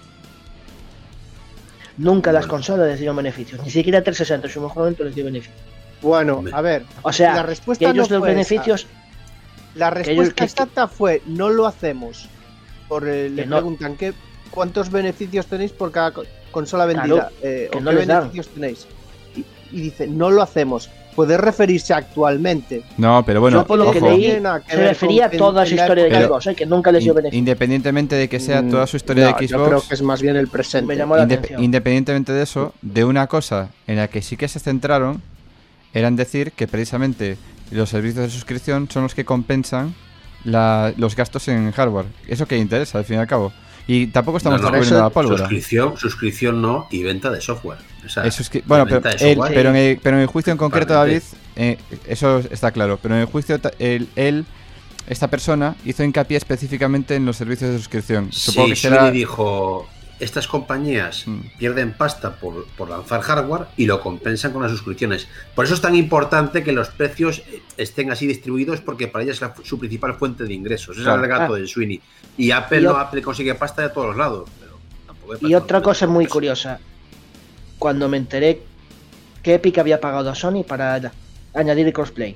S5: Nunca las
S6: Bueno.
S5: consolas les dieron beneficios, ni siquiera trescientos sesenta en su mejor momento les dio beneficios.
S3: Bueno,
S6: Hombre.
S3: a ver,
S5: O sea,
S3: la
S5: que
S3: respuesta
S5: ellos
S3: no
S5: los
S3: fue
S5: beneficios...
S3: esa. La
S5: ellos-
S3: respuesta
S5: que-
S3: exacta fue no lo hacemos. Por, eh, le
S5: Que no-
S3: preguntan ¿qué, cuántos beneficios tenéis por cada co- consola vendida.
S5: Claro,
S3: eh,
S5: que
S3: o
S5: no
S3: qué
S5: les dan.
S3: beneficios tenéis. Y, y dice, no lo hacemos. Puede referirse actualmente.
S2: No, pero bueno,
S5: Yo por lo que
S2: ojo,
S5: leí,
S3: tiene nada que
S5: se
S3: ver
S5: refería a
S3: con-
S5: toda su
S3: en la
S5: historia de
S3: época-
S5: Xbox, ¿eh? Que nunca les dio
S2: in-
S5: beneficios.
S2: independientemente de que sea toda su historia
S3: Mm, No,
S2: de
S3: yo creo
S2: Xbox,
S3: que es más bien el presente.
S5: Me llamó la
S2: indep-
S5: atención.
S2: independientemente de eso, de una cosa en la que sí que se centraron, era en decir que precisamente los servicios de suscripción son los que compensan la- los gastos en hardware. Eso que interesa, al fin y al cabo. Y tampoco estamos
S6: No, no,
S2: descubriendo
S3: eso-
S2: la pólvora.
S6: Suscripción, suscripción no, y venta de software. O sea,
S2: Eso es que, bueno, pero,
S6: venta de
S2: él-
S6: software.
S2: pero, en el, pero en el juicio en concreto, David,
S6: Totalmente.
S2: eh, eso está claro. Pero en el juicio, ta- él, él, esta persona, hizo hincapié específicamente en los servicios de suscripción. Supongo
S6: Sí,
S2: que será.
S6: Sweeney dijo, estas compañías
S2: Mm.
S6: pierden pasta por, por lanzar hardware y lo compensan con las suscripciones. Por eso es tan importante que los precios estén así distribuidos, porque para ellas es la, su principal fuente de ingresos. Ese
S2: Claro.
S6: es el gato
S5: Ah.
S6: de Sweeney. Y Apple
S5: Y
S6: no,
S5: o-
S6: Apple consigue pasta de todos los lados. Pero tampoco me
S5: Y
S6: parece
S5: otra
S6: una
S5: cosa muy
S6: cosa.
S5: curiosa. Cuando me enteré que Epic había pagado a Sony para añadir el crossplay.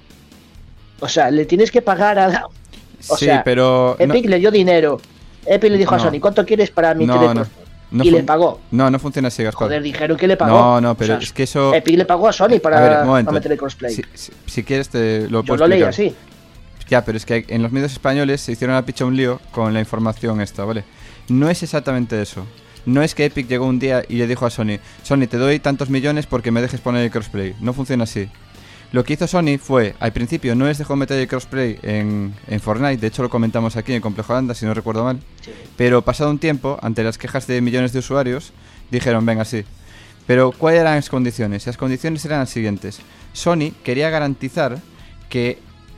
S5: O sea, le tienes que pagar a la... O
S2: sí,
S5: sea,
S2: pero... no-
S5: Epic le dio dinero. Epic le dijo a
S2: No.
S5: Sony, ¿cuánto quieres para mi
S2: No,
S5: teléfono?
S2: no. no
S5: y le
S2: fun-
S5: pagó.
S2: No, no funciona así, Gaspar.
S5: Joder, dijeron que le pagó.
S2: No, no, pero
S5: O sea,
S2: es que eso...
S5: Epic le pagó a Sony para,
S2: A ver, un momento.
S5: para meter el crossplay.
S2: Si, si- si quieres te lo
S5: Yo
S2: puedo
S5: lo leí
S2: explicar.
S5: así.
S2: Ya, pero es que en los medios españoles se hicieron a picha un lío con la información esta, ¿vale? No es exactamente eso. No es que Epic llegó un día y le dijo a Sony, Sony, te doy tantos millones porque me dejes poner el crossplay. No funciona así. Lo que hizo Sony fue, al principio no les dejó meter el crossplay en, en Fortnite, de hecho lo comentamos aquí en Complejo Anda, si no recuerdo mal.
S5: Sí.
S2: Pero pasado un tiempo, ante las quejas de millones de usuarios, dijeron, venga, sí. Pero, ¿cuáles eran las condiciones? Las condiciones eran las siguientes. Sony quería garantizar que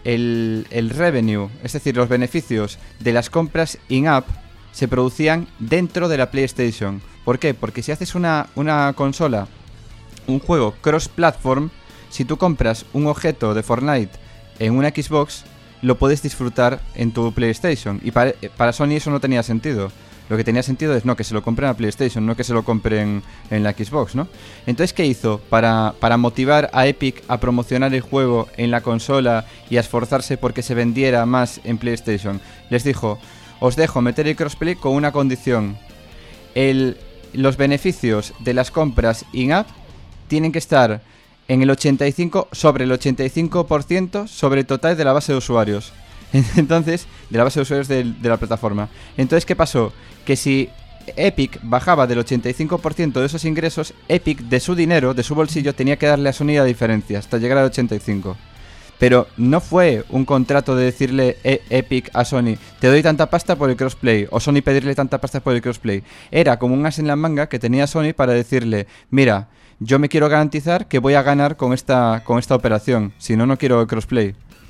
S2: el, el revenue, es decir, los beneficios de las compras in-app, se producían dentro de la PlayStation. ¿Por qué? Porque si haces una, una consola, un juego cross-platform, si tú compras un objeto de Fortnite en una Xbox, lo puedes disfrutar en tu PlayStation. Y para, para Sony eso no tenía sentido. Lo que tenía sentido es no que se lo compren a PlayStation, no que se lo compren en la Xbox, ¿no? Entonces, ¿qué hizo? Para, para motivar a Epic a promocionar el juego en la consola y a esforzarse porque se vendiera más en PlayStation, les dijo, os dejo meter el crossplay con una condición. El, los beneficios de las compras in-app tienen que estar en el ochenta y cinco sobre el ochenta y cinco por ciento sobre el total de la base de usuarios. Entonces, de la base de usuarios de, de la plataforma. Entonces, ¿qué pasó? Que si Epic bajaba del ochenta y cinco por ciento de esos ingresos, Epic de su dinero, de su bolsillo, tenía que darle a Sony la diferencia hasta llegar al ochenta y cinco por ciento. Pero no fue un contrato de decirle e Epic a Sony, te doy tanta pasta por el crossplay, o Sony pedirle tanta pasta por el crossplay. Era como un as en la manga que tenía Sony para decirle, mira, yo me quiero garantizar que voy a ganar con esta, con esta operación, si no, no quiero el crossplay.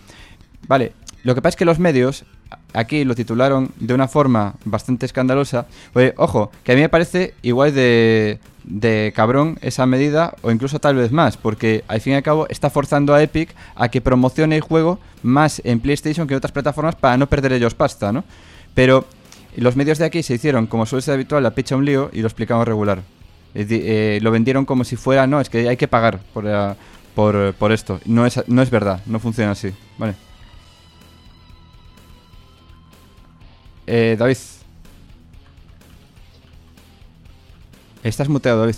S2: Vale, lo que pasa es que los medios aquí lo titularon de una forma bastante escandalosa. Oye, ojo, que a mí me parece igual de, de cabrón esa medida, o incluso tal vez más, porque al fin y al cabo está forzando a Epic a que promocione el juego más en PlayStation que en otras plataformas para no perder ellos pasta, ¿no? Pero los medios de aquí se hicieron, como suele ser habitual, la picha un lío y lo explicamos regular. Eh, eh, lo vendieron como si fuera, no, es que hay que pagar por, uh, por, por esto. No es, no es verdad, no funciona así, ¿vale? Eh, David. Estás muteado, David.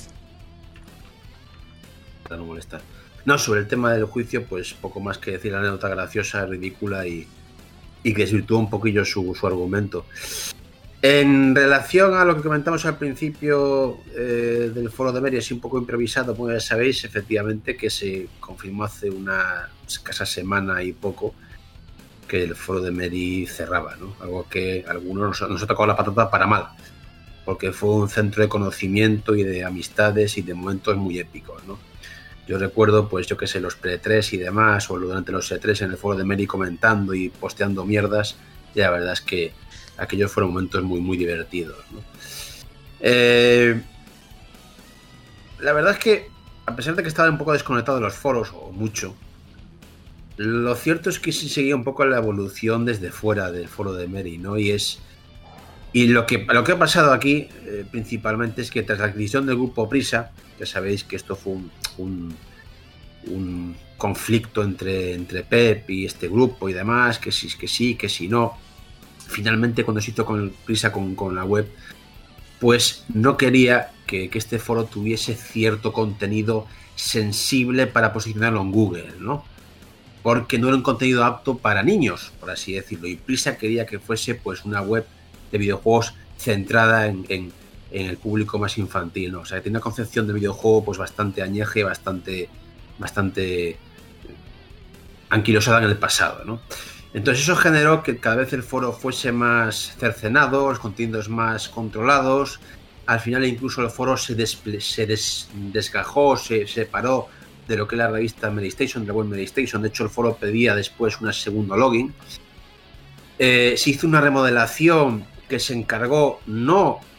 S6: No molestar. No, sobre el tema del juicio, pues poco más que decir, la anécdota graciosa, ridícula y, y que desvirtúa un poquillo su, su argumento. En relación a lo que comentamos al principio eh, del foro de Mary, así un poco improvisado, como ya sabéis, efectivamente que se confirmó hace una escasa semana y poco que el foro de Mary cerraba, ¿no? Algo que a algunos nos, nos ha tocado la patata para mal, porque fue un centro de conocimiento y de amistades y de momentos muy épicos, ¿no? Yo recuerdo, pues yo que sé, los pre tres y demás, o durante los E tres en el foro de Mary comentando y posteando mierdas, y la verdad es que aquellos fueron momentos muy, muy divertidos, ¿no? Eh, la verdad es que, a pesar de que estaba un poco desconectado de los foros, o mucho, lo cierto es que sí seguía un poco la evolución desde fuera del foro de Mary, ¿no? Y es... Y lo que, lo que ha pasado aquí, eh, principalmente, es que tras la adquisición del grupo Prisa, ya sabéis que esto fue un, un, un conflicto entre, entre Pep y este grupo y demás, que sí, que sí, que sí, no. Finalmente, cuando se hizo con Prisa con, con la web, pues no quería que, que este foro tuviese cierto contenido sensible para posicionarlo en Google, ¿no? Porque no era un contenido apto para niños, por así decirlo. Y Prisa quería que fuese pues una web de videojuegos centrada en, en, en el público más infantil, ¿no? O sea, que tiene una concepción de videojuego pues bastante añeje, bastante, bastante anquilosada en el pasado, ¿no? Entonces eso generó que cada vez el foro fuese más cercenado, los contenidos más controlados. Al final incluso el foro se, desple- se des- desgajó, se separó de lo que es la revista Medistation, de la web Medistation. De hecho, el foro pedía después un segundo login. Eh, se hizo una remodelación que se encargó no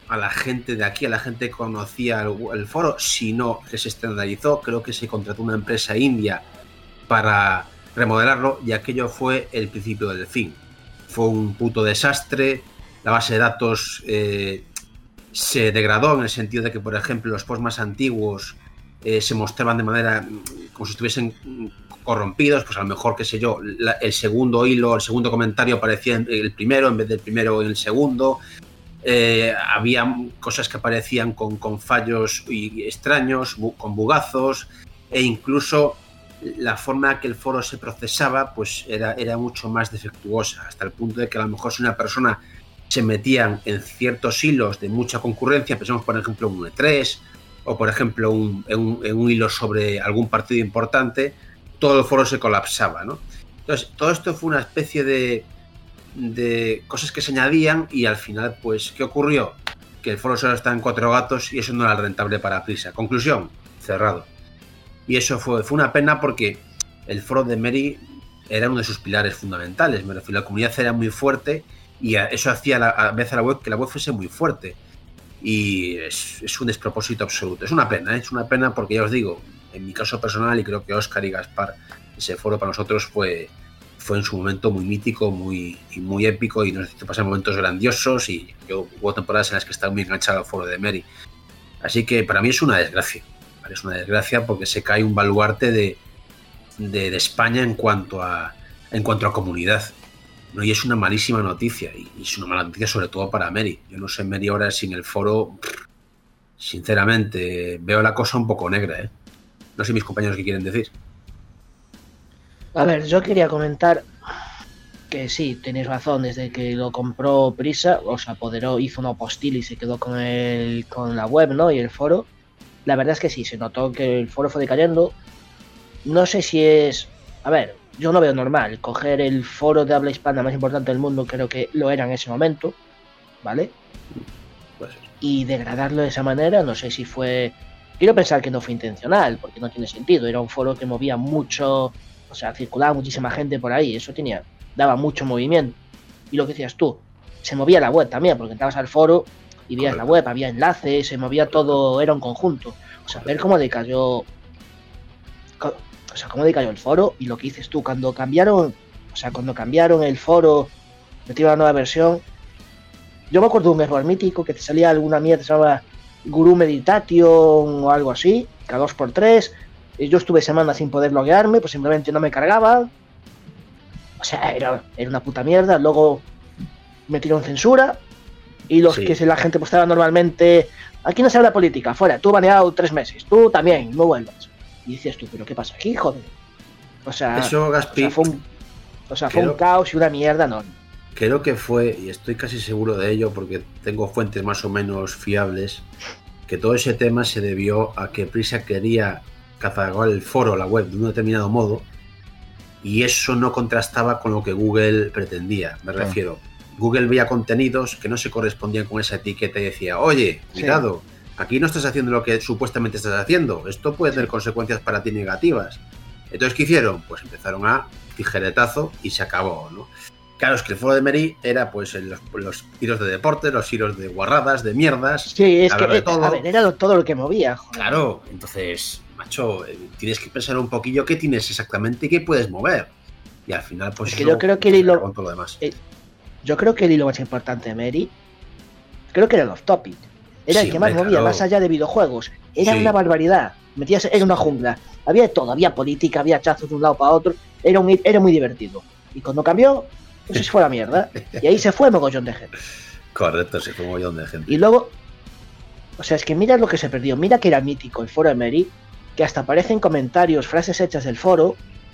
S6: a la gente de aquí, a la gente que conocía el, el foro, sino que se estandarizó. Creo que se contrató una empresa india para remodelarlo y aquello fue el principio del fin. Fue un puto desastre. La base de datos eh, se degradó en el sentido de que, por ejemplo, los posts más antiguos eh, se mostraban de manera como si estuviesen corrompidos. Pues a lo mejor, qué sé yo, la, el segundo hilo, el segundo comentario aparecía en el primero en vez del primero en el segundo. Eh, había cosas que aparecían con, con fallos y extraños, bu- con bugazos, e incluso la forma en que el foro se procesaba pues era, era mucho más defectuosa, hasta el punto de que a lo mejor si una persona se metían en ciertos hilos de mucha concurrencia, pensamos por ejemplo en un E tres o por ejemplo un, en, un, en un hilo sobre algún partido importante, todo el foro se colapsaba, ¿no? Entonces todo esto fue una especie de de cosas que se añadían y al final, pues, ¿qué ocurrió? Que el foro solo está en cuatro gatos y eso no era rentable para Prisa. Conclusión, cerrado. Y eso fue, fue una pena porque el foro de Mary era uno de sus pilares fundamentales. Me refiero, la comunidad era muy fuerte y eso hacía a, a veces a la web que la web fuese muy fuerte. Y es, es un despropósito absoluto. Es una pena, ¿eh? Es una pena porque ya os digo, en mi caso personal, y creo que Óscar y Gaspar, ese foro para nosotros fue... fue en su momento muy mítico, muy, y muy épico y nos hizo pasar momentos grandiosos y yo hubo temporadas en las que estaba muy enganchado al foro de Mary. Así que para mí es una desgracia, ¿vale? Es una desgracia porque se cae un baluarte de, de, de España en cuanto a, en cuanto a comunidad, ¿no? Y es una malísima noticia y, y es una mala noticia sobre todo para Mary. Yo no sé, Mary ahora sin el foro, sinceramente veo la cosa un poco negra, ¿eh? No sé mis compañeros qué quieren decir.
S5: A ver, yo quería comentar que sí, tenéis razón, desde que lo compró Prisa, o se apoderó, hizo un apostil y se quedó con el, con la web, ¿no? Y el foro. La verdad es que sí, se notó que el foro fue decayendo. No sé si es... A ver, yo no veo normal coger el foro de habla hispana más importante del mundo, creo que lo era en ese momento, ¿vale?
S6: Pues,
S5: Y degradarlo de esa manera, no sé si fue... Quiero pensar que no fue intencional, porque no tiene sentido. Era un foro que movía mucho... O sea, circulaba muchísima gente por ahí, eso tenía, daba mucho movimiento. Y lo que decías tú, se movía la web también, porque entrabas al foro y veías la web, había enlaces, se movía todo, era un conjunto. O sea, ver cómo decayó, o sea, cómo decayó el foro y lo que dices tú, cuando cambiaron, o sea, cuando cambiaron el foro, metieron la nueva versión, yo me acuerdo de un error mítico que te salía alguna mierda que se llamaba Guru Meditation o algo así, cada dos por tres. Yo estuve semanas sin poder loguearme, pues simplemente no me cargaba. O sea, era, era una puta mierda. Luego metieron censura. Y los sí. que la gente postaba normalmente... Aquí no se habla política, fuera. Tú baneado tres meses. Tú también, no vuelvas. Y dices tú, ¿pero qué pasa aquí, joder? O sea,
S6: Eso, Gaspi,
S5: o sea, fue, un, o sea, fue creo, un caos y una mierda enorme.
S6: Creo que fue, y estoy casi seguro de ello, porque tengo fuentes más o menos fiables, que todo ese tema se debió a que Prisa quería... catalogar el foro, la web, de un determinado modo y eso no contrastaba con lo que Google pretendía. Me refiero, ah. Google veía contenidos que no se correspondían con esa etiqueta y decía, oye, cuidado, sí. aquí no estás haciendo lo que supuestamente estás haciendo, esto puede tener sí. consecuencias para ti negativas. Entonces, ¿qué hicieron? Pues empezaron a tijeretazo y se acabó, ¿no? Claro, es que el foro de Mary era pues los, los hilos de deporte, los hilos de guarradas, de mierdas.
S5: Sí, es que de todo. A ver, era lo, todo lo que movía. Joder.
S6: Claro, entonces... macho, tienes que pensar un poquillo qué tienes exactamente y qué puedes mover. Y al final, pues...
S5: Es que yo creo que el hilo...
S6: Todo lo demás.
S5: Eh, yo creo que el hilo más importante de Mary, creo que era el off-topic. Era sí, el que más hombre, movía, claro. más allá de videojuegos. Era sí. una barbaridad. Metías en una jungla. Había de todo, había política, había chazos de un lado para otro. Era, un, era muy divertido. Y cuando cambió, pues se fue a la mierda. Y ahí se fue mogollón de gente.
S6: Correcto, se fue mogollón de gente.
S5: Y luego... O sea, es que mira lo que se perdió. Mira que era mítico el foro de Mary, que hasta aparecen comentarios, frases hechas del foro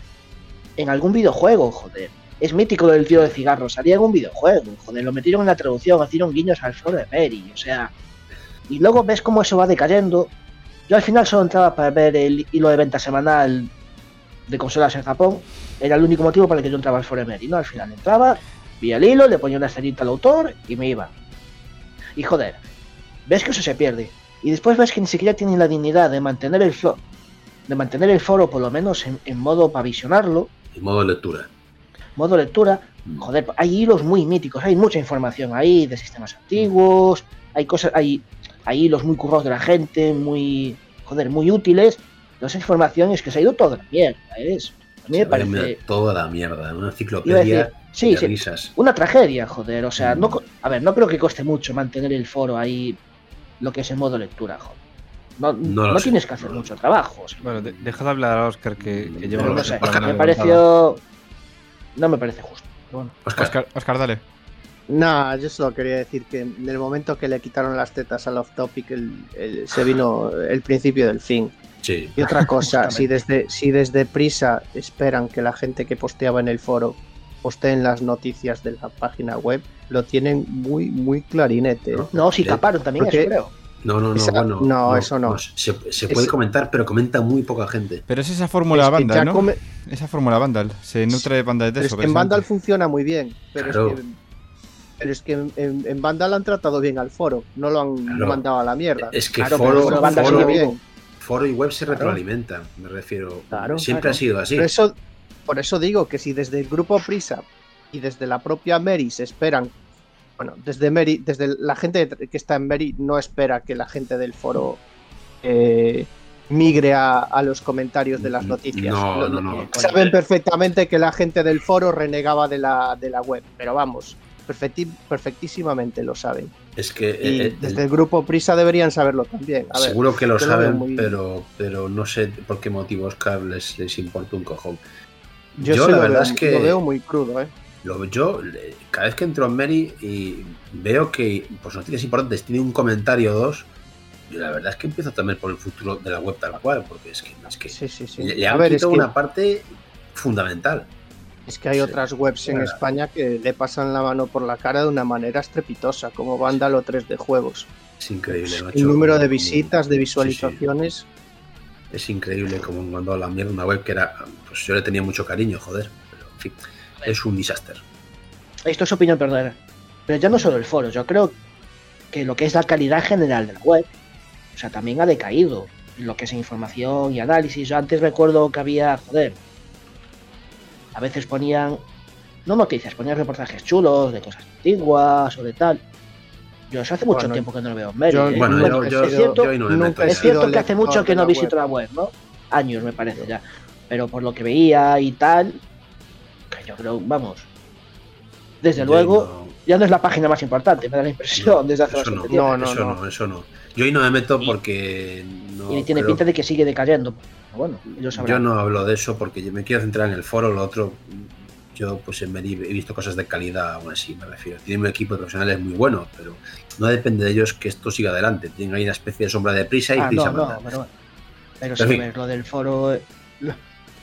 S5: en algún videojuego, joder. Es mítico el tío de cigarros, salía en un videojuego, joder, lo metieron en la traducción, hicieron guiños al foro de Mary, o sea... Y luego ves cómo eso va decayendo. Yo al final solo entraba para ver el hilo de venta semanal de consolas en Japón, era el único motivo para el que yo entraba al foro de Mary, ¿no? Al final entraba, vi el hilo, le ponía una estrellita al autor y me iba. Y joder, ves que eso se pierde. Y después ves que ni siquiera tienen la dignidad de mantener el foro, de mantener el foro por lo menos en, en modo para visionarlo.
S6: En modo lectura.
S5: Modo lectura, joder, hay hilos muy míticos, hay mucha información ahí de sistemas antiguos, hay cosas, hay, hay hilos muy currados de la gente, muy, joder, muy útiles. Esa información es que se ha ido toda la mierda, ¿es? A mí me parece...
S6: Toda la mierda, una enciclopedia
S5: decir, sí,
S6: de
S5: sí,
S6: risas.
S5: Una tragedia, joder, o sea, no, a ver, no creo que cueste mucho mantener el foro ahí, lo que es en modo lectura, joder. No, no, no tienes que hacer no. mucho trabajo. O sea.
S4: Bueno, de, deja de hablar a Oscar que, que lleva...
S5: No sé, Oscar, me pareció... No me parece justo. Bueno.
S2: Oscar, Oscar, Oscar, dale.
S3: Nah, yo solo quería decir que en el momento que le quitaron las tetas al Off Topic, el, el, se vino el principio del fin.
S6: Sí.
S3: Y otra cosa, si desde, si desde Prisa esperan que la gente que posteaba en el foro posteen las noticias de la página web, lo tienen muy, muy clarinete.
S5: No, no si caparon también
S3: Porque,
S5: eso, creo.
S6: No, no, no,
S3: esa,
S6: bueno,
S3: no,
S6: no,
S3: eso no.
S6: no se, se puede
S3: es,
S6: comentar, pero comenta muy poca gente.
S2: Pero es esa fórmula
S3: es
S2: Vandal, ¿no?
S3: Come...
S2: Esa fórmula Vandal. Se nutre de Vandal de
S3: pero
S2: eso.
S3: Es que en Vandal funciona muy bien. Pero
S6: claro.
S3: es que, pero es que en, en, en Vandal han tratado bien al foro. No lo han claro. mandado a la mierda.
S6: Es que
S5: claro,
S6: foro,
S5: foro,
S6: foro, foro,
S5: bien.
S6: foro y web se claro. retroalimentan, me refiero.
S3: Claro,
S6: Siempre
S3: claro.
S6: ha sido así.
S3: Por eso, por eso digo que si desde el grupo Prisa y desde la propia Mary se esperan, bueno, desde Mary, desde la gente que está en Mary no espera que la gente del foro eh, migre a, a los comentarios de las noticias.
S6: No, no, no.
S3: Saben perfectamente que la gente del foro renegaba de la, de la web, pero vamos, perfecti, perfectísimamente lo saben.
S6: Es que
S3: y
S6: eh,
S3: desde el, el grupo Prisa deberían saberlo también. A
S6: seguro
S3: ver,
S6: que lo saben,
S3: lo muy...
S6: pero, pero no sé por qué motivo Oscar les, les importa un cojón.
S3: Yo, yo la verdad veo, es que lo veo muy crudo, ¿eh?
S6: Lo, yo, cada vez que entro en Mary y veo que pues, noticias importantes tiene un comentario o dos, yo la verdad es que empiezo también por el futuro de la web tal cual, porque es que, es que
S3: sí, sí, sí.
S6: le, le han quitado una que... parte fundamental.
S3: Es que hay sí. otras webs en España que le pasan la mano por la cara de una manera estrepitosa, como Vandal o tres D Juegos.
S6: Es increíble, ¿no?
S3: El número de visitas, de visualizaciones.
S6: Sí, sí. Es increíble como mandó a la mierda una web que era. Pues yo le tenía mucho cariño, joder. Pero en fin, es un desastre.
S5: Esto es opinión personal. Pero ya no solo el foro, yo creo que lo que es la calidad general de la web, o sea, también ha decaído. Lo que es información y análisis. Yo antes recuerdo que había, joder. A veces ponían, no noticias, ponían reportajes chulos de cosas antiguas o de tal. Yo eso hace mucho bueno, tiempo que no lo veo en Mary.
S6: Yo,
S5: ¿eh?
S6: Bueno,
S5: bueno,
S6: yo,
S5: es
S6: yo,
S5: cierto,
S6: yo, yo no me meto.
S5: Es cierto que hace mucho que no visito la web, ¿no? Años me parece ya. Pero por lo que veía y tal, que yo creo, vamos, desde yo luego, no... ya no es la página más importante, me da la impresión,
S6: no,
S5: desde hace
S6: eso
S5: bastante
S6: no,
S5: tiempo.
S6: No, no, eso no, no, eso no. Yo ahí no me meto porque... No
S5: y tiene
S6: creo...
S5: pinta de que sigue decayendo. Bueno,
S6: yo no hablo de eso porque yo me quiero centrar en el foro, lo otro... Yo pues en Mary he visto cosas de calidad aún así, me refiero. Tienen un equipo de profesionales muy bueno, pero no depende de ellos que esto siga adelante. Tienen ahí una especie de sombra de Prisa y
S5: ah,
S6: Prisa
S5: no,
S6: manda.
S5: No, pero pero sí, ver, lo del foro... Lo,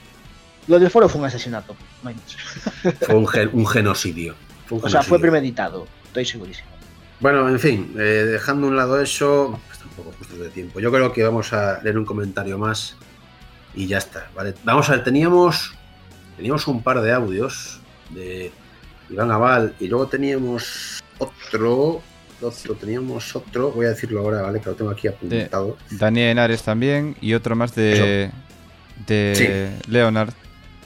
S5: lo del foro fue un asesinato. No hay más.
S6: Fue un, gen, un genocidio. Fue un
S5: o
S6: genocidio.
S5: sea, fue premeditado, estoy segurísimo.
S6: Bueno, en fin, eh, dejando a un lado eso, pues tampoco justos de tiempo. Yo creo que vamos a leer un comentario más y ya está, ¿vale? Vamos a ver, teníamos... Teníamos un par de audios de Iván Aval y luego teníamos otro, otro, teníamos otro, voy a decirlo ahora, ¿vale? Que lo tengo aquí apuntado.
S2: De Daniel Henares también y otro más de, de sí. Leonard.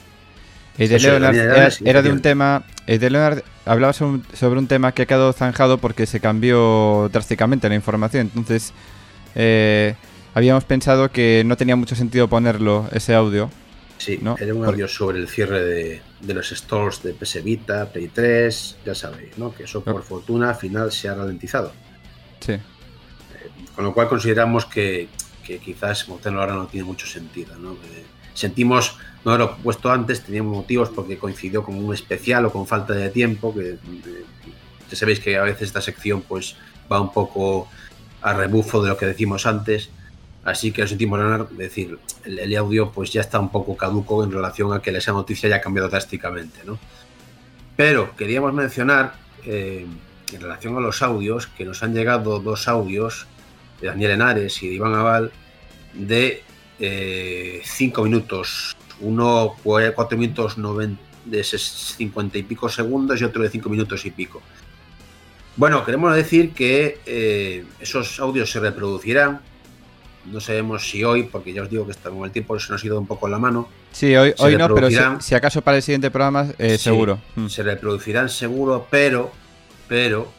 S2: El de Eso, Leonard era, era de un tema, el de Leonard hablaba sobre un, sobre un tema que ha quedado zanjado porque se cambió drásticamente la información, entonces eh, habíamos pensado que no tenía mucho sentido ponerlo, ese audio.
S6: Sí,
S2: ¿no?
S6: Era un audio Por... sobre el cierre de, de los stores de P S Vita, Play tres, ya sabéis, ¿no? Que eso por fortuna al final se ha ralentizado.
S2: Sí.
S6: Eh, con lo cual consideramos que, que quizás montarlo ahora no tiene mucho sentido, ¿no? Eh, sentimos, no lo he puesto antes, teníamos motivos porque coincidió con un especial o con falta de tiempo, que eh, ya sabéis que a veces esta sección pues va un poco a rebufo de lo que decimos antes. Así que lo sentimos ganar, es decir, el, el audio pues ya está un poco caduco en relación a que esa noticia ya ha cambiado drásticamente, ¿no? Pero queríamos mencionar, eh, en relación a los audios, que nos han llegado dos audios de Daniel Henares y de Iván Aval de eh, cinco minutos, uno cuatro minutos noventa, de cincuenta y pico segundos y otro de cinco minutos y pico. Bueno, queremos decir que eh, esos audios se reproducirán. no sabemos si hoy, porque ya os digo que está, con el tiempo se nos ha ido un poco en la mano.
S2: Sí, hoy, hoy no, pero si,
S6: reproducirán-
S2: si acaso para el siguiente programa, eh,
S6: Sí,
S2: seguro. Mm.
S6: Se reproducirán seguro, pero, pero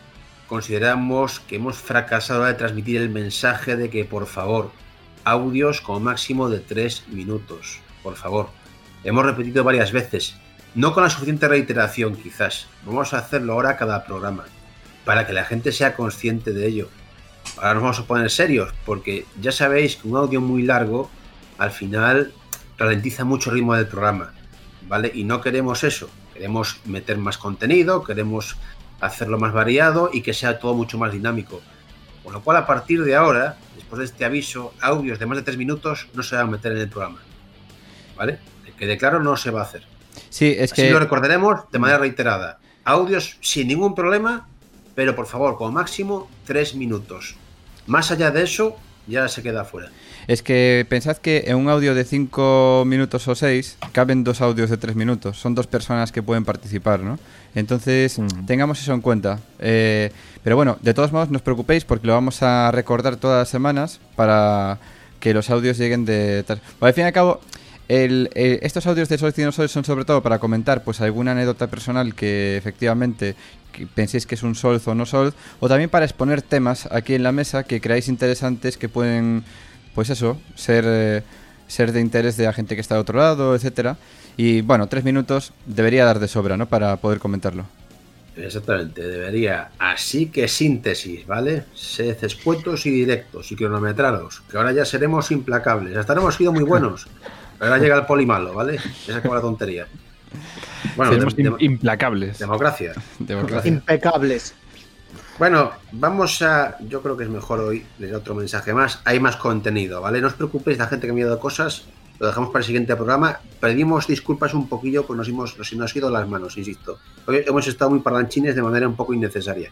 S6: consideramos que hemos fracasado de transmitir el mensaje de que, por favor, audios como máximo de tres minutos, por favor. Hemos repetido varias veces, no con la suficiente reiteración quizás. Vamos a hacerlo ahora cada programa, para que la gente sea consciente de ello. Ahora nos vamos a poner serios, porque ya sabéis que un audio muy largo, al final, ralentiza mucho el ritmo del programa, ¿vale? Y no queremos eso. Queremos meter más contenido, queremos hacerlo más variado y que sea todo mucho más dinámico. Con lo cual, a partir de ahora, después de este aviso, audios de más de tres minutos no se van a meter en el programa, ¿vale? Que quede claro, no se va a hacer.
S2: Sí, es
S6: Así
S2: que...
S6: lo recordaremos de manera reiterada. Audios sin ningún problema, pero por favor, como máximo, tres minutos. Más allá de eso, ya se queda fuera.
S2: Es que pensad que en un audio de cinco minutos o seis caben dos audios de tres minutos. Son dos personas que pueden participar, ¿no? Entonces, mm. tengamos eso en cuenta. Eh, pero bueno, de todos modos, no os preocupéis porque lo vamos a recordar todas las semanas para que los audios lleguen de... Bueno, al fin y al cabo, el, eh, estos audios de Soles y No Soles son sobre todo para comentar pues alguna anécdota personal que efectivamente... que penséis que es un solz o no solz, o también para exponer temas aquí en la mesa que creáis interesantes, que pueden, pues eso, ser, eh, ser de interés de la gente que está de otro lado, etcétera. Y bueno, tres minutos debería dar de sobra, ¿no?, para poder comentarlo.
S6: Exactamente, debería. Así que síntesis, ¿vale? Sed escuetos y directos y cronometrados, que ahora ya seremos implacables. Hasta ahora hemos sido muy buenos, pero ahora llega el poli malo, ¿vale? Ya se acaba la tontería. Bueno,
S4: seremos
S6: de, de,
S4: implacables.
S6: Democracia.
S2: Democracia.
S3: Impecables.
S6: Bueno, vamos a... Yo creo que es mejor hoy leer otro mensaje más. Hay más contenido, ¿vale? No os preocupéis, la gente que me ha dado cosas, lo dejamos para el siguiente programa. Pedimos disculpas un poquillo, pues nos hemos, nos hemos ido las manos, insisto. Hoy hemos estado muy parlanchines de manera un poco innecesaria.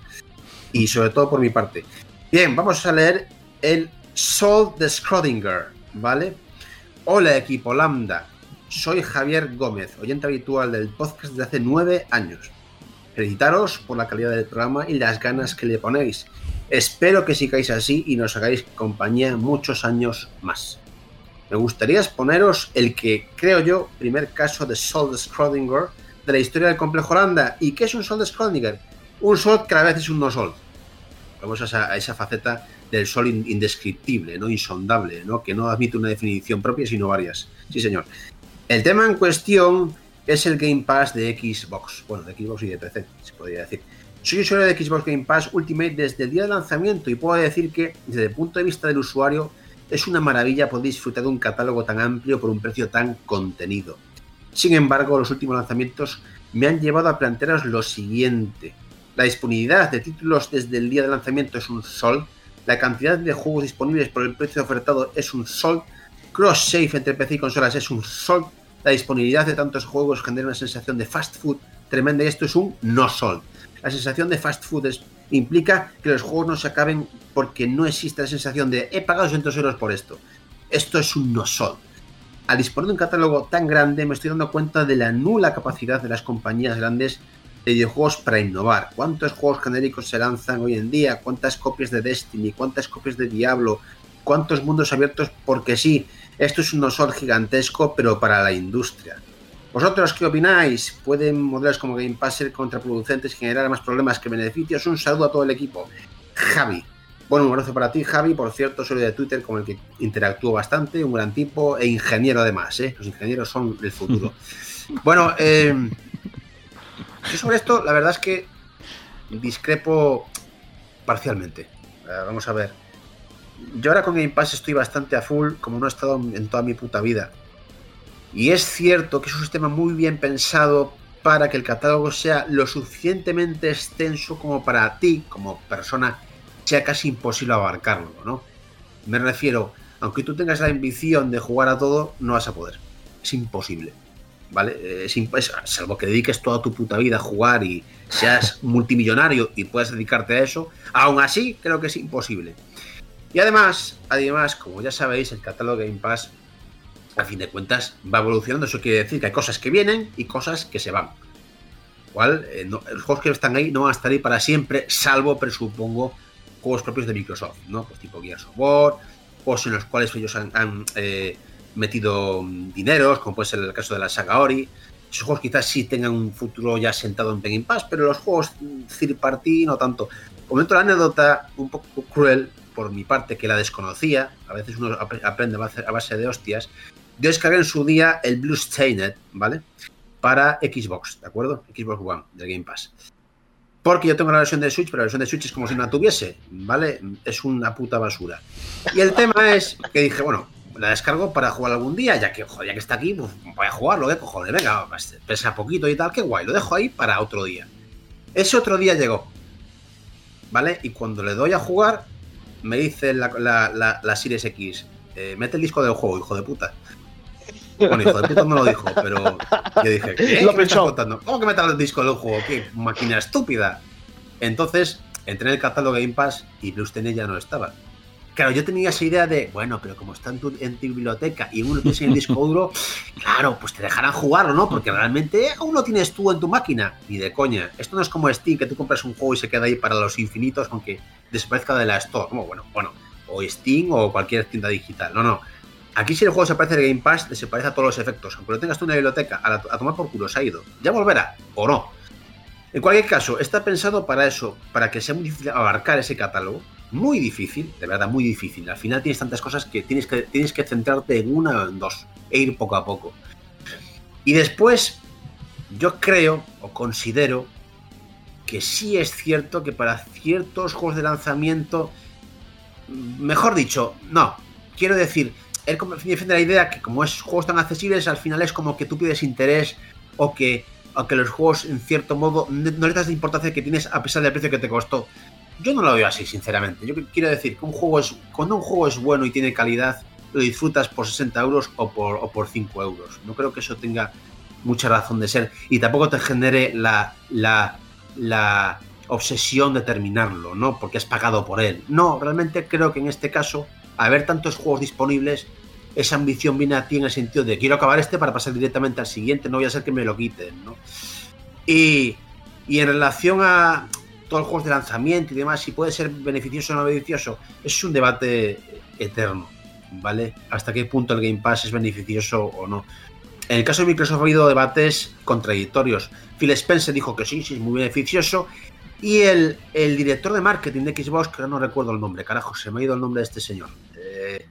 S6: Y sobre todo por mi parte. Bien, vamos a leer el Sol de Schrödinger, ¿vale? Hola, equipo Lambda. Soy Javier Gómez, oyente habitual del podcast desde hace nueve años. Felicitaros por la calidad del programa y las ganas que le ponéis. Espero que sigáis así y nos hagáis compañía muchos años más. Me gustaría exponeros el que, creo yo, primer caso de Sol de Schrödinger de la historia del complejo Lambda. ¿Y qué es un Sol de Schrödinger? Un Sol que a la vez es un no Sol. Vamos a esa, a esa faceta del Sol indescriptible, ¿no? Insondable, ¿no? Que no admite una definición propia, sino varias. Sí, señor. El tema en cuestión es el Game Pass de Xbox. Bueno, de Xbox y de P C, se podría decir. Soy usuario de Xbox Game Pass Ultimate desde el día de lanzamiento y puedo decir que, desde el punto de vista del usuario, es una maravilla poder disfrutar de un catálogo tan amplio por un precio tan contenido. Sin embargo, los últimos lanzamientos me han llevado a plantearos lo siguiente. La disponibilidad de títulos desde el día de lanzamiento es un sol. La cantidad de juegos disponibles por el precio ofertado es un sol. Cross-save entre P C y consolas es un sol. La disponibilidad de tantos juegos genera una sensación de fast food tremenda y esto es un no sol. La sensación de fast food es, implica que los juegos no se acaben porque no existe la sensación de he pagado doscientos euros por esto. Esto es un no sol. Al disponer de un catálogo tan grande me estoy dando cuenta de la nula capacidad de las compañías grandes de videojuegos para innovar. ¿Cuántos juegos genéricos se lanzan hoy en día? ¿Cuántas copias de Destiny? ¿Cuántas copias de Diablo? ¿Cuántos mundos abiertos? Porque sí, esto es un no-sol gigantesco, pero para la industria. ¿Vosotros qué opináis? ¿Pueden modelos como Game Pass ser contraproducentes y generar más problemas que beneficios? Un saludo a todo el equipo. Javi. Bueno, un abrazo para ti, Javi. Por cierto, soy de Twitter con el que interactúo bastante, un gran tipo e ingeniero además, ¿eh? Los ingenieros son el futuro. Bueno, eh, yo sobre esto, la verdad es que discrepo parcialmente. Eh, vamos a ver. Yo ahora con Game Pass estoy bastante a full, como no he estado en toda mi puta vida. Y es cierto que es un sistema muy bien pensado para que el catálogo sea lo suficientemente extenso como para ti, como persona, sea casi imposible abarcarlo, ¿no? Me refiero, aunque tú tengas la ambición de jugar a todo, no vas a poder. Es imposible, ¿vale? Es imp- es, salvo que dediques toda tu puta vida a jugar y seas multimillonario y puedas dedicarte a eso, aún así creo que es imposible. Y además, además, como ya sabéis, el catálogo Game Pass, a fin de cuentas, va evolucionando. Eso quiere decir que hay cosas que vienen y cosas que se van. Igual, eh, no, los juegos que están ahí no van a estar ahí para siempre, salvo, presupongo, juegos propios de Microsoft, ¿no? Pues tipo Gears of War, juegos en los cuales ellos han, han eh, metido dineros, como puede ser el caso de la saga Ori. Esos juegos quizás sí tengan un futuro ya sentado en Game Pass, pero los juegos third party no tanto. Comento la anécdota un poco cruel por mi parte, que la desconocía. A veces uno aprende a base de hostias. Yo descargué en su día el Bloodstained, ¿vale? Para Xbox, ¿de acuerdo? Xbox One, del Game Pass. Porque yo tengo la versión de Switch, pero la versión de Switch es como si no la tuviese, ¿vale? Es una puta basura. Y el tema es que dije, bueno, la descargo para jugar algún día, ya que, joder, ya que está aquí, pues voy a jugarlo, ¿qué cojones? Venga, pesa poquito y tal, qué guay, lo dejo ahí para otro día. Ese otro día llegó, ¿vale? Y cuando le doy a jugar, me dice la, la, la, la Series X, eh, mete el disco del juego, hijo de puta. Bueno, hijo de puta no lo dijo, pero yo dije, ¿qué?
S5: Lo
S6: ¿Qué me estás
S5: pensó.
S6: contando? ¿Cómo que metas el disco del juego? ¿Qué máquina estúpida? Entonces, entré en el catálogo Game Pass y Bloodstained ya no estaba. Claro, yo tenía esa idea de, bueno, pero como está en tu, en tu biblioteca y uno tienes en el disco duro, claro, pues te dejarán jugarlo, ¿no? Porque realmente aún lo tienes tú en tu máquina. Ni de coña. Esto no es como Steam, que tú compras un juego y se queda ahí para los infinitos, aunque desaparezca de la Store. No, bueno, bueno, o Steam o cualquier tienda digital. No, no. Aquí si el juego desaparece del Game Pass, desaparece a todos los efectos. Aunque lo tengas tú en la biblioteca, a, la, a tomar por culo, se ha ido. Ya volverá, o no. En cualquier caso, está pensado para eso, para que sea muy difícil abarcar ese catálogo. Muy difícil, de verdad, muy difícil. Al final tienes tantas cosas que tienes que, tienes que centrarte en una o en dos, e ir poco a poco. Y después, yo creo, o considero, que sí es cierto que para ciertos juegos de lanzamiento, mejor dicho, no, quiero decir... Él defiende la idea que como es juegos tan accesibles, al final es como que tú pides interés o que, o que los juegos, en cierto modo, no le das la importancia que tienes a pesar del precio que te costó. Yo no lo veo así, sinceramente. Yo quiero decir que un juego es, cuando un juego es bueno y tiene calidad, lo disfrutas por sesenta euros o por, o por cinco euros. No creo que eso tenga mucha razón de ser y tampoco te genere la, la, la obsesión de terminarlo, ¿no? Porque has pagado por él. No, realmente creo que en este caso, al haber tantos juegos disponibles, esa ambición viene a ti en el sentido de quiero acabar este para pasar directamente al siguiente, no voy a hacer que me lo quiten, ¿no? Y, y en relación a todos los juegos de lanzamiento y demás, si puede ser beneficioso o no beneficioso, eso es un debate eterno, ¿vale? Hasta qué punto el Game Pass es beneficioso o no. En el caso de Microsoft ha habido debates contradictorios. Phil Spencer dijo que sí, sí, es muy beneficioso. Y el, el director de marketing de Xbox, que no recuerdo el nombre, carajo, se me ha ido el nombre de este señor. Eh,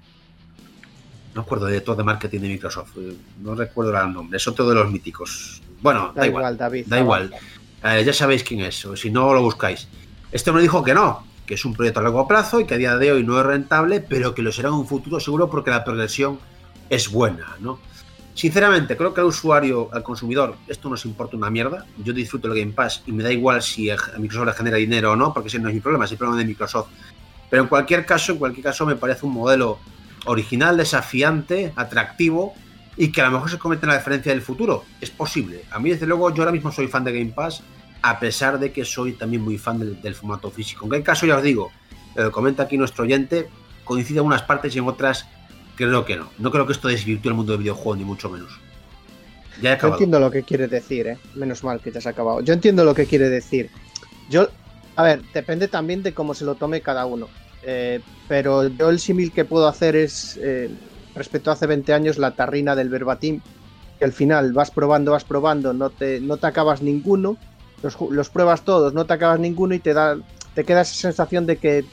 S6: no recuerdo el director de marketing de Microsoft, eh, no recuerdo el nombre, es otro de los míticos. Bueno, da, da igual, igual, David. Da igual, eh, ya sabéis quién es, o si no lo buscáis. Este me dijo que no, que es un proyecto a largo plazo y que a día de hoy no es rentable, pero que lo será en un futuro seguro porque la progresión es buena, ¿no? Sinceramente, creo que al usuario, al consumidor, esto nos importa una mierda. Yo disfruto el Game Pass y me da igual si a Microsoft le genera dinero o no, porque ese no es mi problema, es el problema de Microsoft. Pero en cualquier caso, en cualquier caso me parece un modelo original, desafiante, atractivo y que a lo mejor se comete la diferencia del futuro. Es posible. A mí, desde luego, yo ahora mismo soy fan de Game Pass, a pesar de que soy también muy fan del, del formato físico. En cualquier caso, ya os digo, eh, comenta aquí nuestro oyente, coincide en unas partes y en otras creo que no. No creo que esto desvirtúe el mundo del videojuego, ni mucho menos. Ya he acabado.
S3: Yo entiendo lo que quiere decir, ¿eh? Menos mal que ya has acabado. Yo entiendo lo que quiere decir. Yo, a ver, depende también de cómo se lo tome cada uno. Eh, pero yo el símil que puedo hacer es, eh, respecto a hace veinte años, la tarrina del verbatim, que al final vas probando, vas probando, no te, no te acabas ninguno, los, los pruebas todos, no te acabas ninguno y te da, te queda esa sensación de que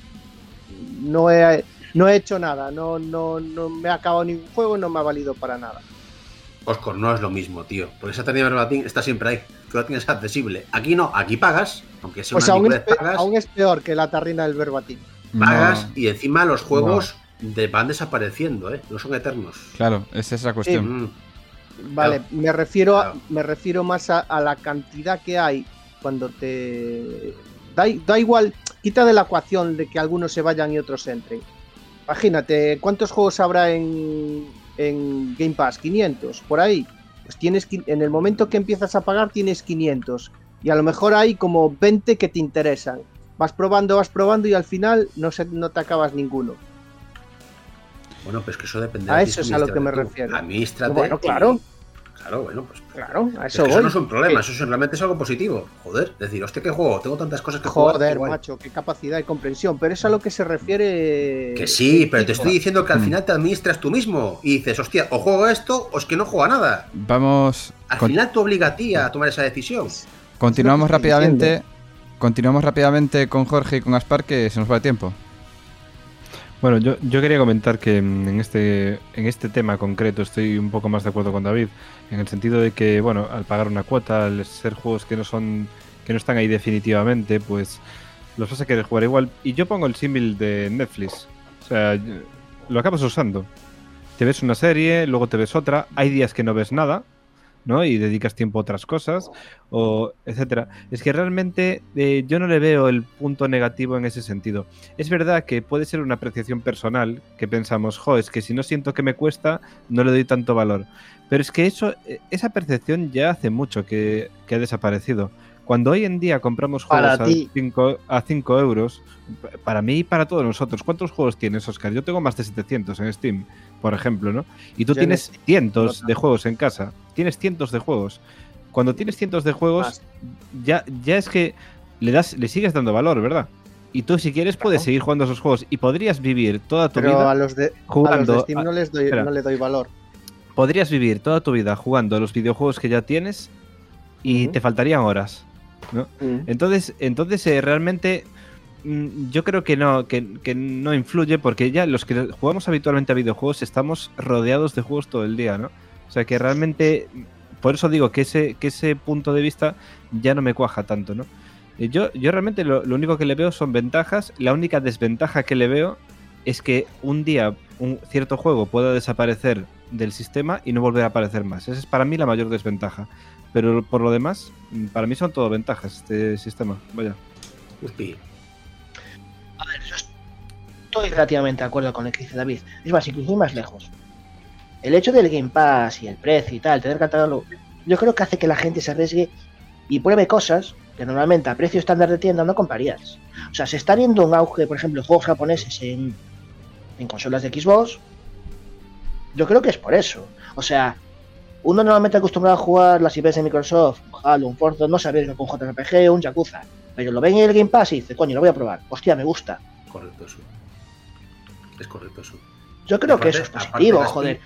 S3: no he... No he hecho nada, no, no, no me ha acabado ningún juego y no me ha valido para nada.
S6: Oscar, no es lo mismo, tío. Porque esa tarjeta de verbatim está siempre ahí. Tú la tienes accesible. Aquí no, aquí pagas, aunque sea
S3: pues
S6: una
S3: aún es, pe-
S6: pagas.
S3: aún es peor que la tarrina del verbatim.
S6: Pagas
S2: No.
S6: y encima los juegos no. de, van desapareciendo, ¿eh? No son eternos.
S2: Claro, esa es la cuestión.
S3: Sí. Vale, claro. me refiero
S6: claro.
S3: a, me refiero más a, a la cantidad que hay cuando te... Da, da igual, quita de la ecuación de que algunos se vayan y otros entren. Imagínate, ¿cuántos juegos habrá en, en Game Pass? quinientos, por ahí. Pues tienes, en el momento que empiezas a pagar tienes quinientos. Y a lo mejor hay como veinte que te interesan. Vas probando, vas probando y al final no, se, no te acabas ninguno.
S6: Bueno, pues que eso depende
S3: a
S6: de
S3: eso es a lo que me
S6: tú.
S3: refiero.
S6: Administrate.
S3: Bueno, claro.
S6: Claro, bueno, pues
S3: Claro, a
S6: es
S3: eso
S6: que
S3: voy.
S6: eso no es un problema,
S3: Que-
S6: eso es, realmente es algo positivo. Joder, decir, hostia, ¿qué juego? Tengo tantas cosas que jugar.
S3: Joder,
S6: qué guay.
S3: macho, qué capacidad y comprensión. Pero es a lo que se refiere.
S6: Que sí,
S3: el
S6: pero te
S3: tipo.
S6: estoy diciendo que al
S2: Hmm.
S6: final te administras tú mismo y dices, hostia, o juego esto o es que no juego a nada.
S2: Vamos.
S6: Al
S2: con-
S6: final te obliga a ti a tomar esa decisión.
S2: continuamos
S3: es lo que estoy
S2: rápidamente. Continuamos rápidamente con Jorge y con Aspar, que se nos va el tiempo.
S4: Bueno, yo, yo quería comentar que mm, en este, en este tema concreto estoy un poco más de acuerdo con David, en el sentido de que, bueno, al pagar una cuota, al ser juegos que no son, que no están ahí definitivamente, pues los vas a querer jugar igual. Y yo pongo el símil de Netflix. O sea, y- lo acabas usando. Te ves una serie, luego te ves otra, hay días que no ves nada, ¿no? Y dedicas tiempo a otras cosas, o etcétera. Es que realmente eh, yo no le veo el punto negativo en ese sentido. Es verdad que puede ser una apreciación personal, que pensamos, jo, es que si no siento que me cuesta, no le doy tanto valor. Pero es que eso, eh, esa percepción ya hace mucho que, que ha desaparecido. Cuando hoy en día compramos
S3: Para
S4: juegos
S3: ti.
S4: a cinco euros, p- para mí y para todos nosotros, ¿cuántos juegos tienes, Oscar? Yo tengo más de setecientos en Steam, por ejemplo, ¿no? Y tú
S3: Yo en
S4: tienes
S3: Steam,
S4: cientos
S3: no
S4: de juegos en casa. Tienes cientos de juegos. Cuando tienes cientos de juegos,
S3: Más.
S4: ya, ya es que le das, le sigues dando valor, ¿verdad? Y tú, si quieres, puedes
S3: Claro.
S4: seguir jugando a esos juegos y podrías vivir toda tu
S3: Pero
S4: vida
S3: a los de, a los
S4: jugando.
S3: de Steam
S4: a-
S3: no les doy,
S4: espera.
S3: no le doy valor.
S4: podrías vivir toda tu vida jugando a los videojuegos que ya tienes y
S3: Ujú.
S4: te faltarían horas, ¿no?
S3: Mm.
S4: Entonces, entonces eh, realmente mm, yo creo que no, que, que no influye porque ya los que jugamos habitualmente a videojuegos estamos rodeados de juegos todo el día, ¿no? O sea que realmente, por eso digo que ese, que ese punto de vista ya no me cuaja tanto, ¿no? Eh, Yo, yo realmente lo, lo único que le veo son ventajas. La única desventaja que le veo es que un día un cierto juego pueda desaparecer del sistema y no volver a aparecer más. Esa es para mí la mayor desventaja. Pero por lo demás, mm, para mí son todo ventajas este sistema. Vaya.
S6: Uy,
S5: A ver, yo estoy relativamente de acuerdo con lo que dice David. Es más, incluso más lejos. El hecho del Game Pass y el precio y tal, tener catálogo, yo creo que hace que la gente se arriesgue y pruebe cosas que normalmente a precio estándar de tienda no comprarías. O sea, se está viendo un auge, por ejemplo, de juegos japoneses en, en consolas de Xbox. Yo creo que es por eso. O sea, uno normalmente acostumbrado a jugar las I Ps de Microsoft, un Halo, un Forza, no sabía que con J R P G o un Yakuza. Pero lo ven en el Game Pass y dice, coño, lo voy a probar. Hostia, me gusta.
S6: correcto eso. Es correcto eso.
S5: Yo creo
S6: Aparte-
S5: que eso es
S6: aparte,
S5: positivo,
S6: Gaspi,
S5: joder.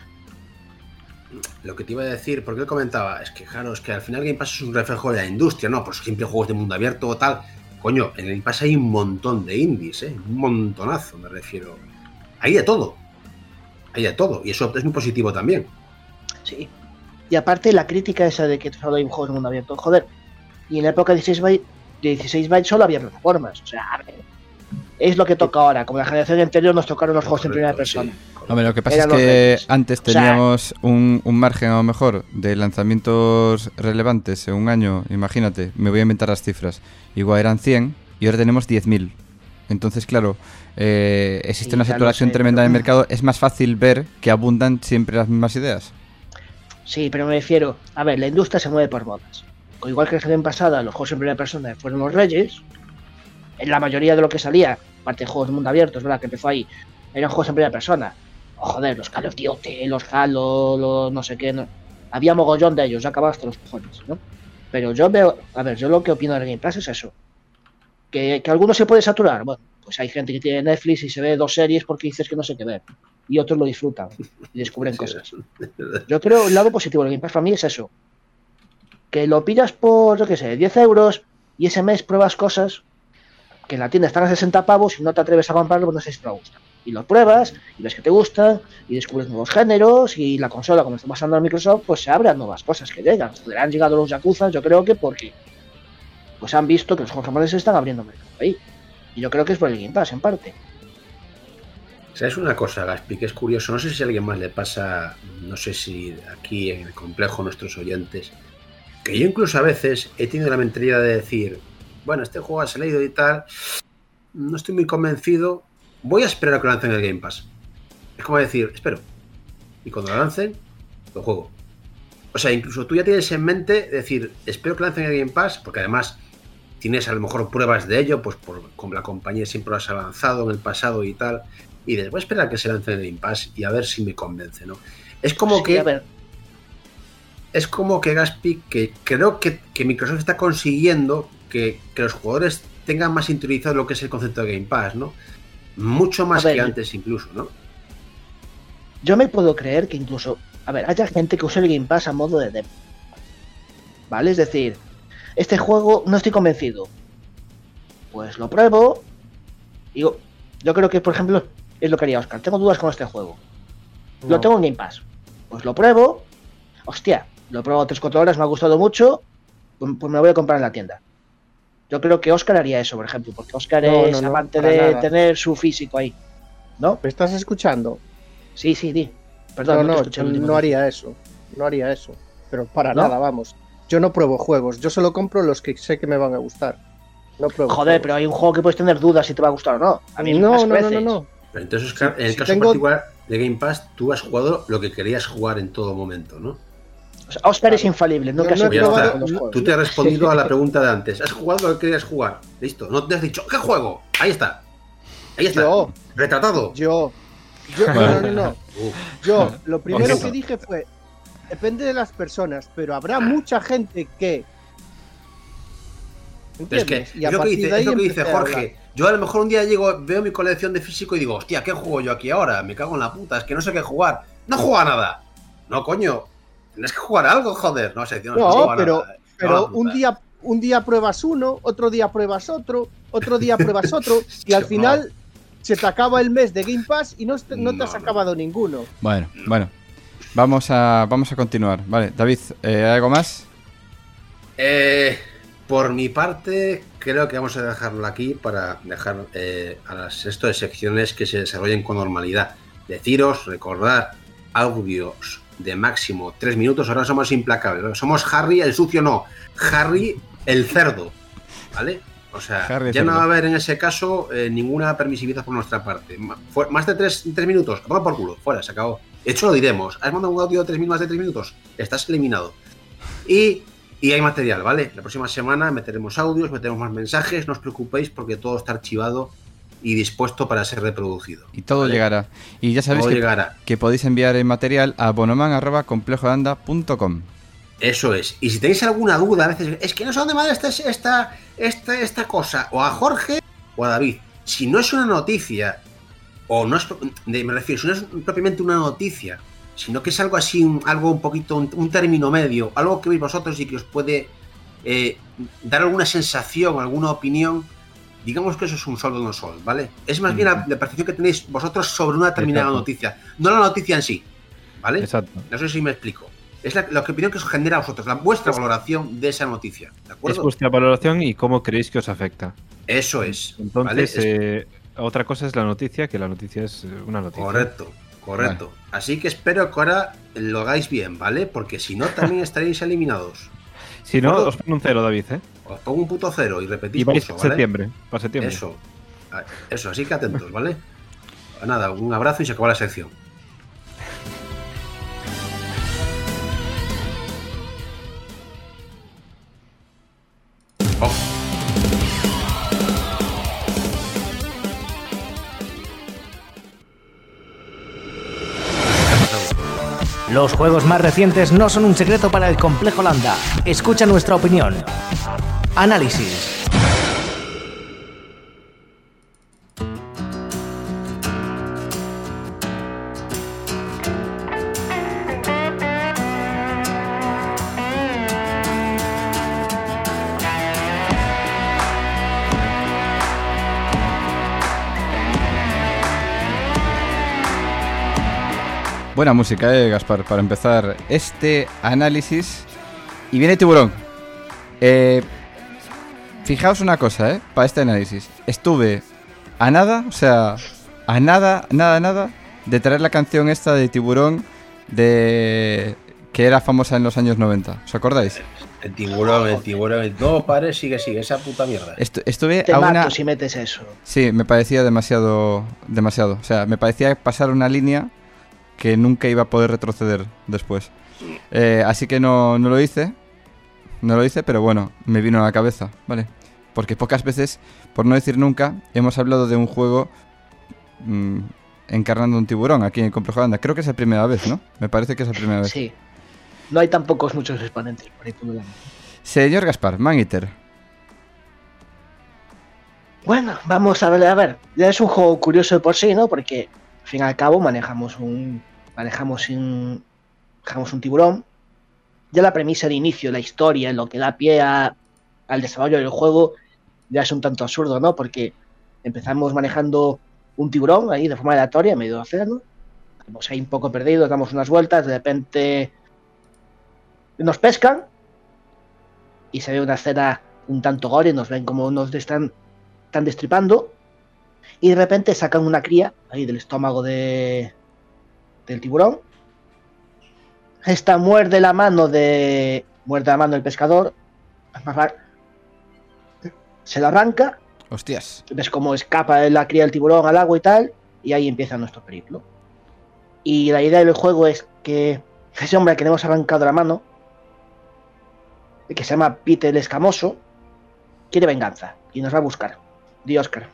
S6: Lo que te iba a decir, porque él comentaba, es que claro, es que al final Game Pass es un reflejo de la industria, ¿no? Por siempre juegos de mundo abierto o tal. Coño, en Game Pass hay un montón de indies, ¿eh? Un montonazo, me refiero. Hay de todo. Hay de todo. Y eso es muy positivo también.
S5: Sí. Y aparte la crítica esa de que solo hay juegos de mundo abierto, joder. Y en la época de dieciséis bytes, de dieciséis bytes solo había plataformas. O sea, a ver, es lo que toca ahora. Como la generación anterior nos tocaron los juegos en primera
S6: Correcto, sí,
S5: persona.
S6: correcto.
S2: Hombre, lo que pasa
S5: Eran
S2: es
S5: los
S2: que
S5: reyes.
S2: antes
S5: O sea-
S2: teníamos un, un margen a lo mejor de lanzamientos relevantes en un año. Imagínate, me voy a inventar las cifras. Igual eran cien y ahora tenemos diez mil. Entonces, claro, eh, existe
S5: Sí,
S2: una
S5: ya lo
S2: saturación
S5: sé,
S2: tremenda
S5: pero-
S2: en el mercado. Es más fácil ver que abundan siempre las mismas ideas.
S5: Sí, pero me refiero, a ver, la industria se mueve por modas. Igual que la generación pasada, los juegos en primera persona fueron los reyes. En la mayoría de lo que salía, aparte de juegos de mundo abierto, es verdad que empezó ahí, eran juegos en primera persona. Oh, joder, los Call of Duty, los Halo, los no sé qué. No. Había mogollón de ellos, ya acababa hasta los cojones, ¿no? Pero yo veo, a ver, yo lo que opino del Game Pass es eso. Que, que alguno se puede saturar. Bueno, pues hay gente que tiene Netflix y se ve dos series porque dices que no sé qué ver. Y otros lo disfrutan y descubren
S6: Sí,
S5: cosas. Yo creo el lado positivo del Game Pass para mí es eso. Que lo pillas por, yo qué sé, diez euros y ese mes pruebas cosas que en la tienda están a sesenta pavos y no te atreves a comprarlo porque no sé si te va a gustar. Y lo pruebas y ves que te gustan y descubres nuevos géneros y la consola, como está pasando en Microsoft, pues se abre a nuevas cosas que llegan. Joder, han llegado los Yakuza, yo creo que porque pues han visto que los juegos japoneses están abriendo mercado ahí. Y yo creo que es por el Game Pass, en parte.
S6: ¿Sabes una cosa, Gaspi, que es curioso? No sé si a alguien más le pasa, no sé si aquí en el complejo nuestros oyentes, que yo incluso a veces he tenido la mentalidad de decir, bueno, este juego ha salido y tal, no estoy muy convencido, voy a esperar a que lo lancen en el Game Pass. Es como decir, espero, y cuando lo lancen, lo juego. O sea, incluso tú ya tienes en mente decir, espero que lancen el Game Pass, porque además tienes a lo mejor pruebas de ello, pues por, como la compañía siempre lo has avanzado en el pasado y tal, y dices, voy a esperar a que se lance en el Game Pass y a ver si me convence, ¿no? Es como
S5: Sí,
S6: que...
S5: a ver,
S6: es como que Gaspi, que creo que, que Microsoft está consiguiendo que, que los jugadores tengan más interiorizado lo que es el concepto de Game Pass, ¿no? Mucho más ver, que antes incluso, ¿no?
S5: Yo me puedo creer que incluso, a ver, haya gente que use el Game Pass a modo de demo, ¿vale? Es decir, este juego no estoy convencido, pues lo pruebo. Digo, yo creo que, por ejemplo, es lo que haría Oscar. Tengo dudas con este juego. No. Lo tengo en Game Pass. Pues lo pruebo. Hostia, lo he probado tres cuatro horas, me ha gustado mucho. Pues, pues me lo voy a comprar en la tienda. Yo creo que Oscar haría eso, por ejemplo, porque Oscar no, es no, amante no, de nada. Tener su físico ahí. ¿No?
S3: ¿Me estás escuchando?
S5: Sí, sí, di. Perdón,
S3: no,
S5: no,
S3: no, yo no haría eso. No haría eso. Pero para
S5: ¿No?
S3: nada, vamos. Yo no pruebo juegos. Yo solo compro los que sé que me van a gustar. No pruebo
S5: Joder,
S3: juegos.
S5: Pero hay un juego que puedes tener dudas si te va a gustar o no. A mí
S3: no,
S5: más
S3: no,
S5: veces.
S3: no, no, no.
S6: Pero entonces, Oscar, en el
S3: si
S6: caso
S3: tengo...
S6: particular de Game Pass, tú has jugado lo que querías jugar en todo momento, ¿no?
S5: O sea, Oscar claro. es infalible, nunca se
S6: probado con los juegos. Tú te has respondido a la pregunta de antes. ¿Has jugado lo que querías jugar? Listo. No te has dicho, ¿qué juego? Ahí está. Ahí está.
S3: Yo.
S6: Retratado.
S3: Yo. Yo, no, no, no. Yo, lo primero que dije fue, depende de las personas, pero habrá mucha gente que...
S6: Es que y es lo que dice, es lo que dice Jorge. Yo a lo mejor un día llego, veo mi colección de físico y digo, hostia, ¿qué juego yo aquí ahora? Me cago en la puta, es que no sé qué jugar. No juega nada. No, coño. Tienes que jugar algo, joder. No sé, tío,
S3: no, no pero, nada. pero un día un día pruebas uno, otro día pruebas otro, otro día pruebas otro, y al final no. se te acaba el mes de Game Pass y no, te, no te no, has acabado no. ninguno.
S2: Bueno, bueno. Vamos a, vamos a continuar. Vale, David, ¿eh, ¿algo más?
S6: Eh... Por mi parte, creo que vamos a dejarlo aquí para dejar eh, a las esto de secciones que se desarrollen con normalidad. Deciros, recordar, audios de máximo tres minutos. Ahora somos implacables, ¿no? Somos Harry el sucio, no. Harry el cerdo, ¿vale? O sea, Harry ya cerdo. No va a haber en ese caso eh, ninguna permisividad por nuestra parte. Más de tres, tres minutos, toma por culo, fuera, se acabó. De hecho, lo diremos. ¿Has mandado un audio de tres minutos, más de tres minutos? Estás eliminado. Y... Y hay material, ¿vale? La próxima semana meteremos audios, meteremos más mensajes, no os preocupéis porque todo está archivado y dispuesto para ser reproducido.
S2: Y todo ¿vale? llegará. Y ya sabéis que, que podéis enviar el material a bonoman arroba complejo de anda punto com.
S6: Eso es. Y si tenéis alguna duda, a veces es que no sé dónde va esta, esta, esta, esta cosa, o a Jorge o a David. Si no es una noticia, o no es, me refiero, si no es propiamente una noticia, sino que es algo así, un, algo un poquito, un, un término medio, algo que veis vosotros y que os puede eh, dar alguna sensación, alguna opinión, digamos que eso es un sol de no sol, ¿vale? Es más mm-hmm. bien la, la percepción que tenéis vosotros sobre una determinada Exacto. noticia, no la noticia en sí, ¿vale?
S4: Exacto.
S6: No sé si me explico. Es la, la opinión que os genera a vosotros, la vuestra valoración de esa noticia, ¿de acuerdo?
S4: Es vuestra valoración y cómo creéis que os afecta.
S6: Eso es.
S4: Entonces,
S6: ¿vale?
S4: eh, es... otra cosa es la noticia, que la noticia es una noticia.
S6: Correcto. Correcto. Vale. Así que espero que ahora lo hagáis bien, ¿vale? Porque si no, también estaréis eliminados.
S4: Si no, os pongo un cero, David, ¿eh?
S6: Os pongo un puto cero y repetís
S4: y vais
S6: mucho,
S4: para
S6: ¿vale?
S4: septiembre, para septiembre.
S6: Eso. Eso, así que atentos, ¿vale? Nada, un abrazo y se acabó la sección. Oh.
S1: Los juegos más recientes no son un secreto para el Complejo Landa. Escucha nuestra opinión. Análisis.
S2: Buena música, eh, Gaspar, para empezar este análisis. Y viene Tiburón. Eh, fijaos una cosa, eh, para este análisis. Estuve a nada, o sea, a nada, nada, nada, de traer la canción esta de Tiburón, de que era famosa en los años noventa. ¿Os acordáis?
S6: El tiburón, el tiburón, el... No, padre, sigue, sigue, esa puta mierda.
S2: Estu- estuve
S5: Te
S2: a
S5: mato
S2: una...
S5: si metes eso.
S2: Sí, me parecía demasiado, demasiado. O sea, me parecía pasar una línea que nunca iba a poder retroceder después. Eh, así que no, no lo hice. No lo hice, pero bueno, me vino a la cabeza, ¿vale? Porque pocas veces, por no decir nunca, hemos hablado de un juego mmm, encarnando un tiburón aquí en el Complejo de Anda. Creo que es la primera vez, ¿no? Me parece que es la primera vez.
S5: Sí. No hay tampoco muchos exponentes por ahí pululando.
S2: Señor Gaspar, Man Eater.
S5: Bueno, vamos a ver, a ver. Ya es un juego curioso de por sí, ¿no? Porque al fin y al cabo manejamos un. Manejamos un. Manejamos un tiburón. Ya la premisa de inicio, la historia, lo que da pie a, al desarrollo del juego, ya es un tanto absurdo, ¿no? Porque empezamos manejando un tiburón ahí de forma aleatoria en medio del océano. Estamos ahí un poco perdidos, damos unas vueltas, de repente nos pescan y se ve una escena un tanto gore, nos ven como nos están, están destripando y de repente sacan una cría ahí del estómago de, del tiburón. Esta muerde la mano de. Muerde la mano del pescador. Se la arranca.
S2: Hostias.
S5: Ves cómo escapa la cría del tiburón al agua y tal. Y ahí empieza nuestro periplo. Y la idea del juego es que ese hombre al que le hemos arrancado la mano, que se llama Peter el Escamoso, quiere venganza. Y nos va a buscar. Di Oscar.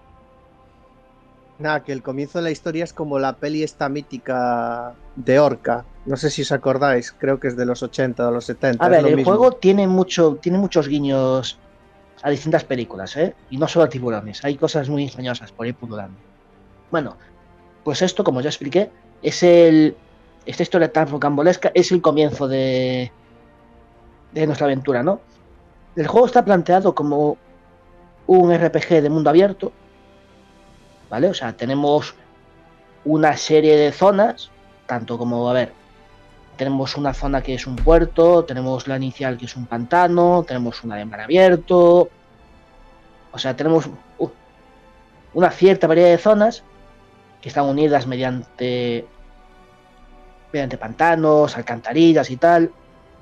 S3: Nada, que el comienzo de la historia es como la peli esta mítica de Orca. No sé si os acordáis, creo que es de los ochenta o los setenta.
S5: A ver,
S3: es lo
S5: el
S3: mismo.
S5: juego tiene mucho, tiene muchos guiños a distintas películas, ¿eh? Y no solo a tiburones, hay cosas muy ingeniosas por ahí pululando. Bueno, pues esto, como ya expliqué, es el. Esta historia tan rocambolesca es el comienzo de. de nuestra aventura, ¿no? El juego está planteado como un R P G de mundo abierto, ¿vale? O sea, tenemos una serie de zonas, tanto como, a ver, tenemos una zona que es un puerto, tenemos la inicial que es un pantano, tenemos una de mar abierto, o sea, tenemos uh, una cierta variedad de zonas que están unidas mediante, mediante pantanos, alcantarillas y tal,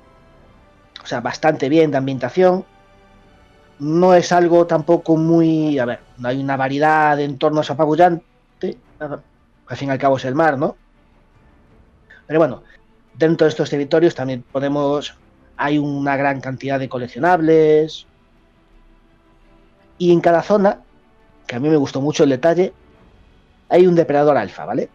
S5: o sea, bastante bien de ambientación. No es algo tampoco muy... A ver, no hay una variedad de entornos apabullante. Al fin y al cabo es el mar, ¿no? Pero bueno, dentro de estos territorios también podemos... Hay una gran cantidad de coleccionables. Y en cada zona, que a mí me gustó mucho el detalle, hay un depredador alfa, ¿vale?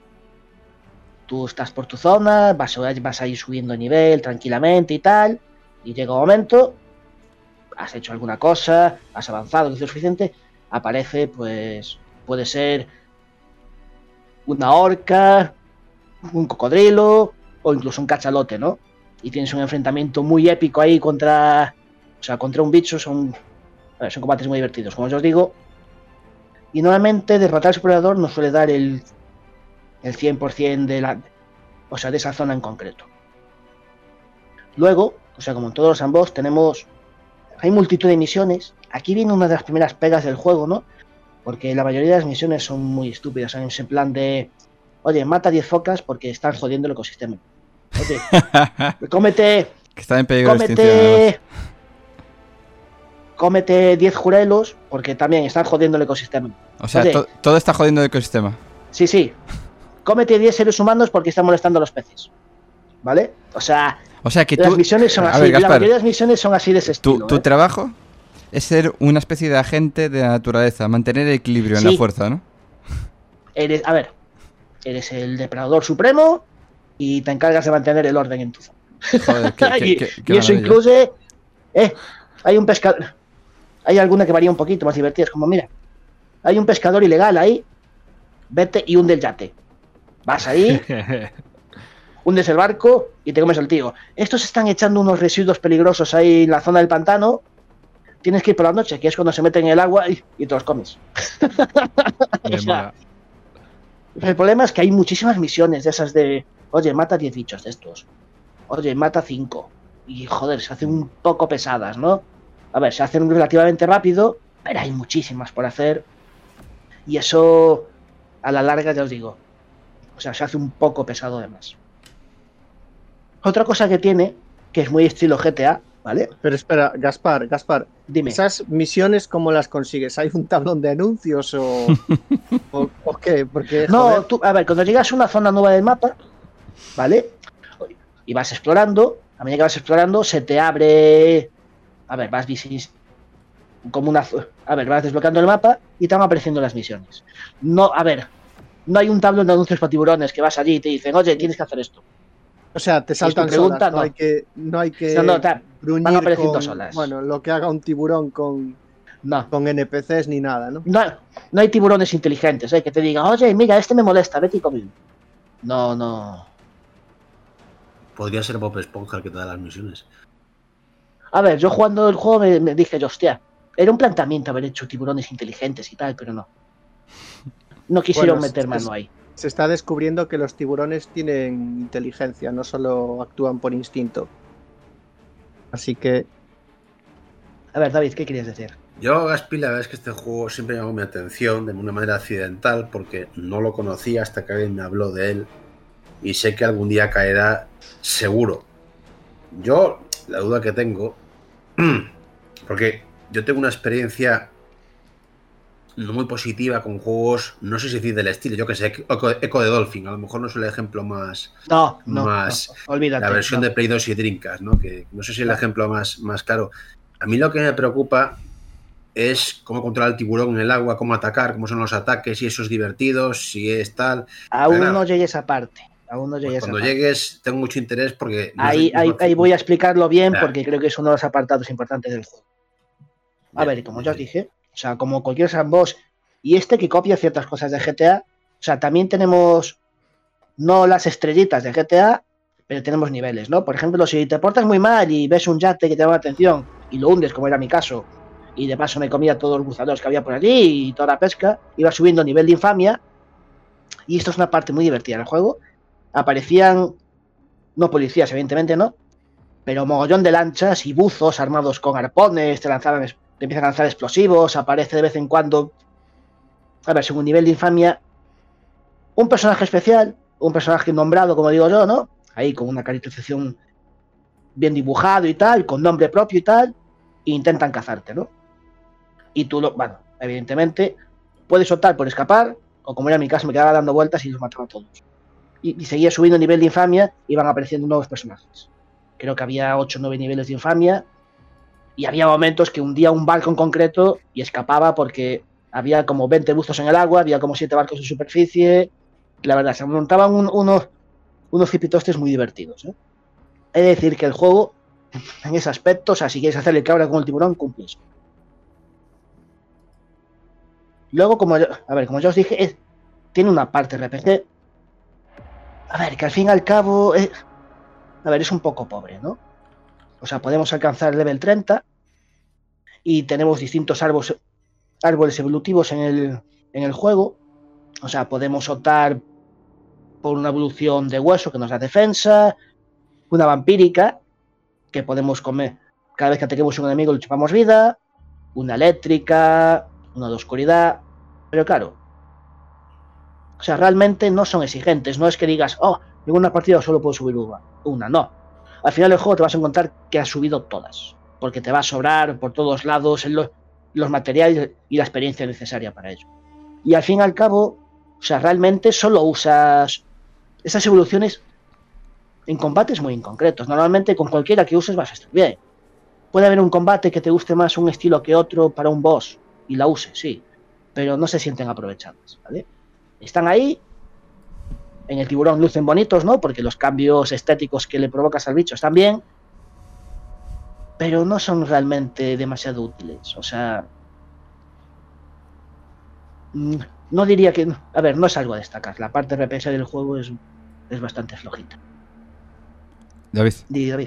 S5: Tú estás por tu zona, vas, vas a ir subiendo de nivel tranquilamente y tal, y llega un momento... has hecho alguna cosa, has avanzado lo suficiente, aparece, pues, puede ser una orca, un cocodrilo o incluso un cachalote, ¿no? Y tienes un enfrentamiento muy épico ahí contra, o sea, contra un bicho, son, a ver, son combates muy divertidos, como os digo. Y normalmente derrotar al explorador nos suele dar el, el cien por ciento de la, o sea, de esa zona en concreto. Luego, o sea, como en todos los sandbox, tenemos hay multitud de misiones. Aquí viene una de las primeras pegas del juego, ¿no? Porque la mayoría de las misiones son muy estúpidas. Son en ese plan de, oye, mata diez focas porque están jodiendo el ecosistema. Oye, cómete...
S2: Que está en peligro de extinción,
S5: Cómete... Cómete diez jurelos porque también están jodiendo el ecosistema.
S2: O sea,
S5: Oye,
S2: to- todo está jodiendo el ecosistema.
S5: Sí, sí. Cómete diez seres humanos porque están molestando a los peces. ¿Vale? O sea...
S2: O sea que
S5: Las
S2: tú...
S5: misiones son
S2: A
S5: así,
S2: ver,
S5: la
S2: Gaspar,
S5: mayoría de las misiones son así de ese
S2: tu,
S5: estilo.
S2: tu
S5: ¿eh?
S2: trabajo es ser una especie de agente de la naturaleza, mantener el equilibrio en
S5: Sí.
S2: la fuerza, ¿no?
S5: Eres, a ver, eres el depredador supremo y te encargas de mantener el orden en tu zona.
S2: Joder, qué, qué-
S5: y,
S2: qué-
S5: y
S2: qué
S5: eso
S2: maravilla.
S5: incluye, eh, hay un pescador, hay alguna que varía un poquito más divertida, es como, mira, hay un pescador ilegal ahí, vete y hunde el yate. Vas ahí, hundes el barco y te comes al tío. Estos están echando unos residuos peligrosos ahí en la zona del pantano. Tienes que ir por la noche, que es cuando se meten en el agua y, y te los comes.
S4: Me
S5: O sea,
S4: mola.
S5: el problema es que hay muchísimas misiones de esas de, oye, mata diez bichos de estos. Oye, mata cinco. Y joder, se hacen un poco pesadas, ¿no? A ver, se hacen relativamente rápido, pero hay muchísimas por hacer. Y eso, a la larga, ya os digo, o sea, se hace un poco pesado de más. Otra cosa que tiene, que es muy estilo G T A, ¿vale?
S3: Pero espera, Gaspar, Gaspar,
S5: Dime.
S3: ¿esas misiones cómo las consigues? ¿Hay un tablón de anuncios o, o, o qué? Porque,
S5: No,
S3: joder,
S5: tú, a ver, cuando llegas a una zona nueva del mapa, ¿vale? Y vas explorando, a medida que vas explorando, se te abre. A ver, vas visis- como una. A ver, vas desbloqueando el mapa y te van apareciendo las misiones. No, a ver, no hay un tablón de anuncios para tiburones que vas allí y te dicen, oye, tienes que hacer esto.
S3: O sea, te
S5: Si es tu
S3: saltan
S5: pregunta,
S3: solas, no,
S5: no.
S3: hay que, no hay que
S5: No, no, ta-
S3: bruñir
S5: van apareciendo
S3: con,
S5: solas.
S3: bueno, lo que haga un tiburón con,
S5: No.
S3: con N P Cs ni nada, ¿no?
S5: No, no hay tiburones inteligentes, ¿eh? Que te digan, oye, mira, este me molesta, vete y come. No, no.
S6: Podría ser Bob Esponja el que te da las misiones.
S5: A ver, yo jugando el juego me, me dije, yo, hostia, era un planteamiento haber hecho tiburones inteligentes y tal, pero no. No quisieron
S3: Bueno,
S5: meter
S3: es-
S5: mano ahí.
S3: Se está descubriendo que los tiburones tienen inteligencia, no solo actúan por instinto. Así que,
S5: A ver, David, ¿qué querías decir?
S6: Yo, Gaspi, la verdad es que este juego siempre llamó mi atención de una manera accidental porque no lo conocía hasta que alguien me habló de él y sé que algún día caerá seguro. Yo, la duda que tengo, porque yo tengo una experiencia no muy positiva con juegos, no sé si decir del estilo, yo que sé, Echo, Echo de Dolphin, a lo mejor no es el ejemplo más,
S5: No, no,
S6: más
S5: no, olvídate.
S6: la versión
S5: no.
S6: de Play dos y Dreamcast, ¿no? Que no sé si es el
S5: No.
S6: ejemplo más, más claro. A mí lo que me preocupa es cómo controlar el tiburón en el agua, cómo atacar, cómo son los ataques, si eso es divertido, si es tal.
S5: Aún
S6: Claro.
S5: no llegué a esa parte. Aún no llegué
S6: Pues
S5: a esa
S6: cuando
S5: parte.
S6: llegues tengo mucho interés porque... no
S5: Ahí,
S6: sé-
S5: ahí, ahí voy a explicarlo bien
S6: Claro.
S5: porque creo que es uno de los apartados importantes del juego. A
S6: Bien,
S5: ver, como
S6: bien,
S5: ya os
S6: bien.
S5: dije, o sea, como cualquier sandbox, y este que copia ciertas cosas de G T A, o sea, también tenemos no las estrellitas de G T A, pero tenemos niveles, ¿no? Por ejemplo, si te portas muy mal y ves un yate que te llama la atención y lo hundes, como era mi caso, y de paso me comía todos los buceadores que había por allí y toda la pesca, iba subiendo nivel de infamia, y esto es una parte muy divertida del juego. Aparecían, no policías, evidentemente, ¿no? Pero mogollón de lanchas y buzos armados con arpones, te lanzaban, te empiezan a lanzar explosivos, aparece de vez en cuando, a ver, según nivel de infamia, un personaje especial, un personaje nombrado, como digo yo, ¿no? Ahí con una caracterización bien dibujado y tal, con nombre propio y tal, e intentan cazarte, ¿no? Y tú, lo, bueno, evidentemente, puedes optar por escapar, o como era mi caso, me quedaba dando vueltas y los mataba a todos. Y, y seguía subiendo nivel de infamia y iban apareciendo nuevos personajes. Creo que había ocho o nueve niveles de infamia y había momentos que hundía un barco en concreto y escapaba porque había como veinte buzos en el agua, había como siete barcos en superficie. Y la verdad, se montaban un, unos, unos cipitostes muy divertidos, ¿eh? He de decir que el juego, en ese aspecto, o sea, si quieres hacerle cabra con el tiburón, cumple eso. Luego, como yo, a ver, como ya os dije, es, tiene una parte R P G. A ver, que al fin y al cabo, es, a ver, es un poco pobre, ¿no? O sea, podemos alcanzar el level treinta y tenemos distintos árboles, árboles evolutivos en el, en el juego. O sea, podemos optar por una evolución de hueso que nos da defensa, una vampírica que podemos comer cada vez que ataquemos a un enemigo le chupamos vida, una eléctrica, una de oscuridad, pero claro, o sea, realmente no son exigentes, no es que digas, oh, en una partida solo puedo subir una, una, no. Al final del juego te vas a encontrar que has subido todas, porque te va a sobrar por todos lados los, los materiales y la experiencia necesaria para ello. Y al fin y al cabo, o sea, realmente solo usas esas evoluciones en combates muy inconcretos. Normalmente con cualquiera que uses vas a estar bien. Puede haber un combate que te guste más un estilo que otro para un boss y la uses, sí, pero no se sienten aprovechadas, ¿vale? Están ahí, en el tiburón lucen bonitos, ¿no? Porque los cambios estéticos que le provocas al bicho están bien, pero no son realmente demasiado útiles. O sea, no diría que... A ver, no es algo a destacar. La parte R P G del juego es, es bastante flojita.
S2: David.
S5: Di, David.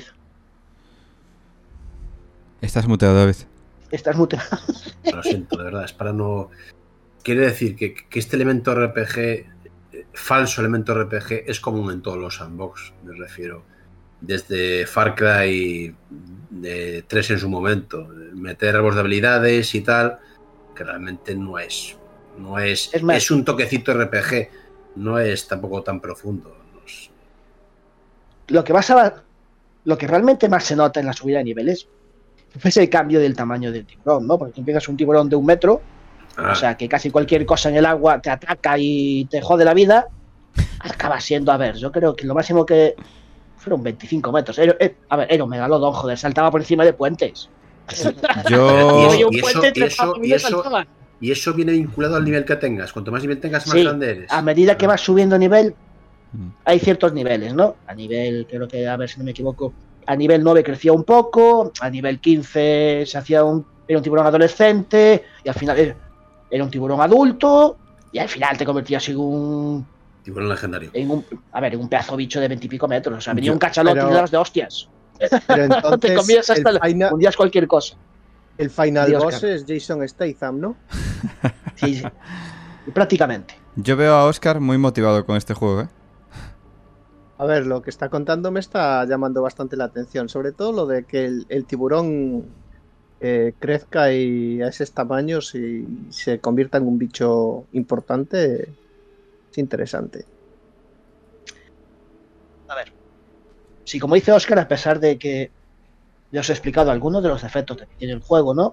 S2: Estás muteado, David.
S5: Estás muteado.
S6: Lo siento, de verdad, es para no... Quiere decir que, que este elemento R P G, falso elemento R P G, es común en todos los sandbox, me refiero. Desde Far Cry de tres en su momento, meter árboles de habilidades y tal, que realmente no es... No es,
S5: es, más,
S6: es un toquecito R P G, no es tampoco tan profundo. No es...
S5: Lo que vas a... Lo que realmente más se nota en la subida de niveles es el cambio del tamaño del tiburón, ¿no? Porque empiezas un tiburón de un metro, ah. o sea, que casi cualquier cosa en el agua te ataca y te jode la vida, acaba siendo, a ver, yo creo que lo máximo que fueron veinticinco metros. Era, era, a ver, era un megalodón, joder, saltaba por encima de puentes.
S2: Yo...
S6: y, y, eso, y, eso, y, eso, y eso viene vinculado al nivel que tengas. Cuanto más nivel tengas, más
S5: sí,
S6: grande eres.
S5: A medida que vas subiendo nivel, Hay ciertos niveles, ¿no? A nivel, creo que, a ver si no me equivoco, a nivel nueve crecía un poco, a nivel quince se hacía un, era un tiburón adolescente, y al final era un tiburón adulto, y al final te convertías en un...
S6: Tiburón legendario.
S5: En un, a ver, en un pedazo bicho de veintipico metros, o sea, venía
S2: Yo,
S5: un cachalote
S3: pero,
S5: y de hostias.
S3: Pero entonces,
S5: te comías hasta
S3: el,
S5: la,
S3: final,
S5: hundías cualquier cosa.
S3: el final
S5: Dios,
S3: boss
S5: Oscar.
S3: es Jason Statham, ¿no?
S5: Sí, sí. Y prácticamente.
S2: Yo veo a Oscar muy motivado con este juego, ¿eh?
S3: A ver, lo que está contando me está llamando bastante la atención, sobre todo lo de que el, el tiburón eh, crezca y a esos tamaños y se convierta en un bicho importante, es interesante.
S5: A ver, si como dice Oscar, a pesar de que ya os he explicado algunos de los efectos que tiene el juego, ¿no?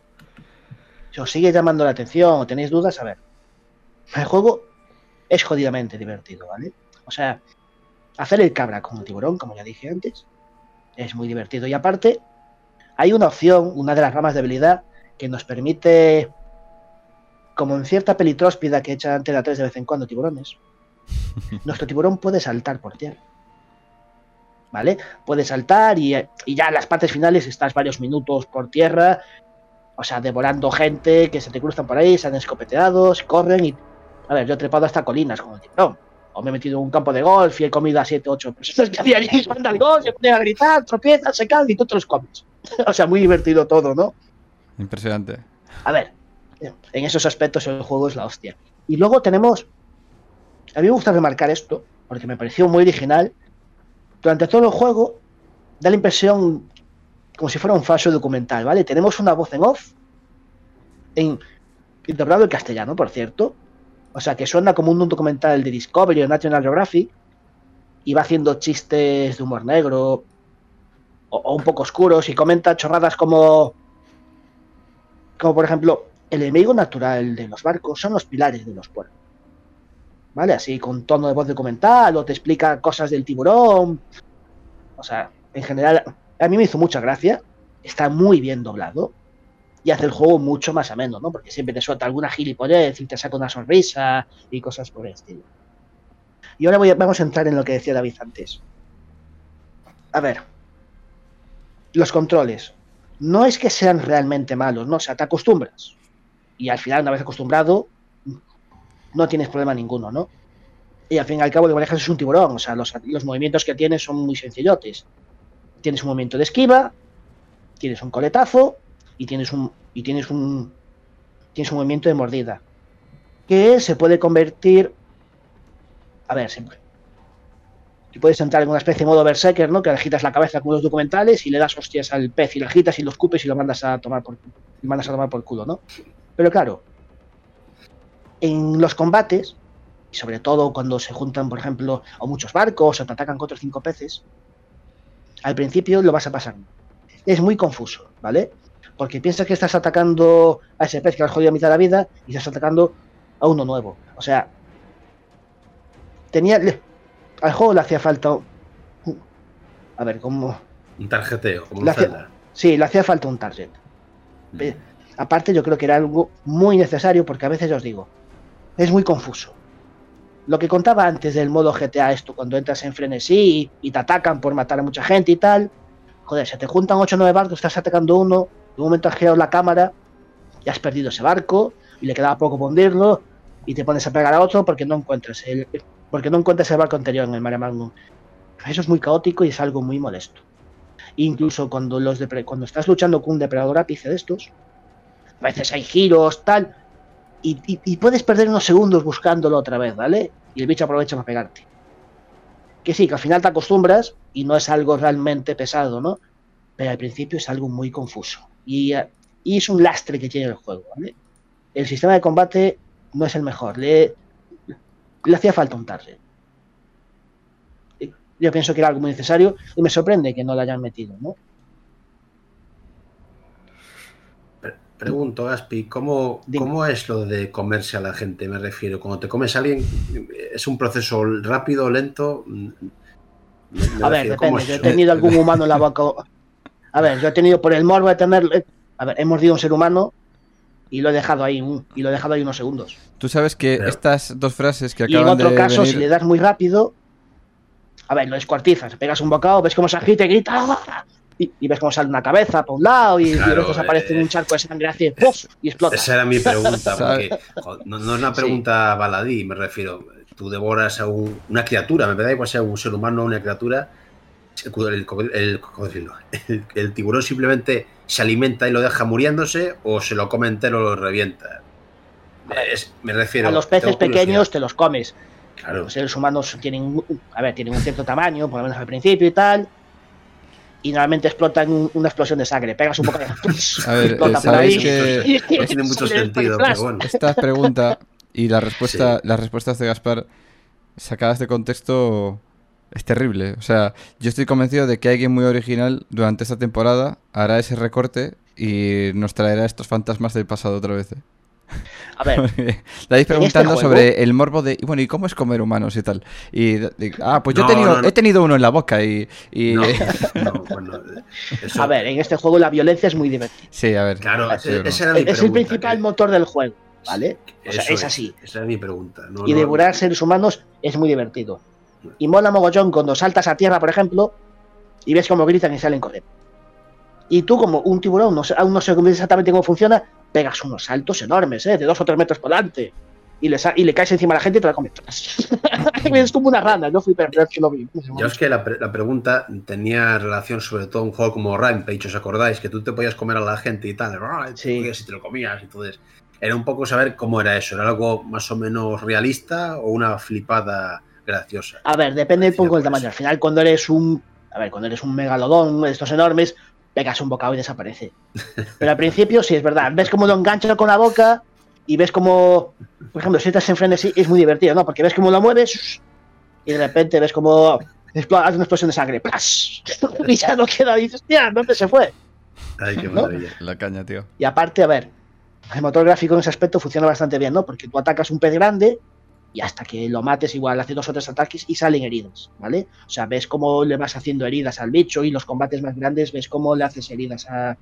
S5: Si os sigue llamando la atención o tenéis dudas, a ver, el juego es jodidamente divertido, ¿vale? O sea, hacer el cabra con el tiburón, como ya dije antes, es muy divertido. Y aparte, hay una opción, una de las ramas de habilidad, que nos permite, como en cierta pelitróspida que echa Antena tres de vez en cuando tiburones, nuestro tiburón puede saltar por tierra. ¿Vale? Puede saltar y, y ya en las partes finales estás varios minutos por tierra, o sea, devorando gente que se te cruzan por ahí, se han escopeteados, corren y... A ver, yo he trepado hasta colinas con el tiburón. O me he metido en un campo de golf y he comido a siete, ocho personas que había allí jugando al golf, se ponen a gritar, tropiezan, se caen y tú te los comes. O sea, muy divertido todo, ¿no?
S2: Impresionante.
S5: A ver, en esos aspectos el juego es la hostia. Y luego tenemos... A mí me gusta remarcar esto, porque me pareció muy original. Durante todo el juego da la impresión como si fuera un falso documental, ¿vale? Tenemos una voz en off, en, en doblado en castellano, por cierto. O sea, que suena como un documental de Discovery o National Geographic y va haciendo chistes de humor negro o, o un poco oscuros y comenta chorradas como, como por ejemplo, el enemigo natural de los barcos son los pilares de los puertos. ¿Vale? Así con tono de voz documental, o te explica cosas del tiburón. O sea, en general, a mí me hizo mucha gracia. Está muy bien doblado y hace el juego mucho más ameno, ¿no? Porque siempre te suelta alguna gilipollez y te saca una sonrisa y cosas por el estilo. Y ahora voy a, vamos a entrar en lo que decía David antes. A ver, los controles. No es que sean realmente malos, ¿no? O sea, te acostumbras. Y al final, una vez acostumbrado, no tienes problema ninguno, ¿no? Y al fin y al cabo lo que manejas es un tiburón, o sea, los, los movimientos que tienes son muy sencillotes. Tienes un movimiento de esquiva, tienes un coletazo y tienes un y tienes un tienes un movimiento de mordida que se puede convertir, a ver, siempre. Y puedes entrar en una especie de modo berserker, ¿no? Que le agitas la cabeza como los documentales y le das hostias al pez y le agitas y lo escupes y lo mandas a tomar por y mandas a tomar por culo, ¿no? Pero claro, en los combates, y sobre todo cuando se juntan, por ejemplo, a muchos barcos o te atacan cuatro o cinco peces, al principio lo vas a pasar. Es muy confuso, ¿vale? Porque piensas que estás atacando a ese pez que has jodido a mitad de la vida y estás atacando a uno nuevo. O sea, tenía... Al juego le hacía falta... A ver, ¿cómo...?
S6: Un tarjeteo, como un
S5: le hacía...
S6: Zelda.
S5: Sí, le hacía falta un target. Mm. Aparte, yo creo que era algo muy necesario porque a veces ya os digo, es muy confuso. Lo que contaba antes del modo G T A, esto, cuando entras en frenesí y te atacan por matar a mucha gente y tal, joder, se te juntan ocho o nueve barcos, estás atacando uno, de un momento has girado la cámara y has perdido ese barco y le quedaba poco por hundirlo y te pones a pegar a otro porque no encuentras el, porque no encuentras el barco anterior en el Mare Magnum. Eso es muy caótico y es algo muy molesto. Incluso cuando, los depre- cuando estás luchando con un depredador ápice de estos, a veces hay giros, tal... Y, y, y puedes perder unos segundos buscándolo otra vez, ¿vale? Y el bicho aprovecha para pegarte. Que sí, que al final te acostumbras y no es algo realmente pesado, ¿no? Pero al principio es algo muy confuso. Y, y es un lastre que tiene el juego, ¿vale? El sistema de combate no es el mejor. Le, le hacía falta un target. Yo pienso que era algo muy necesario y me sorprende que no lo hayan metido, ¿no?
S6: Pregunto, Gaspi, ¿cómo, ¿cómo es lo de comerse a la gente? Me refiero, cuando te comes a alguien, ¿es un proceso rápido, lento? Me
S5: a ver, depende. Yo he tenido algún humano en la boca. A ver, yo he tenido por el morbo de tener... A ver, he mordido a un ser humano y lo he dejado ahí, y lo he dejado ahí unos segundos.
S2: Tú sabes que
S6: Pero...
S2: estas dos frases que
S5: acaban de... Y en otro caso, venir... si le das muy rápido, A ver, lo descuartizas, pegas un bocado, ves cómo se agita y grita, ¡ah! y, y ves cómo sale una cabeza por un lado y,
S6: Claro,
S5: y a veces aparece
S6: eh,
S5: un charco de sangre hace ¡puf! Y explota.
S6: Esa era mi pregunta,
S2: ¿Sabes?
S6: porque jo, no, no es una pregunta baladí, me refiero. Tú devoras a un- una criatura, me da igual sea un ser humano o una criatura. El, el, el- ¿cómo decirlo? El- el tiburón simplemente se alimenta y lo deja muriéndose o se lo come entero o lo revienta. Es- me refiero.
S5: A los peces
S6: tengo curiosidad.
S5: pequeños te los comes.
S6: Claro.
S5: Los seres humanos tienen, un- a ver, tienen un cierto tamaño, por lo menos al principio y tal. Y normalmente explotan un- una explosión de sangre. Pegas un poco de...
S2: A ver,
S5: explota por
S2: sabéis
S5: ahí.
S2: que
S6: No tiene mucho
S5: Sale el
S6: sentido,
S5: flash.
S6: pero bueno.
S2: esta pregunta y la respuesta,
S6: Sí.
S2: las respuestas de Gaspar sacadas de contexto es terrible. O sea, yo estoy convencido de que alguien muy original durante esta temporada hará ese recorte y nos traerá estos fantasmas del pasado otra vez. ¿eh?
S5: A ver,
S2: Estáis preguntando
S5: juego-
S2: sobre el morbo de, y bueno, ¿y cómo es comer humanos y tal? Y, de- ah, pues yo
S6: No,
S2: he, tenido,
S6: no, no.
S2: he tenido uno en la boca y... y-
S6: No, no, bueno, eso-
S5: a ver, en este juego la violencia es muy divertida.
S2: Sí, a ver.
S6: Claro,
S2: sí,
S6: ese-
S2: bro.
S6: esa era mi
S5: Es el
S6: pregunta,
S5: principal
S6: que-
S5: motor del juego, ¿vale? O sea,
S6: eso
S5: es así.
S6: Esa era mi pregunta. No,
S5: Y
S6: no-
S5: devorar seres humanos es muy divertido. Y mola mogollón cuando saltas a tierra, por ejemplo, y ves cómo gritan y salen corriendo. Y tú, como un tiburón, no sé, aún no sé exactamente cómo funciona, pegas unos saltos enormes, ¿eh? De dos o tres metros por delante. Y le, sa- y le caes encima a la gente y te la comes. Es como una rana, no fui perder que lo vi.
S6: Ya es que la, pre- la pregunta tenía relación sobre todo a un juego como Rampage, ¿os acordáis? Que tú te podías comer a la gente y tal, ¡ah! Y
S5: Sí.
S6: podías y te lo comías, entonces era un poco saber cómo era eso, ¿era algo más o menos realista o una flipada graciosa?
S5: A ver, depende un poco del
S6: Parecía,
S5: tamaño. Al final, cuando eres un. A ver, cuando eres un megalodón de estos enormes, pegas un bocado y desaparece. Pero al principio, sí, es verdad. Ves cómo lo engancha con la boca y ves cómo. Por ejemplo, si estás en frenesí, es muy divertido, ¿no? Porque ves cómo lo mueves y de repente ves cómo. Explota, hace una explosión de sangre. ¡Plas! Y ya no queda. Y dices, tía, ¿dónde se fue?
S6: Ay, qué
S5: ¿no?
S6: maravilla.
S2: La caña, tío.
S5: Y aparte, a ver, el motor gráfico en ese aspecto funciona bastante bien, ¿no? Porque tú atacas un pez grande y hasta que lo mates igual hace dos o tres ataques y salen heridas, ¿vale? O sea, ves cómo le vas haciendo heridas al bicho y los combates más grandes ves cómo le haces heridas a,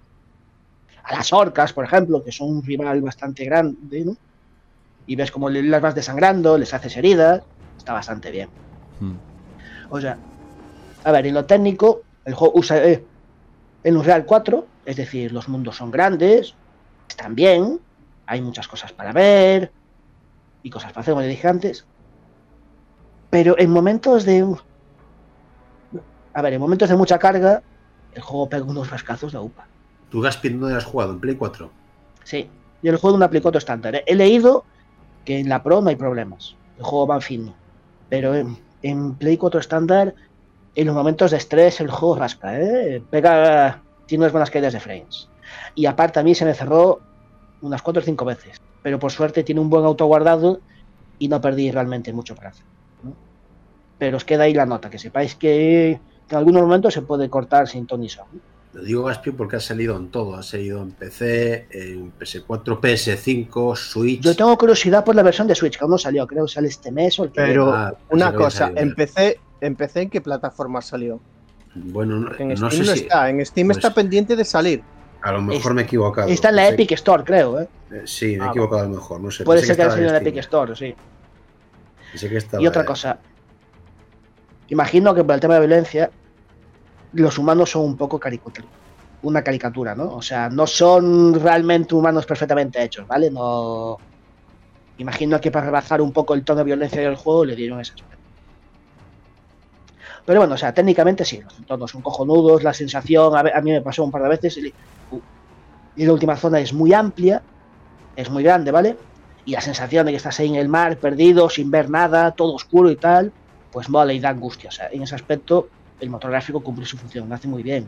S5: a las orcas, por ejemplo, que son un rival bastante grande, ¿no? Y ves cómo le- las vas desangrando, les haces heridas, está bastante bien.
S2: Hmm.
S5: O sea, a ver, en lo técnico, el juego usa eh, el Unreal cuatro, es decir, los mundos son grandes, están bien, hay muchas cosas para ver y cosas para hacer, como le dije antes, pero en momentos de... A ver, en momentos de mucha carga, el juego pega unos rascazos de upa.
S6: ¿Tú, Gaspi, dónde has jugado? ¿En Play cuatro?
S5: Sí, yo el juego de una Play cuatro estándar. ¿eh? He leído que en la Pro no hay problemas, el juego va fino, pero en, en Play cuatro estándar, en los momentos de estrés, el juego rasca, ¿eh? Pega, tiene unas buenas caídas de frames. Y aparte a mí se me cerró unas cuatro o cinco veces, pero por suerte tiene un buen autoguardado y no perdí realmente mucho para hacer, ¿no? Pero os queda ahí la nota, que sepáis que en algunos momentos se puede cortar sin ton ni son.
S6: Lo digo, Gaspi, porque ha salido en todo. Ha salido en P C, en P S cuatro, P S cinco, Switch.
S5: Yo tengo curiosidad por la versión de Switch, que aún no salió, creo que sale este mes o el que
S3: Pero
S6: Ah,
S3: una
S6: pensé que había
S3: cosa,
S6: salido ya.
S3: empecé, empecé en qué plataforma salió.
S6: Bueno, no,
S3: Porque en
S6: no
S3: Steam
S6: sé
S3: no
S6: si...
S3: está, en Steam
S6: pues-
S3: está pendiente de salir.
S6: A lo mejor
S5: Es-
S6: me he equivocado.
S5: está en la
S6: Pensé-
S5: Epic Store, creo, ¿eh?
S6: eh, Sí, me he
S3: Ah,
S6: equivocado a lo mejor. No sé.
S5: Puede
S6: pensé
S5: ser que haya
S6: estaba
S5: salido en la
S6: Steam.
S5: Epic Store, sí.
S6: Pensé que estaba
S5: Y otra
S6: en-
S5: cosa. Imagino que por el tema de violencia, los humanos son un poco caricatura. Una caricatura, ¿no? O sea, no son realmente humanos perfectamente hechos, ¿vale? No. Imagino que para rebajar un poco el tono de violencia del juego le dieron ese aspecto. Pero bueno, o sea, técnicamente sí, los entornos son cojonudos, la sensación, a, ve- a mí me pasó un par de veces, y, y la última zona es muy amplia, es muy grande, ¿vale? Y la sensación de que estás ahí en el mar, perdido, sin ver nada, todo oscuro y tal, pues mola y da angustia. O sea, en ese aspecto, el motor gráfico cumple su función, lo hace muy bien.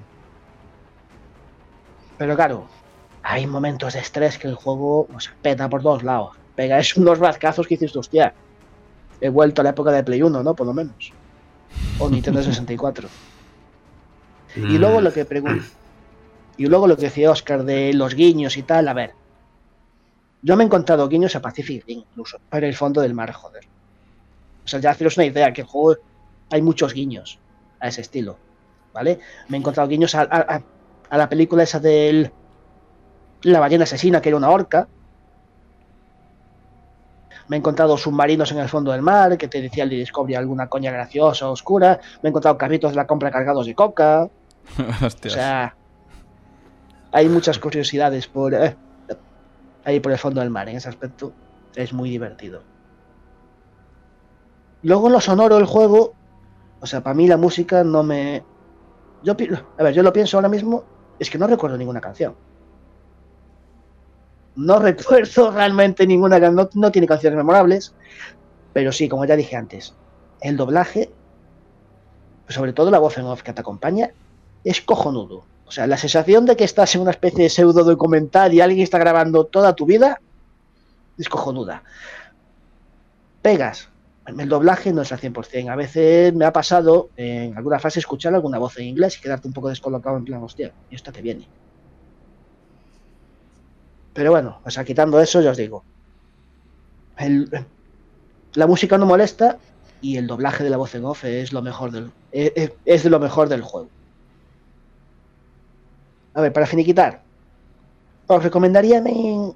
S5: Pero claro, hay momentos de estrés que el juego, o sea, peta por todos lados. Pega es unos rascazos que dices, hostia, he vuelto a la época de Play uno, ¿no? Por lo menos. O Nintendo sesenta y cuatro. Y luego lo que pregunto. Y luego lo que decía Oscar de los guiños y tal, a ver. Yo me he encontrado guiños a Pacific Rim, incluso, para el fondo del mar, joder. O sea, ya haceros una idea, que el juego hay muchos guiños a ese estilo, ¿vale? Me he encontrado guiños a, a, a- a la película esa del La ballena asesina, que era una orca. Me he encontrado submarinos en el fondo del mar que te decía el Discovery alguna coña graciosa, oscura. Me he encontrado carritos de la compra cargados de coca.
S2: Hostias.
S5: O sea, hay muchas curiosidades por eh, ahí por el fondo del mar. En ese aspecto es muy divertido. Luego en lo sonoro del juego, o sea, para mí la música no me... Yo, pi- a ver, yo lo pienso ahora mismo, es que no recuerdo ninguna canción. No recuerdo realmente ninguna canción, no, no tiene canciones memorables, pero sí, como ya dije antes, el doblaje, sobre todo la voz en off que te acompaña, es cojonudo. O sea, la sensación de que estás en una especie de pseudo documental y alguien está grabando toda tu vida es cojonuda. Pegas. El doblaje no es al cien por ciento. A veces me ha pasado en alguna fase escuchar alguna voz en inglés y quedarte un poco descolocado en plan, hostia, y esta te viene. Pero bueno, o sea, quitando eso, ya os digo. El, la música no molesta y el doblaje de la voz en off es lo mejor del, es, es de lo mejor del juego. A ver, para finiquitar, os recomendaría en...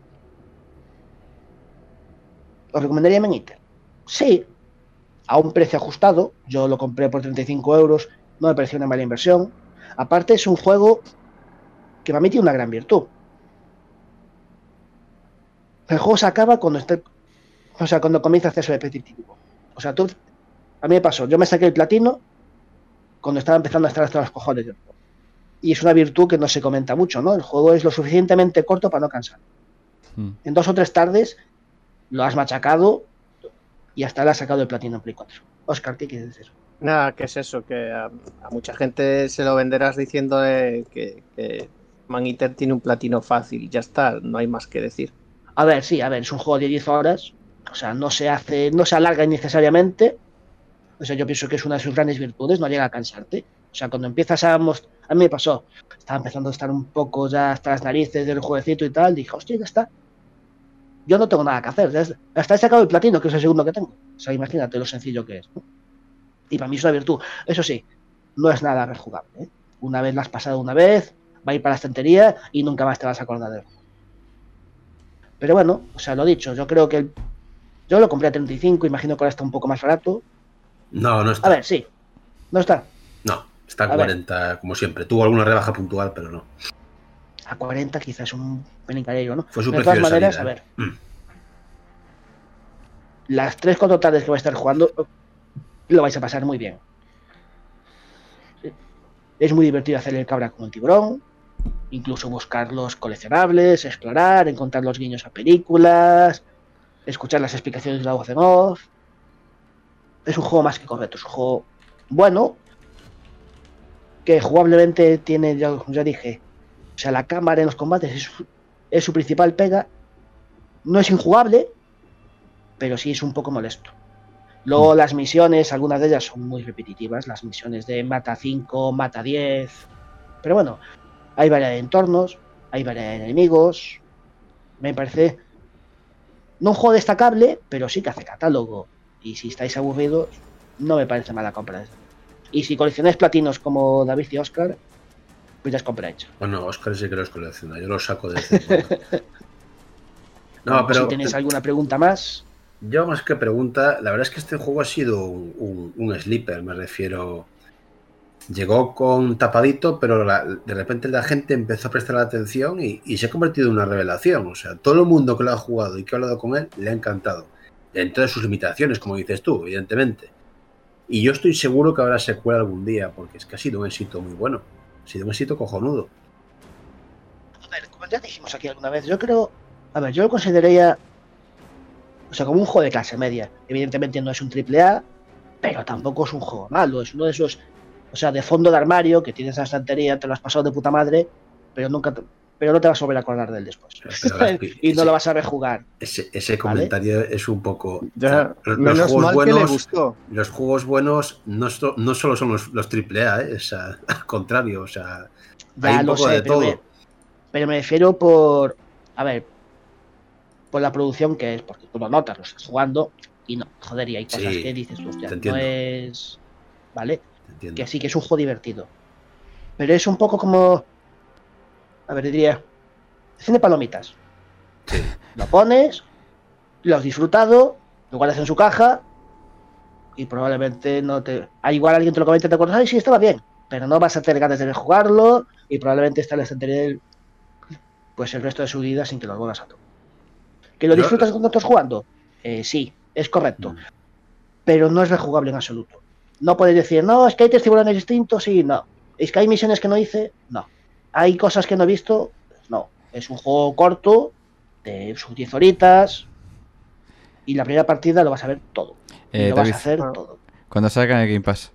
S5: Os recomendaría en Inter. Sí, a un precio ajustado. Yo lo compré por treinta y cinco euros. No me pareció una mala inversión. Aparte es un juego que para mí tiene una gran virtud. El juego se acaba cuando esté, o sea, cuando comienza a hacerse repetitivo. O sea, tú, a mí me pasó, yo me saqué el platino cuando estaba empezando a estar hasta los cojones. Y es una virtud que no se comenta mucho, ¿no? El juego es lo suficientemente corto para no cansar. Mm. En dos o tres tardes lo has machacado y hasta le has sacado el platino en Play cuatro. Óscar, ¿qué quieres decir?
S3: Nada, que es eso, que a, a mucha gente se lo venderás diciendo eh, que, que Man Eater tiene un platino fácil y ya está, no hay más que decir.
S5: A ver, sí, a ver, es un juego de diez horas, o sea, no se hace, no se alarga innecesariamente, o sea, yo pienso que es una de sus grandes virtudes, no llega a cansarte, o sea, cuando empiezas a mostrar, a mí me pasó, estaba empezando a estar un poco ya hasta las narices del jueguecito y tal, dije, hostia, ya está, yo no tengo nada que hacer, ya hasta he sacado el platino, que es el segundo que tengo, o sea, imagínate lo sencillo que es, ¿no? Y para mí es una virtud, eso sí, no es nada rejugable, ¿eh? Una vez la has pasado una vez, va a ir para la estantería y nunca más te vas a acordar de él. Pero bueno, o sea, lo dicho, yo creo que el... yo lo compré a treinta y cinco, imagino que ahora está un poco más barato.
S6: No, no está.
S5: A ver, sí. ¿No está?
S6: No, está a, a cuarenta, ver. Como siempre. Tuvo alguna rebaja puntual, pero no.
S5: A cuarenta quizás un pelín carero, ¿no?
S6: Fue su
S5: de
S6: precio
S5: todas
S6: de
S5: maneras,
S6: salida,
S5: a ver.
S6: ¿eh? Mm.
S5: Las tres cuatro tardes que vais a estar jugando, lo vais a pasar muy bien. Sí. Es muy divertido hacer el cabra con el tiburón. Incluso buscar los coleccionables, explorar, encontrar los guiños a películas, escuchar las explicaciones de la voz en off. Es un juego más que correcto, es un juego bueno, que jugablemente tiene, ya, ya dije, o sea, la cámara en los combates es, es su principal pega. No es injugable, pero sí es un poco molesto. Luego mm. las misiones, algunas de ellas son muy repetitivas, las misiones de mata cinco, mata diez, pero bueno, hay variedad de entornos, hay variedad de enemigos. Me parece no un juego destacable, pero sí que hace catálogo. Y si estáis aburridos, no me parece mala compra. Y si coleccionáis platinos como David y Óscar, pues ya es compra hecha.
S6: Bueno, Óscar sí que los colecciona, yo los saco de este No,
S5: bueno,
S6: pero
S5: si tenéis alguna pregunta más.
S6: Yo más que pregunta, la verdad es que este juego ha sido un, un, un sleeper, me refiero. Llegó con tapadito, pero la, de repente la gente empezó a prestar atención y, y se ha convertido en una revelación. O sea, todo el mundo que lo ha jugado y que ha hablado con él le ha encantado. En todas sus limitaciones, como dices tú, evidentemente. Y yo estoy seguro que habrá secuela algún día, porque es que ha sido un éxito muy bueno. Ha sido un éxito cojonudo.
S5: A ver, como ya dijimos aquí alguna vez, yo creo... A ver, yo lo consideraría... O sea, como un juego de clase media. Evidentemente no es un triple A, pero tampoco es un juego malo. Es uno de esos... O sea, de fondo de armario, que tienes en la estantería, te lo has pasado de puta madre, pero nunca te, pero no te vas a volver a acordar de él después. y no ese, lo vas a rejugar.
S6: Ese, ese comentario, ¿vale? Es un poco...
S3: Ya,
S6: los,
S3: menos
S6: los juegos
S3: mal
S6: buenos,
S3: que le gustó.
S6: Los juegos buenos no, so, no solo son los, los triple A, ¿eh? O sea, al contrario, o sea,
S5: ya
S6: hay un
S5: lo
S6: poco
S5: sé,
S6: de
S5: pero
S6: todo.
S5: Me, pero me refiero por... A ver, por la producción que es, porque tú lo notas, lo estás jugando y no, joder, y hay cosas sí, que dices, hostia, no es... ¿Vale? Que sí, que es un juego divertido. Pero es un poco como... A ver, diría... Cine palomitas.
S6: Sí.
S5: Lo pones, lo has disfrutado, lo guardas en su caja y probablemente no te... Ah, igual alguien te lo comenta y te acuerdas, ay, sí, estaba bien, pero no vas a tener ganas de jugarlo y probablemente está en la estantería del... pues el resto de su vida sin que lo vuelvas a tocar. ¿Que lo
S6: Yo-
S5: disfrutas cuando estás jugando? Eh, sí, es correcto.
S6: Mm.
S5: Pero no es rejugable en absoluto. No puedes decir, no, es que hay tres tiburones distintos, sí, no. Es que hay misiones que no hice, no. Hay cosas que no he visto, no. Es un juego corto, de sus diez horitas, y la primera partida lo vas a ver todo. Y
S2: Eh,
S5: lo
S2: David,
S5: vas a hacer
S3: Ah.
S5: todo.
S2: cuando salga en el Game Pass.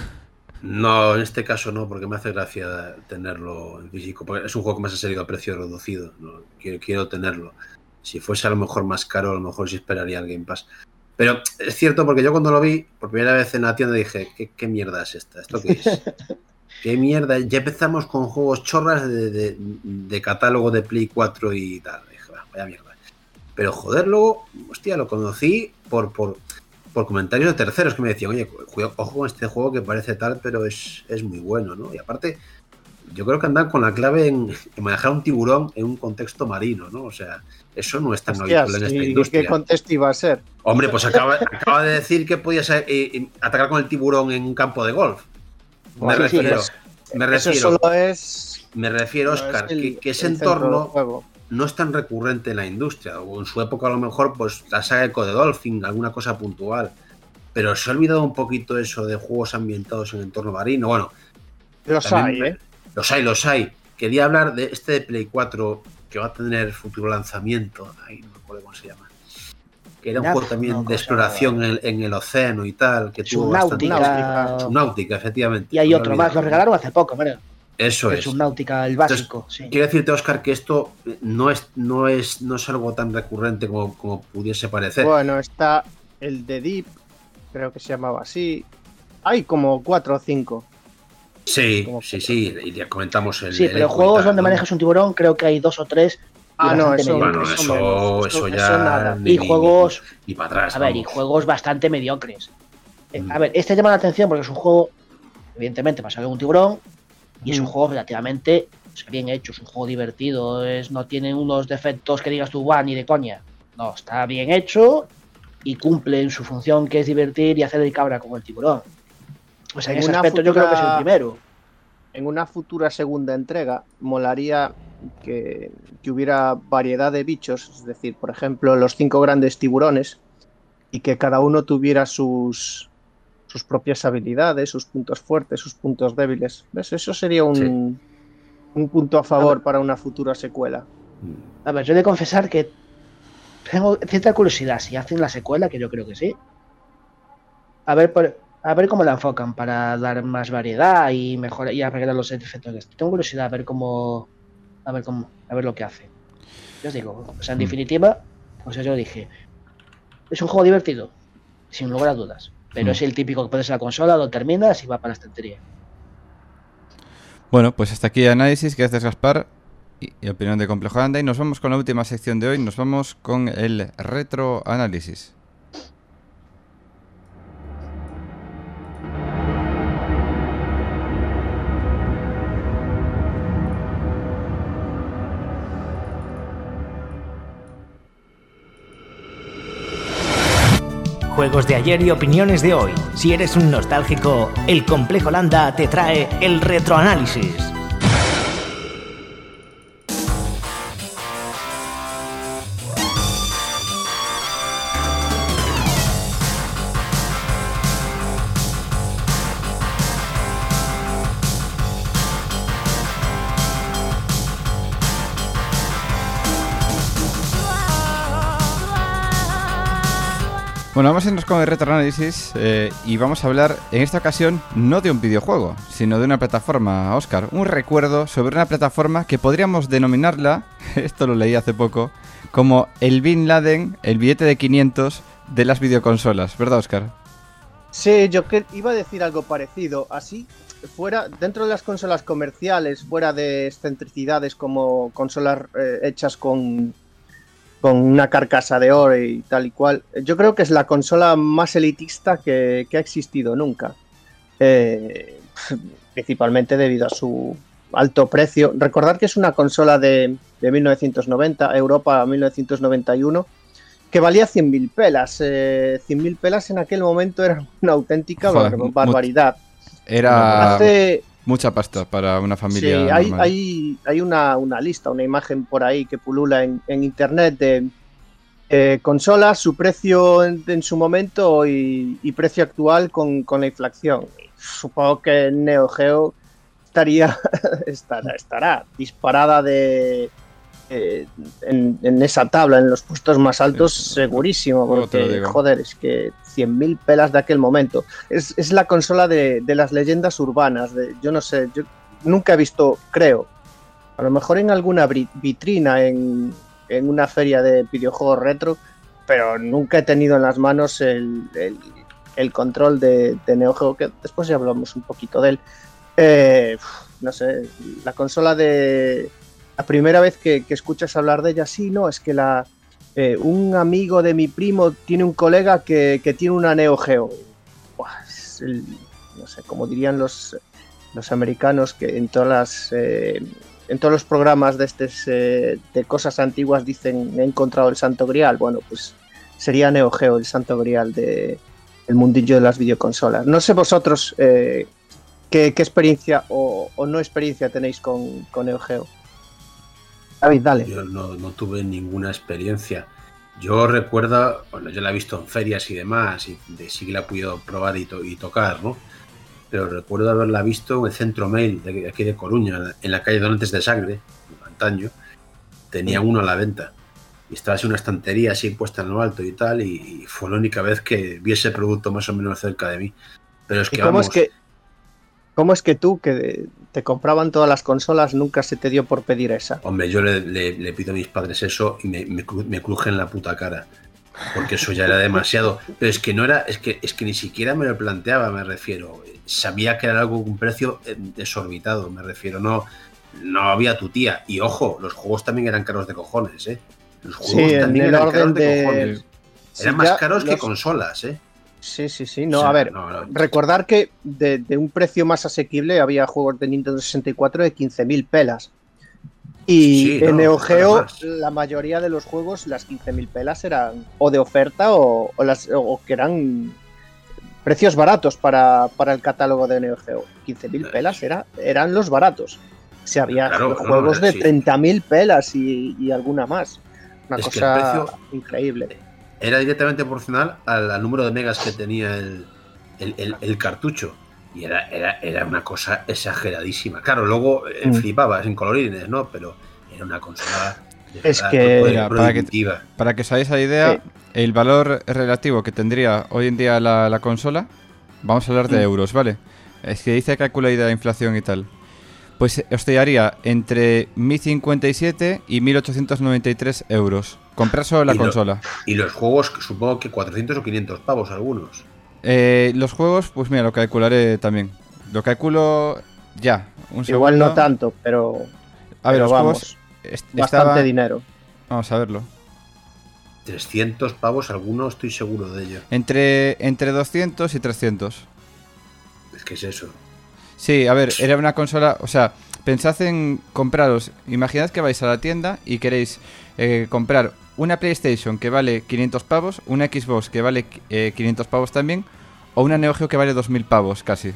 S6: No, en este caso no, porque me hace gracia tenerlo en físico. Porque es un juego que me ha salido a precio reducido. ¿no? Quiero, quiero tenerlo. Si fuese a lo mejor más caro, a lo mejor sí esperaría el Game Pass. Pero es cierto, porque yo cuando lo vi por primera vez en la tienda dije, ¿qué, qué mierda es esta? ¿Esto qué es? ¿Qué mierda? Ya empezamos con juegos chorras de, de, de catálogo de Play cuatro y tal. Dije, "Ah, vaya mierda". Pero joder, luego, hostia, lo conocí por, por, por comentarios de terceros que me decían, oye, cuidado, ojo con este juego que parece tal, pero es, es muy bueno, ¿no? Y aparte, yo creo que andan con la clave en, en manejar un tiburón en un contexto marino, ¿no? O sea, eso no es tan
S3: Hostias,
S6: habitual en esta
S3: ¿y
S6: industria.
S3: qué contexto iba a ser?
S6: Hombre, pues acaba, acaba de decir que podías eh, eh, atacar con el tiburón en un campo de golf. Me
S5: Sí, sí,
S6: refiero,
S5: es-
S6: me
S3: Eso
S6: refiero,
S3: solo es...
S6: me refiero,
S3: no, es
S6: Oscar,
S3: el-
S6: que, que ese
S3: el centro del
S6: entorno
S3: juego.
S6: no es tan recurrente en la industria. O en su época, a lo mejor, pues la saga de Code Dolphin, alguna cosa puntual. Pero se ha olvidado un poquito eso de juegos ambientados en entorno marino. Bueno,
S3: Los
S6: también
S3: hay,
S6: me-
S3: ¿eh?
S6: los hay, los hay. Quería hablar de este de Play cuatro que va a tener futuro lanzamiento. Ay, no me acuerdo cómo se llama. Que era un
S5: Naf,
S6: juego también
S5: no,
S6: de
S5: ¿cómo se
S6: exploración
S5: llamaba?
S6: en el, en el océano y tal. Que tuvo bastante.
S5: Subnáutica.
S6: Subnáutica, efectivamente.
S5: Y hay
S6: Me he
S5: otro
S6: olvidado.
S5: más, lo regalaron hace poco, mira.
S6: Eso
S5: El
S6: es.
S5: Subnáutica, el básico, sí.
S6: Quiero decirte, Oscar, que esto no es, no es, no es algo tan recurrente como, como pudiese parecer.
S3: Bueno, está el de Deep, creo que se llamaba así. Hay como cuatro o cinco.
S6: Sí,
S3: como-
S6: sí, sí, y ya comentamos el.
S5: Sí,
S6: el
S5: pero
S6: Echo y
S5: juegos
S6: tal,
S5: donde
S6: ¿no?
S5: manejas un tiburón, creo que hay dos o tres. y
S3: Ah, no,
S5: bastante
S3: eso,
S6: Bueno,
S5: mediocres.
S6: eso,
S3: menos.
S6: eso,
S3: Eso-
S6: ya.
S3: eso nada.
S6: ni-
S5: Y
S6: ni-
S5: juegos,
S6: ni para atrás.
S5: a ver, y
S6: vamos.
S5: juegos bastante mediocres. Eh,
S6: Mm.
S5: A ver, este llama la atención porque es un juego, evidentemente, basado en un tiburón, y es un
S3: Mm.
S5: juego relativamente, o sea, bien hecho, es un juego divertido, es, no tiene unos defectos que digas tú, guau, ni de coña. No, está bien hecho y cumple en su función, que es divertir y hacer el cabra con el tiburón. O sea, en,
S3: En
S5: ese
S3: una
S5: aspecto yo creo que es el
S3: futura-
S5: primero.
S3: En una futura segunda entrega, molaría que, que hubiera variedad de bichos, es decir, por ejemplo, los cinco grandes tiburones, y que cada uno tuviera sus, sus propias habilidades, sus puntos fuertes, sus puntos débiles. ¿Ves? Eso sería un,
S6: Sí.
S3: un punto a favor para una futura secuela.
S5: A ver, yo he de confesar que tengo cierta curiosidad si hacen la secuela, que yo creo que sí. A ver, por- a ver cómo la enfocan para dar más variedad y mejorar y arreglar los efectos de esto. Tengo curiosidad a ver cómo, a ver cómo, a ver lo que hace. Yo os digo, o sea, en definitiva, pues yo dije, es un juego divertido, sin lugar a dudas, pero
S2: Mm.
S5: es el típico que pones en la consola, lo terminas y va para la estantería.
S2: Bueno, pues hasta aquí el análisis. Gracias, Gaspar. Y, y opinión de Complejo Anda. Y nos vamos con la última sección de hoy. Nos vamos con el retroanálisis.
S1: Juegos de ayer y opiniones de hoy. Si eres un nostálgico, el Complejo Landa te trae el retroanálisis.
S2: Bueno, vamos a irnos con el retroanálisis eh, y vamos a hablar en esta ocasión no de un videojuego, sino de una plataforma, Óscar. Un recuerdo sobre una plataforma que podríamos denominarla, esto lo leí hace poco, como el Bin Laden, el billete de quinientos de las videoconsolas, ¿verdad, Óscar?
S3: Sí, yo que iba a decir algo parecido. Así, fuera, dentro de las consolas comerciales, fuera de excentricidades como consolas eh, hechas con, con una carcasa de oro y tal y cual, yo creo que es la consola más elitista que, que ha existido nunca. Eh, principalmente debido a su alto precio. Recordad que es una consola de, de mil novecientos noventa, Europa mil novecientos noventa y uno, que valía cien mil pelas. Eh, cien mil pelas en aquel momento era una auténtica
S2: Joder,
S3: bar- barbaridad.
S2: Era
S3: Hace,
S2: mucha pasta para una familia
S3: sí, hay,
S2: normal.
S3: hay, hay una, una lista, una imagen por ahí que pulula en, en internet de eh, consolas, su precio en, en su momento y, y precio actual con, con la inflación. Supongo que Neo Geo estaría estará, estará disparada de eh, en, en esa tabla, en los puestos más altos,
S2: Sí,
S3: segurísimo,
S2: luego te lo
S3: porque
S2: digo.
S3: joder, es que cien mil pelas de aquel momento. Es, es la consola de, de las leyendas urbanas, de, yo no sé, yo nunca he visto, creo, a lo mejor en alguna bri- vitrina, en, en una feria de videojuegos retro, pero nunca he tenido en las manos el, el, el control de, de Neo Geo, que después ya hablamos un poquito de él. Eh, no sé, la consola de... La primera vez que, que escuchas hablar de ella, sí, no, es que la eh, un amigo de mi primo tiene un colega que, que tiene una Neo Geo. Buah, es el- no sé, como dirían los, los americanos, que en todas las... eh, en todos los programas de, estes, eh, de cosas antiguas dicen he encontrado el Santo Grial. Bueno, pues sería Neo Geo el Santo Grial de el mundillo de las videoconsolas. No sé vosotros eh, qué, qué experiencia o, o no experiencia tenéis con, con Neo Geo. David, dale.
S6: Yo no, no tuve ninguna experiencia. Yo recuerdo, bueno, yo la he visto en ferias y demás, y de, sí que la he podido probar y, to- y tocar, ¿no? Pero recuerdo haberla visto en el Centro Mail de aquí de Coruña, en la, en la calle Donantes de Sangre, en antaño. Tenía uno a la venta. Y estaba así una estantería así puesta en lo alto y tal, y, y fue la única vez que vi ese producto más o menos cerca de mí. Pero es
S3: ¿Y
S6: que
S3: cómo
S6: vamos,
S3: es que, cómo es que tú, que te compraban todas las consolas, nunca se te dio por pedir esa?
S6: hombre, yo le, le- le pido a mis padres eso y me, me, cru- me crujen la puta cara. Porque eso ya era demasiado. Pero es que no era, es que, es que ni siquiera me lo planteaba, me refiero. Sabía que era algo con un precio eh, desorbitado, me refiero. No, no había tu tía. Y ojo, los juegos también eran caros de cojones, ¿eh? Los
S3: Sí,
S6: juegos
S3: en
S6: también
S3: el
S6: eran
S3: orden
S6: caros de,
S3: de...
S6: cojones.
S3: Sí,
S6: Eran más
S3: ya
S6: caros que
S3: los-
S6: consolas, ¿eh?
S3: Sí, sí, sí. No,
S6: O sea,
S3: a ver,
S6: no, no.
S3: recordar que de, de un precio más asequible había juegos de Nintendo sesenta y cuatro de quince mil pelas. Y
S6: Sí, sí,
S3: en
S6: no,
S3: Neo
S6: claro,
S3: Geo,
S6: más.
S3: la mayoría de los juegos, las quince mil pelas eran o de oferta o, o las, o que eran precios baratos para, para el catálogo de Neo Geo. quince mil pelas era, eran los baratos. O sea, había
S6: Claro, no,
S3: juegos
S6: no,
S3: de
S6: sí.
S3: treinta mil pelas y, y alguna más. Una
S6: Es que el
S3: cosa
S6: precio-
S3: increíble.
S6: Era directamente proporcional al, al número de megas que tenía el, el, el- el cartucho. Y era, era, era una cosa exageradísima. Claro, luego eh,
S3: Mm.
S6: flipabas en colorines, ¿no? Pero era una consola de
S3: Es
S6: verdad
S3: que-
S6: pro-
S2: Mira, para que-
S6: prohibitiva.
S2: Para que os hagáis la idea,
S3: Sí.
S2: el valor relativo que tendría hoy en día la, la consola, vamos a hablar de
S3: Mm.
S2: euros, ¿vale? Es que dice calcula ahí de la inflación y tal. Pues oscilaría entre mil cincuenta y siete y mil ochocientos noventa y tres euros. Comprar solo la
S6: Y lo-
S2: consola.
S6: Y los juegos, supongo que cuatrocientos o quinientos pavos algunos.
S2: Eh, los juegos, pues mira, lo calcularé también. Lo calculo ya. Un
S3: Igual no
S2: segundo.
S3: tanto, pero,
S2: A ver,
S3: pero
S2: los
S3: vamos,
S2: juegos est-
S3: bastante
S2: estaba-
S3: dinero.
S2: Vamos a verlo.
S6: trescientos pavos algunos, estoy seguro de ello.
S2: Entre, entre doscientos y trescientos.
S6: Es que es eso.
S2: Sí, a ver, era una consola, o sea, pensad en compraros, imaginad que vais a la tienda y queréis eh, comprar una PlayStation que vale quinientos pavos, una Xbox que vale eh, quinientos pavos también, o una Neo Geo que vale dos mil pavos casi.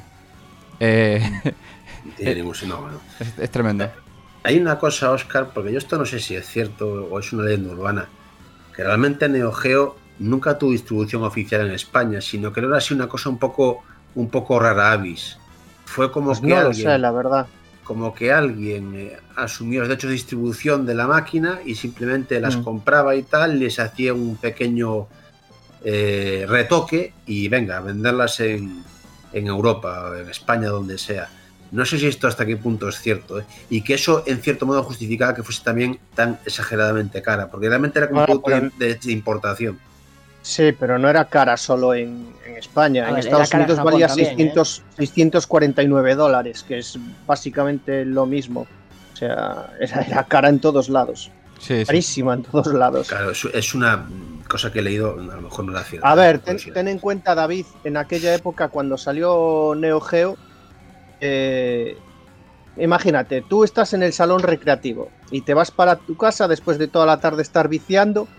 S2: Eh,
S6: No tiene ningún sentido. No, no.
S2: es, es tremendo.
S6: Hay una cosa, Oscar, porque yo esto no sé si es cierto o es una leyenda urbana, que realmente Neo Geo nunca tuvo distribución oficial en España, sino que era así una cosa un poco, un poco rara avis. Fue como
S3: Pues
S6: que
S3: no lo
S6: alguien,
S3: sé, la verdad.
S6: como que alguien eh, asumió los derechos de distribución de la máquina y simplemente las
S3: Mm.
S6: compraba y tal, les hacía un pequeño eh, retoque y venga, a venderlas en, en Europa, en España, donde sea. No sé si esto hasta qué punto es cierto, ¿eh? Y que eso en cierto modo justificaba que fuese también tan exageradamente cara, porque realmente era como un
S3: Bueno,
S6: producto
S3: pero-
S6: de, de importación.
S3: Sí, pero no era cara solo en, en España.
S5: A
S3: En
S5: ver,
S3: Estados
S5: era cara en
S3: Unidos
S5: Japón
S3: valía
S5: también,
S3: seiscientos, seiscientos cuarenta y nueve dólares, que es básicamente lo mismo. O sea, era, era cara en todos lados.
S2: Sí, sí.
S3: Carísima en todos lados.
S6: Claro, es, es una cosa que he leído, a lo mejor no la cierta.
S3: A ver, ten,
S6: curiosidad.
S3: ten en cuenta, David, en aquella época cuando salió Neo Geo, eh, imagínate, tú estás en el salón recreativo y te vas para tu casa después de toda la tarde estar viciando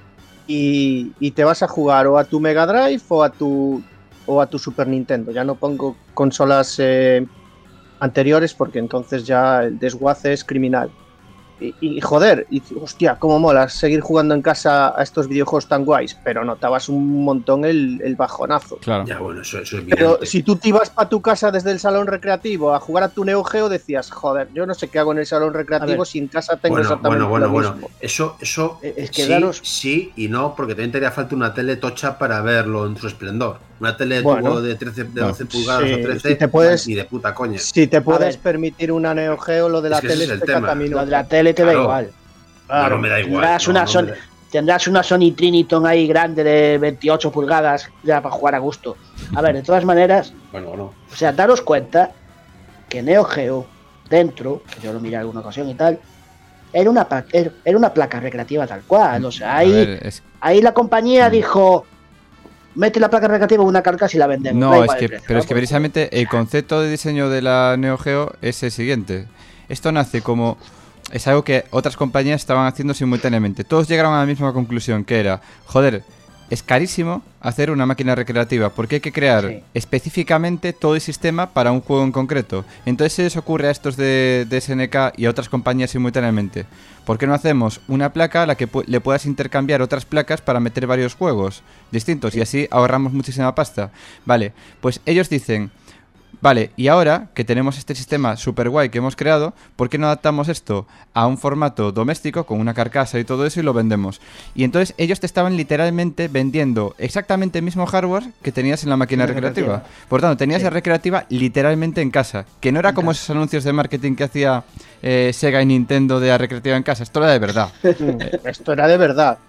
S3: y, y te vas a jugar o a tu Mega Drive o a tu o a tu Super Nintendo. Ya no pongo consolas eh, anteriores porque entonces ya el desguace es criminal. Y, y joder, y, hostia, cómo mola seguir jugando en casa a estos videojuegos tan guays, pero notabas un montón el, el bajonazo.
S2: Claro.
S6: Ya, bueno, eso, eso es
S3: Pero
S6: evidente.
S3: si tú te ibas para tu casa desde el salón recreativo a jugar a tu Neo Geo, decías, joder, yo no sé qué hago en el salón recreativo si en casa tengo
S6: Bueno,
S3: exactamente
S6: bueno, bueno,
S3: lo
S6: bueno.
S3: mismo.
S6: Eso, eso
S5: Eh, es que
S6: sí,
S5: daros-
S6: sí y no, porque también te haría falta una tele tocha para verlo en su esplendor. Una tele de
S3: Bueno.
S6: tubo de, trece, de
S2: No.
S6: doce pulgadas
S3: Sí,
S6: o trece,
S3: si te puedes-
S6: ni de puta coña.
S3: Si te puedes
S5: ver.
S3: permitir una Neo Geo, lo de la
S6: Es que ese
S3: tele
S6: es el
S3: es
S6: tema.
S3: pecata
S5: Lo
S3: minuto.
S5: de la tele te da
S6: Claro.
S5: igual.
S6: No, no me da igual.
S5: Tendrás,
S6: no,
S5: una
S6: no
S5: Sony,
S6: me da-
S5: tendrás una Sony Triniton ahí grande de veintiocho pulgadas ya para jugar a gusto. A ver, de todas maneras,
S6: Bueno, bueno.
S5: o sea, daros cuenta que Neo Geo, dentro, que yo lo miré alguna ocasión y tal, era una, pa- er- era una placa recreativa tal cual. O sea,
S2: A
S5: ahí,
S2: ver, es-
S5: ahí la compañía
S2: Mm.
S5: dijo, mete la placa recreativa en una carcasa y la vendemos.
S2: No,
S5: da
S2: es
S5: igual
S2: que,
S5: el precio,
S2: pero
S5: ¿no?
S2: es que
S5: Pues,
S2: precisamente el concepto de diseño de la Neo Geo es el siguiente. Esto nace como... Es algo que otras compañías estaban haciendo simultáneamente. Todos llegaron a la misma conclusión, que era, joder, es carísimo hacer una máquina recreativa, porque hay que crear
S5: Sí.
S2: específicamente todo el sistema para un juego en concreto. Entonces se les ocurre a estos de, de S N K y a otras compañías simultáneamente, ¿por qué no hacemos una placa a la que pu- le puedas intercambiar otras placas para meter varios juegos distintos y así ahorramos muchísima pasta? Vale, pues ellos dicen... Vale, y ahora que tenemos este sistema super guay que hemos creado, ¿por qué no adaptamos esto a un formato doméstico con una carcasa y todo eso y lo vendemos? Y entonces ellos te estaban literalmente vendiendo exactamente el mismo hardware que tenías en la máquina
S5: La
S2: recreativa.
S5: recreativa.
S2: Por tanto, tenías
S5: Sí.
S2: la recreativa literalmente en casa, que no era
S5: En
S2: como
S5: casa.
S2: esos anuncios de marketing que hacía eh, Sega y Nintendo de la recreativa en casa, esto era de verdad.
S3: Mm, Esto era de verdad.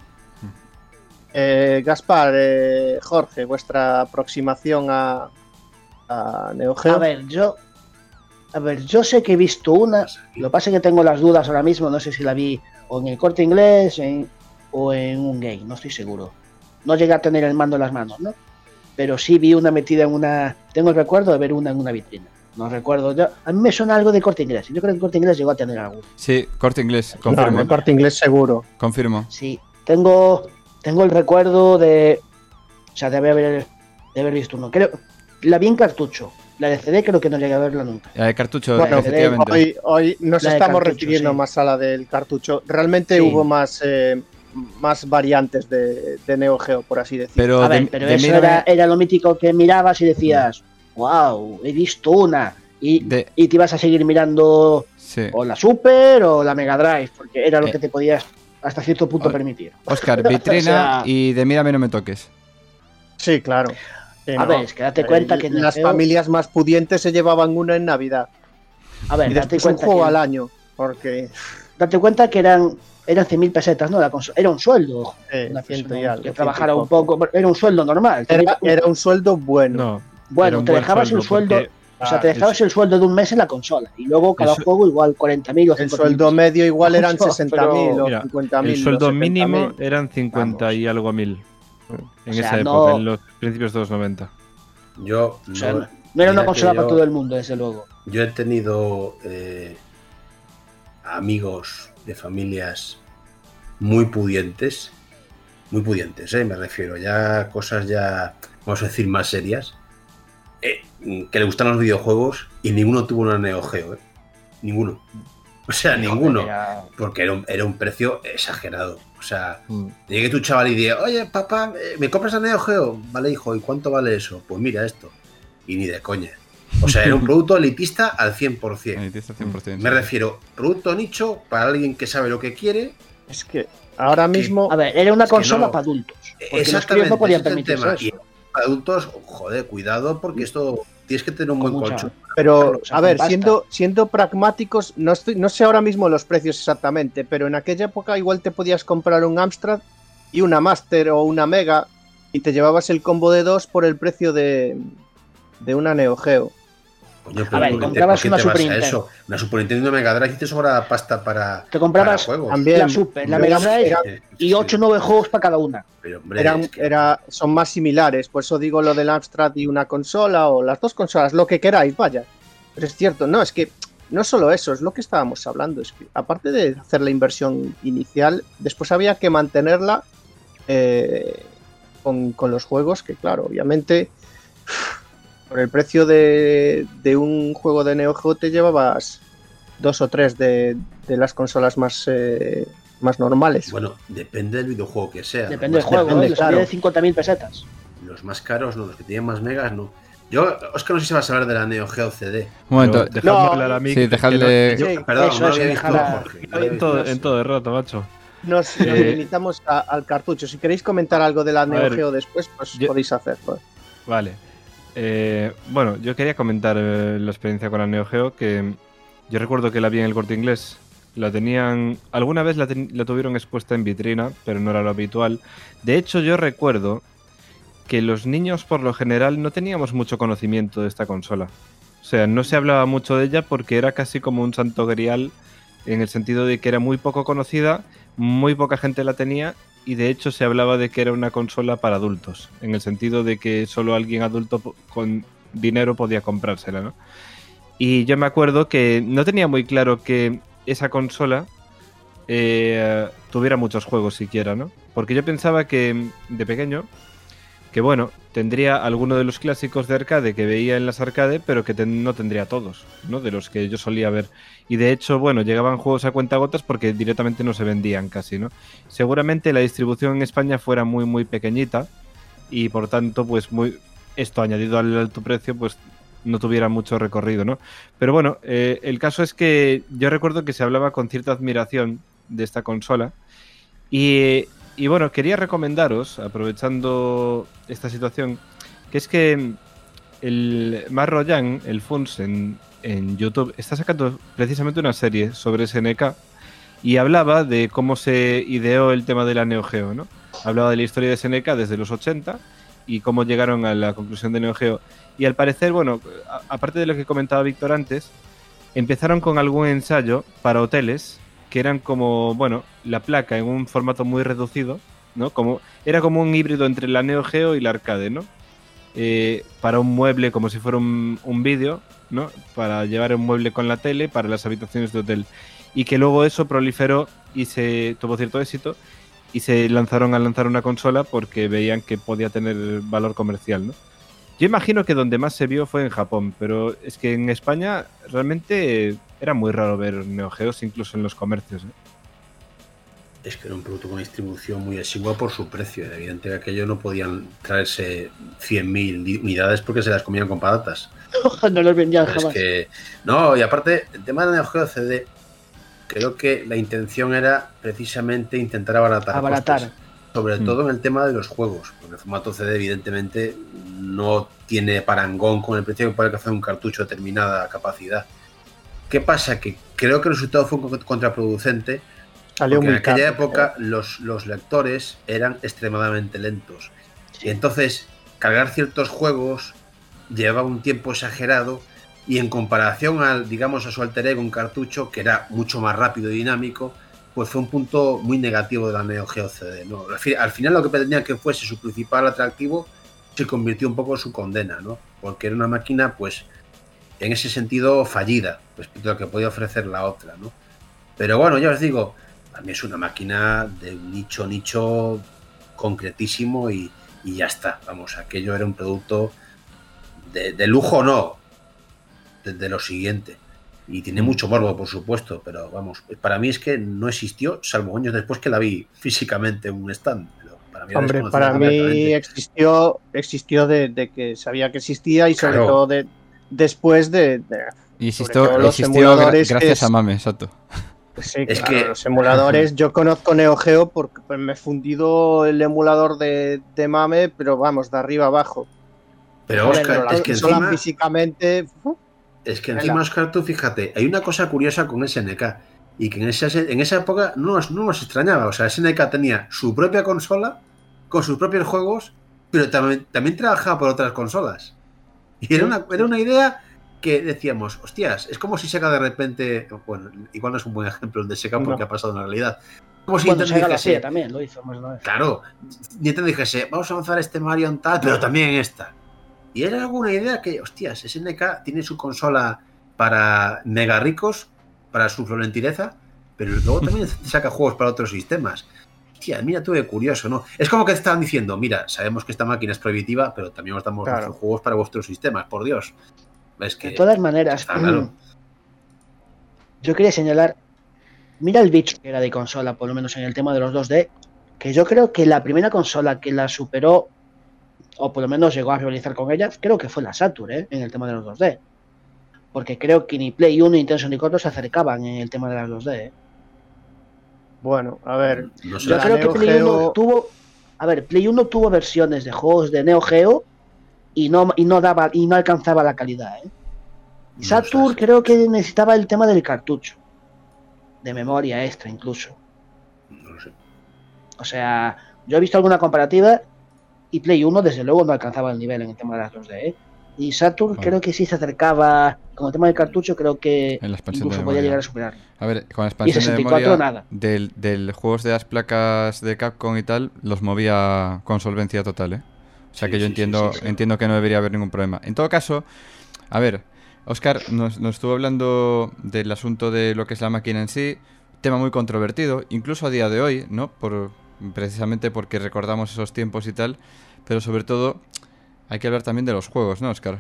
S3: Eh, Gaspar, eh, Jorge, vuestra aproximación a, a Neo Geo.
S5: A ver, yo. A ver, yo sé que he visto una. Lo que pasa es que tengo las dudas ahora mismo. No sé si la vi o en el Corte Inglés en- o en un game. No estoy seguro. No llegué a tener el mando en las manos, ¿no? Pero sí vi una metida en una. Tengo el recuerdo de ver una en una vitrina. No recuerdo. Yo, a mí me suena algo de Corte Inglés. Yo creo que el Corte Inglés llegó a tener algo.
S2: Sí, Corte Inglés,
S3: No,
S2: confirmo.
S3: en el Corte Inglés seguro.
S2: Confirmo.
S5: Sí, tengo. Tengo el recuerdo de. O sea, de haber, de haber visto uno. Creo. La vi en cartucho. La de C D creo que no llegué a verla nunca.
S2: El cartucho,
S3: Bueno,
S2: efectivamente.
S3: hoy, hoy nos
S5: La de
S3: estamos
S5: cartucho,
S3: refiriendo
S5: sí.
S3: más a la del cartucho. Realmente
S5: Sí.
S3: hubo más, eh, más variantes de, de Neo Geo, por así decirlo.
S2: Pero
S5: A
S2: de-
S5: ver, pero
S2: de
S5: eso
S2: mírame-
S5: era, era lo mítico que mirabas y decías, wow, he visto una. Y,
S2: De-
S5: y te ibas a seguir mirando
S2: Sí.
S5: o la Super o la Mega Drive, porque era lo
S2: Eh.
S5: que te podías hasta cierto punto
S2: O-
S5: permitir.
S2: Oscar,
S5: O
S2: vitrina
S5: sea-
S2: y de mírame no me toques.
S3: Sí, claro. Sí,
S5: A
S3: no.
S5: ver, es que date cuenta
S3: Eh,
S5: que Neo
S3: las
S5: Geo-
S3: familias más pudientes se llevaban una en Navidad.
S5: A ver,
S3: Y
S5: date
S3: después un
S5: cuenta,
S3: juego
S5: que,
S3: al año. Porque
S5: date cuenta que eran eran cien mil pesetas, ¿no? La conso- era un sueldo. ojo,
S3: eh,
S5: una
S3: ciento
S5: persona
S3: y algo,
S5: que
S3: ciento
S5: trabajara
S3: y
S5: un
S3: poco.
S5: poco, era un sueldo normal.
S3: Era, era un sueldo bueno.
S4: No. era
S5: Bueno,
S4: un
S5: te
S4: buen
S5: dejabas el sueldo,
S4: porque
S5: o sea,
S3: Ah,
S5: te dejabas el sueldo de un mes en la consola y luego cada
S4: Eso-
S5: juego igual cuarenta mil o
S3: El
S5: cincuenta mil
S3: sueldo
S5: pesos.
S3: medio igual eran
S5: Pero-
S3: sesenta mil o
S4: Mira,
S3: cincuenta mil.
S4: el sueldo mínimo eran cincuenta
S3: Vamos.
S4: y algo mil. En
S5: O sea,
S4: esa época,
S5: no-
S4: en los principios de los noventa.
S6: Yo
S5: O sea,
S6: no,
S5: no, no era una
S6: mira que
S5: consola para
S6: yo-
S5: todo el mundo, desde luego.
S6: Yo he tenido eh, amigos de familias muy pudientes, muy pudientes, eh, me refiero, ya cosas ya, vamos a decir, más serias, eh, que le gustan los videojuegos y ninguno tuvo una Neo Geo, eh, ninguno. O sea, ninguno,
S5: Era-
S6: porque era un, era un precio exagerado. O sea,
S4: Mm.
S6: llegue tu chaval y diga, oye, papá, eh, ¿me compras la Neo Geo? Vale, hijo, ¿y cuánto vale eso? Pues mira esto. Y ni de coña. O sea, era un producto elitista al cien por ciento.
S2: Ahí tienes el cien por ciento,
S6: Me
S2: sí.
S6: refiero, producto nicho para alguien que sabe lo que quiere.
S3: Es que ahora mismo.
S5: A ver, era una
S6: Es que
S5: consola
S6: no.
S5: para adultos. Porque los
S6: Exactamente,
S5: críos no podían
S6: ese es el
S5: permitirse
S6: tema.
S5: eso.
S6: Y para adultos, joder, cuidado, porque esto tienes que tener un
S5: Con
S6: buen
S5: mucha-
S6: colchón.
S3: Pero,
S5: Claro, o sea,
S3: a
S5: con
S3: ver,
S5: pasta.
S3: siendo, siendo pragmáticos, no, estoy, no sé ahora mismo los precios exactamente, pero en aquella época igual te podías comprar un Amstrad y una Master o una Mega y te llevabas el combo de dos por el precio de, de una Neo Geo.
S6: Coño,
S5: A ver,
S6: ¿por qué te-
S5: comprabas
S6: por qué
S5: una
S6: te vas
S5: Super
S6: a
S5: Nintendo.
S6: eso? Una Super Nintendo y una Mega Drive y te sobra pasta para,
S5: Te comprabas
S6: para juegos.
S3: También
S5: la Super, la
S3: Pero
S5: Mega Drive
S3: era-
S6: Eh,
S5: y
S6: sí,
S5: ocho o nueve juegos para cada una.
S6: pero, hombre,
S3: eran,
S6: es que-
S3: era, son más similares, por eso digo lo del Amstrad y una consola o las dos consolas, lo que queráis, vaya. Pero es cierto, no, es que no solo eso, es lo que estábamos hablando, es que aparte de hacer la inversión inicial, después había que mantenerla eh, con, con los juegos, que claro, obviamente por el precio de, de un juego de Neo Geo te llevabas dos o tres de, de las consolas más, eh, más normales.
S6: Bueno, depende del videojuego que sea.
S5: Depende del
S6: Los más-
S5: juego,
S3: depende,
S5: ¿eh? Les
S3: claro.
S5: de cincuenta mil pesetas.
S6: Los más caros, no, los que tienen más megas, no. Yo, Oscar, no sé si vas a hablar de la Neo Geo C D.
S2: Un momento.
S4: Pero dejadme
S3: No,
S4: hablar a mí.
S2: sí,
S4: que-
S2: dejadle-
S4: que no-
S3: Sí,
S6: Yo- perdón,
S5: eso,
S6: no lo
S5: eso,
S6: había visto,
S5: dejar a-
S6: Jorge. no lo
S4: yo-
S6: había
S4: en, todo,
S6: visto.
S4: en todo el rato, macho.
S3: Nos, nos
S4: Eh,
S3: limitamos a- al cartucho. Si queréis comentar algo de la Neo
S4: ver,
S3: Geo después, pues
S4: yo-
S3: podéis hacerlo.
S4: Vale. Eh, bueno, yo quería comentar eh, la experiencia con la Neo Geo, que yo recuerdo que la vi en el Corte Inglés. La tenían... Alguna vez la, ten- la tuvieron expuesta en vitrina, pero no era lo habitual. De hecho, yo recuerdo que los niños, por lo general, no teníamos mucho conocimiento de esta consola. O sea, no se hablaba mucho de ella porque era casi como un santo grial, en el sentido de que era muy poco conocida, muy poca gente la tenía, y de hecho se hablaba de que era una consola para adultos, en el sentido de que solo alguien adulto po- con dinero podía comprársela, ¿no? Y yo me acuerdo que no tenía muy claro que esa consola eh, tuviera muchos juegos siquiera, ¿no? Porque yo pensaba que de pequeño, que bueno, tendría alguno de los clásicos de arcade que veía en las arcade, pero que ten- no tendría todos, ¿no? De los que yo solía ver. Y de hecho, bueno, llegaban juegos a cuentagotas porque directamente no se vendían casi, ¿no? Seguramente la distribución en España fuera muy, muy pequeñita y por tanto, pues muy esto añadido al alto precio, pues no tuviera mucho recorrido, ¿no? Pero bueno, eh, el caso es que yo recuerdo que se hablaba con cierta admiración de esta consola y, y bueno, quería recomendaros, aprovechando esta situación, que es que el Marro Yang, el Funs en, en YouTube, está sacando precisamente una serie sobre S N K y hablaba de cómo se ideó el tema de la Neo Geo, ¿no? Hablaba de la historia de S N K desde los ochenta y cómo llegaron a la conclusión de Neo Geo. Y al parecer, bueno, a- aparte de lo que comentaba Víctor antes, empezaron con algún ensayo para hoteles que eran como, bueno, la placa en un formato muy reducido, ¿no? Como, era como un híbrido entre la Neo Geo y la arcade, ¿no? Eh, para un mueble como si fuera un, un vídeo, ¿no? Para llevar un mueble con la tele para las habitaciones de hotel. Y que luego eso proliferó y se tuvo cierto éxito y se lanzaron a lanzar una consola porque veían que podía tener valor comercial, ¿no? Yo imagino que donde más se vio fue en Japón, pero es que en España realmente era muy raro ver Neo Geos incluso en los comercios, ¿eh?
S6: Es que era un producto con distribución muy exigua por su precio. Era evidente que aquello no podían traerse cien mil unidades porque se las comían con patatas.
S5: No los vendían
S6: Es
S5: jamás.
S6: que, no, y aparte, el tema de Neo Geo C D, creo que la intención era precisamente intentar abaratar,
S5: Abaratar.
S6: costes, sobre
S2: Mm.
S6: todo en el tema de los juegos, porque el formato C D evidentemente no tiene parangón con el precio que puede hacer un cartucho de determinada capacidad. ¿Qué pasa? Que creo que el resultado fue contraproducente.
S3: Salió
S6: Porque en
S3: muy
S6: aquella
S3: caro.
S6: época los, los lectores eran extremadamente lentos. Y entonces, cargar ciertos juegos llevaba un tiempo exagerado y en comparación al, digamos, a su alter ego, un cartucho, que era mucho más rápido y dinámico, pues fue un punto muy negativo de la Neo Geo C D, ¿no? Al, fi- al final lo que pretendía que fuese su principal atractivo se convirtió un poco en su condena, ¿no? Porque era una máquina, pues, en ese sentido fallida respecto a lo que podía ofrecer la otra, ¿no? Pero bueno, ya os digo, a mí es una máquina de un nicho, nicho concretísimo y, y ya está. Vamos, aquello era un producto de, de lujo, no, de, de lo siguiente. Y tiene mucho morbo, por supuesto, pero vamos, para mí es que no existió, salvo años después que la vi físicamente en un stand. Pero para mí era
S3: Hombre,
S6: desconocida
S3: para mí
S6: completamente.
S3: existió, existió de, de que sabía que existía y sobre
S6: Claro.
S3: todo de, después de, de-
S2: Y
S3: sobre
S2: existió,
S3: todo los
S2: existió gra-
S3: emuladores que
S2: gracias
S3: es-
S2: a Mame, exacto.
S3: sí,
S6: Es
S3: claro,
S6: que-
S3: los emuladores. Yo conozco Neo Geo porque pues, me he fundido el emulador de, de Mame, pero vamos, de arriba abajo.
S6: Pero
S3: Joder,
S6: Oscar,
S3: pero
S6: es
S3: la
S6: que
S3: consola
S6: encima...
S3: físicamente. uf,
S6: Es que
S3: Vela.
S6: encima, Oscar, tú fíjate, hay una cosa curiosa con S N K y que en esa, en esa época no nos, no nos extrañaba. O sea, S N K tenía su propia consola con sus propios juegos, pero también, también trabajaba por otras consolas. Y era una, era una idea que decíamos, hostias, es como si Sega de repente, bueno, igual no es un buen ejemplo el de Sega porque
S3: No.
S6: ha pasado en la realidad. Como si
S5: Cuando
S6: Nintendo
S5: Sega lo
S6: dijese,
S5: hacía también, lo hizo más de una vez.
S6: claro, Nintendo dijese, vamos a lanzar este Mario en tal, pero también en esta. Y era alguna idea que, hostias, S N K tiene su consola para mega ricos, para su florentireza, pero luego también saca juegos para otros sistemas. Tía, mira tú de curioso, ¿no? Es como que te estaban diciendo, mira, sabemos que esta máquina es prohibitiva, pero también os damos
S3: Claro.
S6: nuestros juegos para vuestros sistemas, por Dios. Es que
S5: De todas maneras,
S6: está claro.
S5: yo quería señalar, mira el bicho que era de consola, por lo menos en el tema de los dos D, que yo creo que la primera consola que la superó, o por lo menos llegó a rivalizar con ella, creo que fue la Saturn, ¿eh? En el tema de los dos D. Porque creo que ni Play uno ni Nintendo sesenta y cuatro se acercaban en el tema de las dos D, ¿eh?
S3: Bueno, a ver,
S6: No sé.
S5: Yo
S3: la
S5: creo que
S3: Neo
S5: Play uno
S3: Geo-
S5: tuvo... A ver, Play uno tuvo versiones de juegos de Neo Geo y no, y no daba y no alcanzaba la calidad, ¿eh?
S6: No
S5: Saturn
S6: sé.
S5: creo que necesitaba el tema del cartucho. De memoria extra incluso.
S6: No lo sé.
S5: O sea, yo he visto alguna comparativa y Play uno desde luego no alcanzaba el nivel en el tema de las dos D, ¿eh? Y Saturn
S2: Vale.
S5: creo que sí se acercaba, con el tema del cartucho creo que
S2: En la expansión
S5: incluso
S2: de
S5: podía
S2: memoria.
S5: llegar a superar.
S2: A ver, con la
S5: Y
S2: expansión de
S5: sesenta y cuatro
S2: memoria
S5: nada.
S2: del, del juegos de las placas de Capcom y tal, los movía con solvencia total, ¿eh? O sea
S6: Sí,
S2: que yo
S6: sí,
S2: entiendo,
S6: sí, sí, sí.
S2: entiendo que no debería haber ningún problema. En todo caso, a ver, Óscar nos, nos estuvo hablando del asunto de lo que es la máquina en sí, tema muy controvertido, incluso a día de hoy, ¿no? Por, precisamente porque recordamos esos tiempos y tal, pero sobre todo hay que hablar también de los juegos, ¿no, Óscar?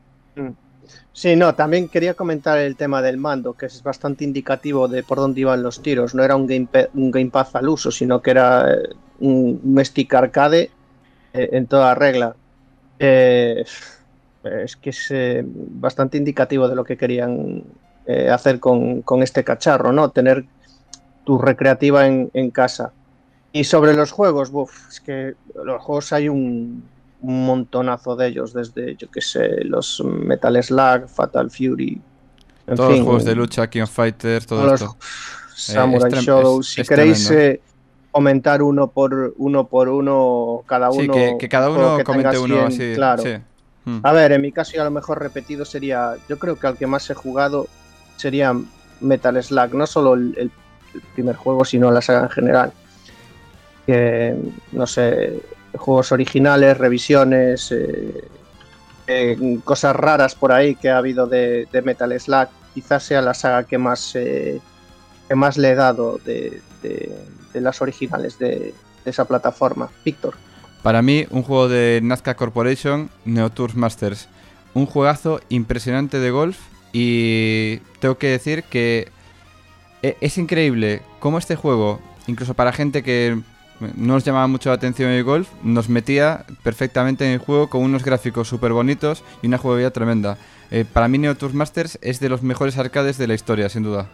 S3: Sí, no, también quería comentar el tema del mando, que es bastante indicativo de por dónde iban los tiros. No era un, game, un gamepad al uso, sino que era eh, un, un stick arcade eh, en toda regla. Eh, es que es eh, bastante indicativo de lo que querían eh, hacer con, con este cacharro, ¿no? Tener tu recreativa en, en casa. Y sobre los juegos, buf, es que los juegos hay un, un montonazo de ellos, desde, yo qué sé, los Metal Slug, Fatal Fury, en
S2: Todos
S3: fin,
S2: los juegos de lucha, King of Fighters, todo
S3: todos
S2: esto.
S3: los Samurai
S2: es trem-
S3: Shodown.
S2: es-
S3: Si
S2: es
S3: queréis
S2: tremendo.
S3: eh, comentar uno por uno por uno, cada uno.
S2: Sí, que, que cada
S3: un juego
S2: uno
S3: que
S2: comente
S3: tenga
S2: uno
S3: cien,
S2: así.
S3: claro.
S2: Sí. Mm.
S3: A ver, en mi caso, y a lo mejor repetido sería. Yo creo que al que más he jugado sería Metal Slug, no solo el, el- el primer juego, sino la saga en general. Que, no sé, juegos originales, revisiones, eh, eh, cosas raras por ahí que ha habido de, de Metal Slug. Quizás sea la saga que más, eh, que más le he dado de, de- de las originales de, de esa plataforma. Víctor.
S2: Para mí, un juego de Nazca Corporation, Neo Tours Masters. Un juegazo impresionante de golf. Y tengo que decir que e- es increíble cómo este juego, incluso para gente que no nos llamaba mucho la atención el golf, nos metía perfectamente en el juego con unos gráficos súper bonitos y una jugabilidad tremenda. Eh, para mí, Neo Tours Masters es de los mejores arcades de la historia, sin duda.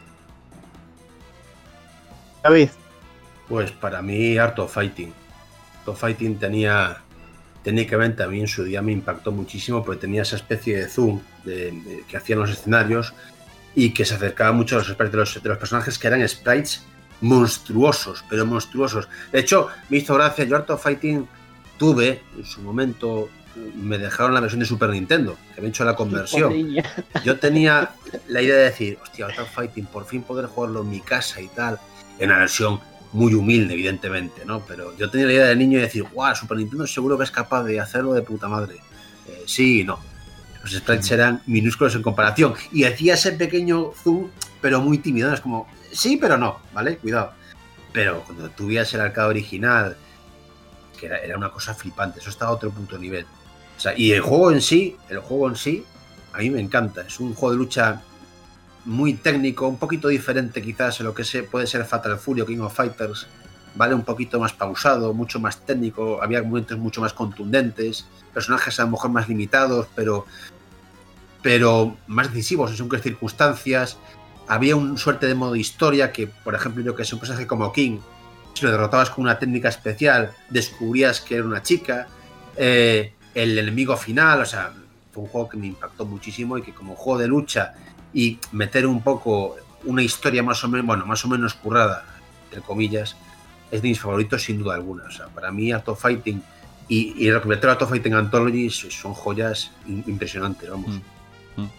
S3: David.
S6: Pues para mí, Art of Fighting. Art of Fighting tenía, técnicamente a mí en su día me impactó muchísimo, porque tenía esa especie de zoom de, de- que hacían los escenarios y que se acercaba mucho a los sprites de los, de los personajes, que eran sprites monstruosos, pero monstruosos. De hecho, me hizo gracia, yo Art of Fighting tuve en su momento, me dejaron la versión de Super Nintendo, que me he hecho la conversión.
S5: Niña.
S6: Yo tenía la idea de decir, hostia, Art of Fighting, por fin poder jugarlo en mi casa y tal, en una versión muy humilde, evidentemente, ¿no? Pero yo tenía la idea de niño de decir, guau, Super Nintendo seguro que es capaz de hacerlo de puta madre. Eh, sí y no. Los sprites eran minúsculos en comparación. Y hacía ese pequeño zoom, pero muy tímido. Es como, sí, pero no, ¿vale? Cuidado. Pero cuando tú veías el arcade original, que era, era una cosa flipante, eso estaba a otro punto de nivel. O sea, y el juego en sí, el juego en sí, a mí me encanta. Es un juego de lucha muy técnico, un poquito diferente quizás a lo que se, puede ser Fatal Fury o King of Fighters, ¿vale? Un poquito más pausado, mucho más técnico, había momentos mucho más contundentes, personajes a lo mejor más limitados, pero, pero más decisivos en según qué circunstancias. Había un suerte de modo historia que, por ejemplo, yo que sé, un personaje como King, si lo derrotabas con una técnica especial, descubrías que era una chica, eh, el enemigo final, o sea, fue un juego que me impactó muchísimo y que como juego de lucha y meter un poco una historia más o menos, bueno, más o menos currada, entre comillas, es de mis favoritos sin duda alguna. O sea, para mí Art of Fighting y, y el recopilatorio Art of Fighting Anthology son joyas in- impresionantes, vamos.
S2: Mm. Mm.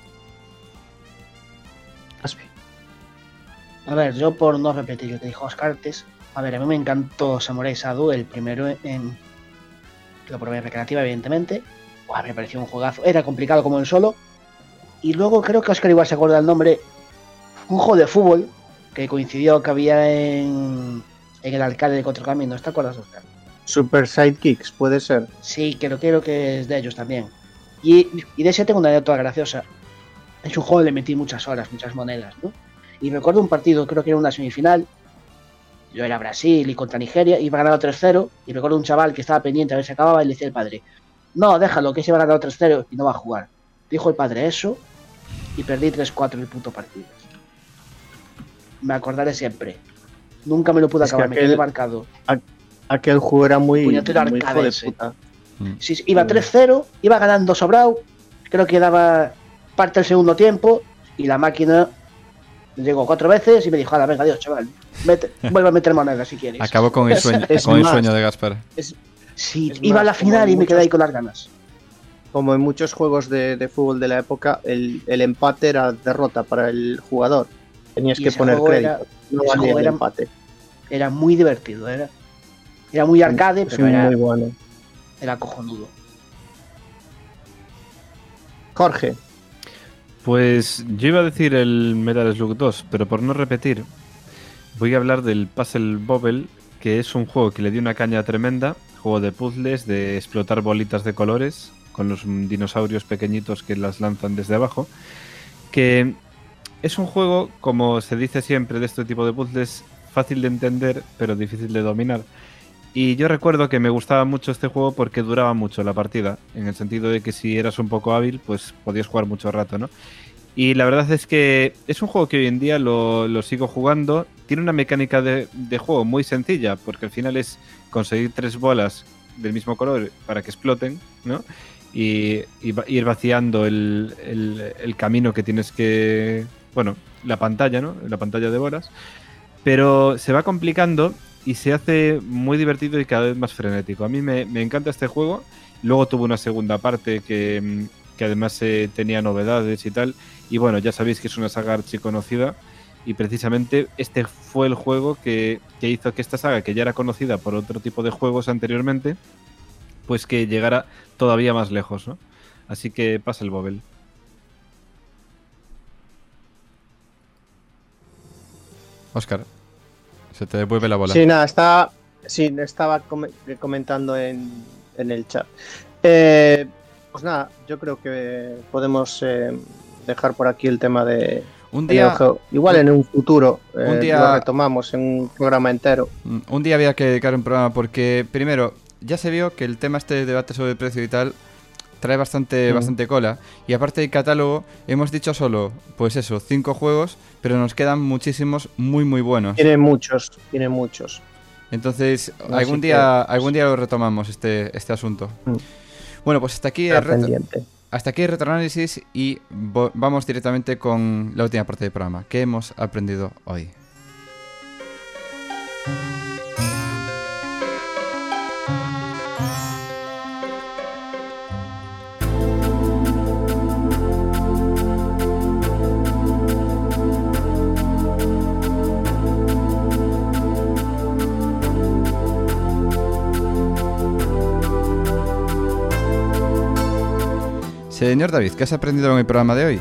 S5: A ver, yo por no repetir lo que dijo Oscar antes, a ver, a mí me encantó Samurai Shodown, el primero en... Lo probé en recreativa, evidentemente. Buah, me pareció un juegazo. Era complicado como el solo. Y luego creo que Oscar igual se acuerda el nombre. Un juego de fútbol que coincidió que había en, en el alcalde de Cuatro Caminos, ¿te acuerdas, Oscar?
S3: Super Sidekicks, puede ser.
S5: Sí, creo, creo que es de ellos también. Y, y de ese tengo una anécdota graciosa. Es un juego que le metí muchas horas, muchas monedas, ¿no? Y recuerdo un partido, creo que era una semifinal. Yo era Brasil y contra Nigeria, iba ganando tres cero. Y recuerdo un chaval que estaba pendiente a ver si acababa y le decía al padre: no, déjalo, que se va ganando tres cero y no va a jugar. Dijo el padre eso y perdí tres cuatro el puto partido. Me acordaré siempre. Nunca me lo pude
S3: Es que
S5: acabar, me
S3: aquel-
S5: quedé marcado.
S3: Aquel juego era muy,
S5: Puñetero
S3: muy hijo
S5: arcade
S3: de
S5: ese.
S3: puta.
S5: Sí, sí, iba tres cero, iba ganando sobrado. Creo que daba parte del segundo tiempo y la máquina llegó cuatro veces y me dijo: ahora, venga, adiós, chaval. Mete, vuelve a meter monedas si quieres.
S2: Acabó con el sueño,
S3: Es
S2: con el
S3: más.
S2: sueño de Gaspar.
S5: Sí,
S3: Es
S5: iba a la
S3: más, como
S5: final y me
S3: muchos-
S5: quedé ahí con las ganas.
S3: Como en muchos juegos de, de fútbol de la época, el, el empate era derrota para el jugador. Tenías
S5: Y
S3: que
S5: ese
S3: poner
S5: juego
S3: crédito.
S5: era-
S3: no
S5: ese
S3: valía
S5: juego
S3: el
S5: era-
S3: empate.
S5: Era muy divertido, era, era muy arcade,
S3: Sí,
S5: pero era,
S3: muy bueno.
S5: era cojonudo.
S3: Jorge,
S4: Pues yo iba a decir el Metal Slug dos, pero por no repetir, voy a hablar del Puzzle Bobble, que es un juego que le dio una caña tremenda, juego de puzzles, de explotar bolitas de colores con los dinosaurios pequeñitos que las lanzan desde abajo, que es un juego, como se dice siempre de este tipo de puzzles, fácil de entender, pero difícil de dominar. Y yo recuerdo que me gustaba mucho este juego porque duraba mucho la partida, en el sentido de que si eras un poco hábil, pues podías jugar mucho rato, ¿no? Y la verdad es que es un juego que hoy en día lo, lo sigo jugando. Tiene una mecánica de, de juego muy sencilla, porque al final es conseguir tres bolas del mismo color para que exploten, ¿no? Y, y va- ir vaciando el, el- el camino que tienes que... Bueno, la pantalla, ¿no? La pantalla de bolas. Pero se va complicando y se hace muy divertido y cada vez más frenético. A mí me, me encanta este juego. Luego tuvo una segunda parte que, mm, que además eh, tenía novedades y tal. Y bueno, ya sabéis que es una saga archiconocida. Y precisamente este fue el juego que, que hizo que esta saga, que ya era conocida por otro tipo de juegos anteriormente, pues que llegara todavía más lejos, ¿no? Así que pasa el Bobble.
S2: Óscar, se te devuelve la bola.
S3: sí, nada, estaba, sí, estaba com- comentando en, en el chat. Eh, pues nada, yo creo que podemos eh, dejar por aquí el tema de,
S2: Un
S3: de
S2: día,
S3: Neo Geo. Igual en un futuro eh,
S2: un día-
S3: lo retomamos en un programa entero.
S2: mm, un día había que dedicar un programa porque, primero, ya se vio que el tema este de debate sobre el precio y tal trae bastante,
S3: Mm.
S2: bastante cola. Y aparte del catálogo, hemos dicho solo, pues eso, cinco juegos, pero nos quedan muchísimos muy, muy buenos.
S3: Tiene muchos, tiene muchos.
S2: Entonces,
S3: Así
S2: algún
S3: que,
S2: día
S3: pues-
S2: algún día lo retomamos este, este asunto.
S3: Mm.
S2: Bueno, pues hasta aquí,
S3: Está
S2: el retro-
S3: pendiente.
S2: hasta aquí el retroanálisis y vo- vamos directamente con la última parte del programa. ¿Qué hemos aprendido hoy? Señor David, ¿qué has aprendido en el programa de hoy?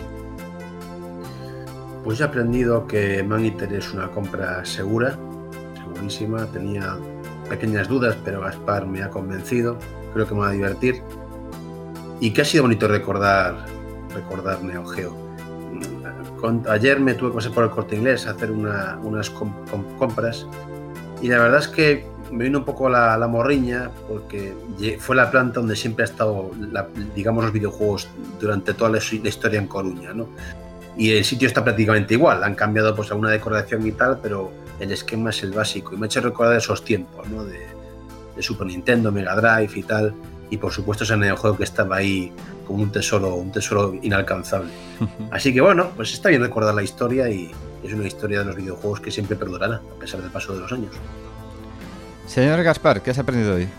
S6: Pues he aprendido que Maniter es una compra segura, segurísima. Tenía pequeñas dudas, pero Gaspar me ha convencido. Creo que me va a divertir. Y que ha sido bonito recordar, recordar Neo Geo. Con- ayer me tuve que pasar por el Corte Inglés a hacer una- unas com- com- compras y la verdad es que me vino un poco la, la morriña porque lle- fue la planta donde siempre ha estado, la- digamos, los videojuegos durante toda la, su- la historia en Coruña, ¿no? Y el sitio está prácticamente igual, han cambiado pues alguna decoración y tal, pero el esquema es el básico y me ha hecho recordar esos tiempos, ¿no? De, de Super Nintendo, Mega Drive y tal, y por supuesto ese Neo Geo que estaba ahí como un tesoro, un tesoro inalcanzable. Así que bueno, pues está bien recordar la historia y es una historia de los videojuegos que siempre perdurará a pesar del paso de los años.
S2: Señor Gaspar, ¿qué has aprendido hoy?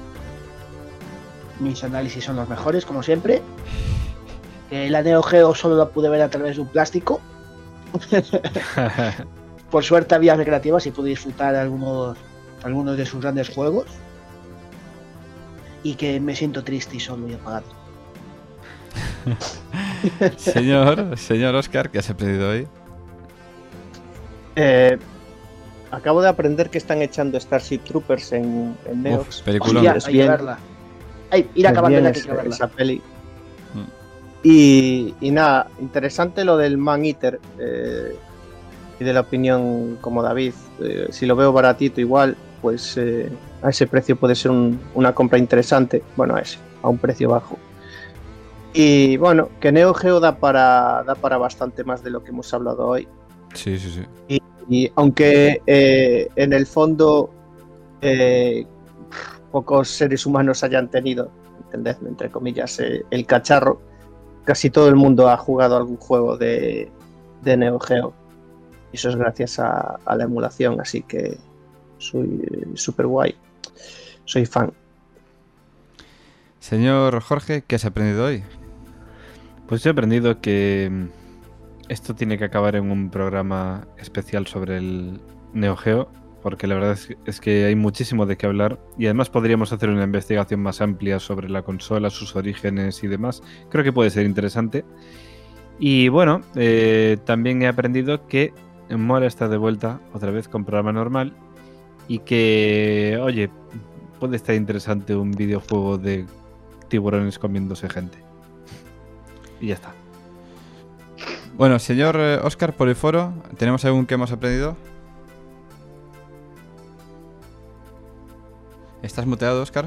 S5: Mis análisis son los mejores, como siempre. Eh, la Neo Geo solo la pude ver a través de un plástico. Por suerte había recreativas y pude disfrutar algunos, algunos de sus grandes juegos. Y que me siento triste y solo y apagado.
S2: Señor, señor Óscar, ¿qué has aprendido hoy?
S3: Eh, acabo de aprender que están echando Starship Troopers en, en Neox.
S2: Uf, peliculón.
S5: Hostia,
S3: Es
S5: hay que
S3: bien.
S5: verla. Ay, ir
S3: Es
S5: acabando
S3: bien
S5: la que hay
S3: esa,
S5: que verla.
S3: esa peli.
S2: Mm.
S3: Y, y nada, interesante lo del Man Eater. Eh, y de la opinión como David. Eh, si lo veo baratito igual, pues eh, a ese precio puede ser un- una compra interesante. Bueno, a ese, a un precio bajo. Y bueno, que Neo Geo da para, da para bastante más de lo que hemos hablado hoy.
S2: Sí, sí, sí.
S3: Y aunque eh, en el fondo eh, pocos seres humanos hayan tenido, entendedme, entre comillas, eh, el cacharro, casi todo el mundo ha jugado algún juego de, de Neo Geo. Y eso es gracias a, a la emulación, así que soy súper guay. Soy fan.
S2: Señor Jorge, ¿qué has aprendido hoy?
S4: Pues yo he aprendido que mm, esto tiene que acabar en un programa especial sobre el Neo Geo, porque la verdad es que, es que hay muchísimo de qué hablar y además podríamos hacer una investigación más amplia sobre la consola, sus orígenes y demás. Creo que puede ser interesante. Y bueno, eh, también he aprendido que Mola está de vuelta otra vez con programa normal y que, oye, puede estar interesante un videojuego de tiburones comiéndose gente. Y ya está.
S2: Bueno, señor eh, Óscar, por el foro, ¿tenemos algún que hemos aprendido? ¿Estás muteado, Óscar?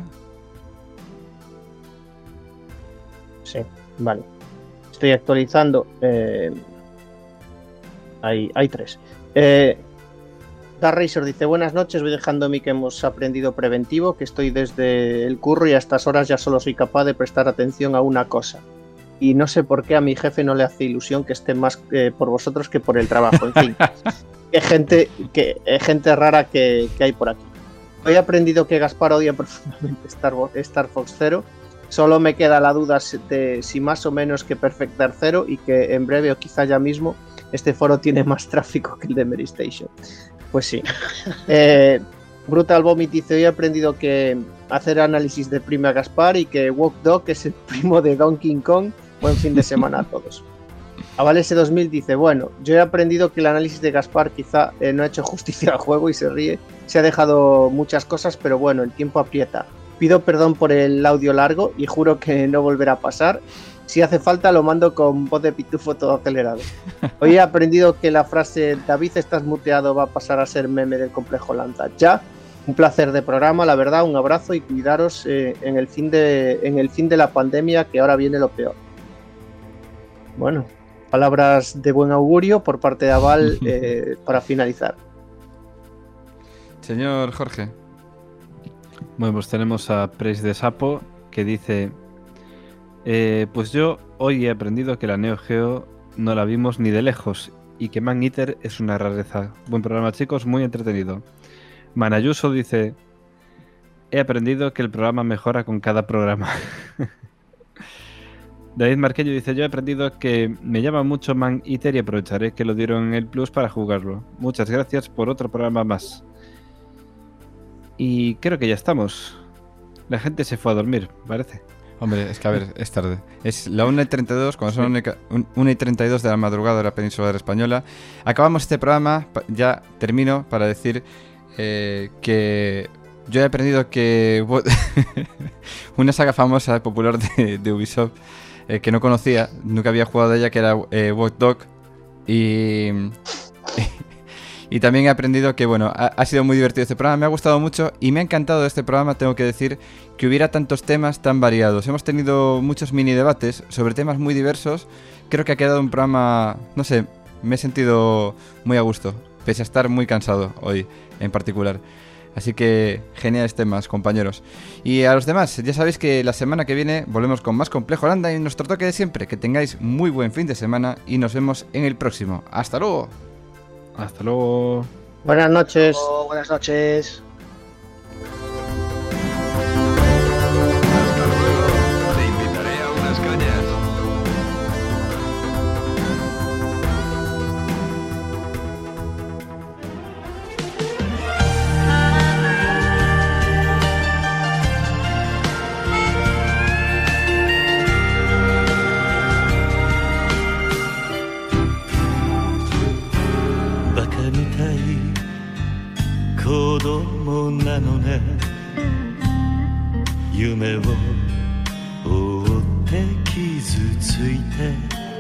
S3: Sí, vale. Estoy actualizando. Eh, hay, hay tres. Eh, Dark Racer dice: buenas noches, voy dejando a mí que hemos aprendido preventivo, que estoy desde el curro y a estas horas ya solo soy capaz de prestar atención a una cosa. Y no sé por qué a mi jefe no le hace ilusión que esté más eh, por vosotros que por el trabajo. En fin, qué gente, qué, eh, gente rara que, que hay por aquí. Hoy he aprendido que Gaspar odia profundamente Star, Star Fox Zero. Solo me queda la duda de si más o menos que Perfect Dark Zero, y que en breve o quizá ya mismo este foro tiene más tráfico que el de Mary Station. Pues sí. Eh, Brutal Vomit dice: hoy he aprendido que hacer análisis deprime a Gaspar y que Walk Dog es el primo de Donkey Kong. Buen fin de semana a todos. Avalese dos mil dice: bueno, yo he aprendido que el análisis de Gaspar quizá eh, no ha hecho justicia al juego y se ríe. Se ha dejado muchas cosas, pero bueno, el tiempo aprieta. Pido perdón por el audio largo y juro que no volverá a pasar. Si hace falta lo mando con voz de pitufo todo acelerado. Hoy he aprendido que la frase David estás muteado va a pasar a ser meme del complejo Landa. Ya, un placer de programa, la verdad, un abrazo y cuidaros eh, en, el fin de, en el fin de la pandemia, que ahora viene lo peor. Bueno, palabras de buen augurio por parte de Aval eh, para finalizar.
S2: Señor Jorge.
S4: Bueno, pues tenemos a Preis de Sapo que dice: eh, pues yo hoy he aprendido que la Neo Geo no la vimos ni de lejos y que Man Eater es una rareza. Buen programa, chicos, muy entretenido. Manayuso dice: he aprendido que el programa mejora con cada programa. David Marquello dice: yo he aprendido que me llama mucho Man Eater y aprovecharé que lo dieron en el Plus para jugarlo. Muchas gracias por otro programa más. Y creo que ya estamos. La gente se fue a dormir, parece.
S2: Hombre, es que a ver, es tarde. Es la una y treinta y dos, cuando son una y treinta y dos de la madrugada de la península española. Acabamos este programa, ya termino para decir eh, que yo he aprendido que una saga famosa, popular de, de Ubisoft, eh, que no conocía, nunca había jugado de ella, que era eh, Watch Dogs. Y... Y también he aprendido que, bueno, ha, ha sido muy divertido este programa, me ha gustado mucho y me ha encantado de este programa, tengo que decir, que hubiera tantos temas tan variados. Hemos tenido muchos mini debates sobre temas muy diversos. Creo que ha quedado un programa, no sé, me he sentido muy a gusto, pese a estar muy cansado hoy en particular. Así que geniales temas, compañeros. Y a los demás, ya sabéis que la semana que viene volvemos con más Complejo Landa y nuestro toque de siempre. Que tengáis muy buen fin de semana y nos vemos en el próximo. ¡Hasta luego!
S4: Hasta luego.
S3: Buenas noches.
S5: Oh, buenas noches.
S9: Te invitaré a unas cañas.
S10: が夢を追って傷ついて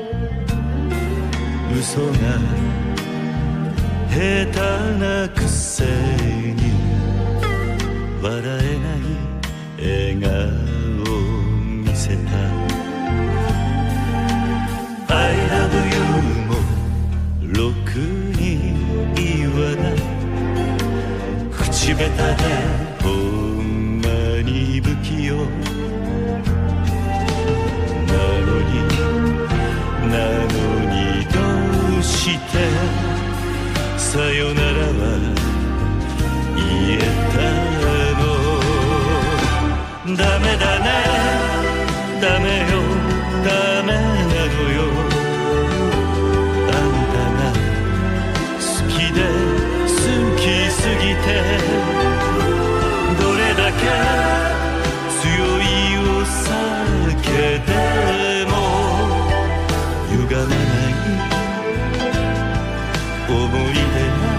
S10: 嘘が下手なくせに笑えない笑顔を見せた I love you もろくに言わない口下手でほんまに不器用なのになのにどうしてさよならは言えたのダメだねダメよダメなのよあんたが好きで好きすぎてどれだけ強いお酒でも歪まない思い出が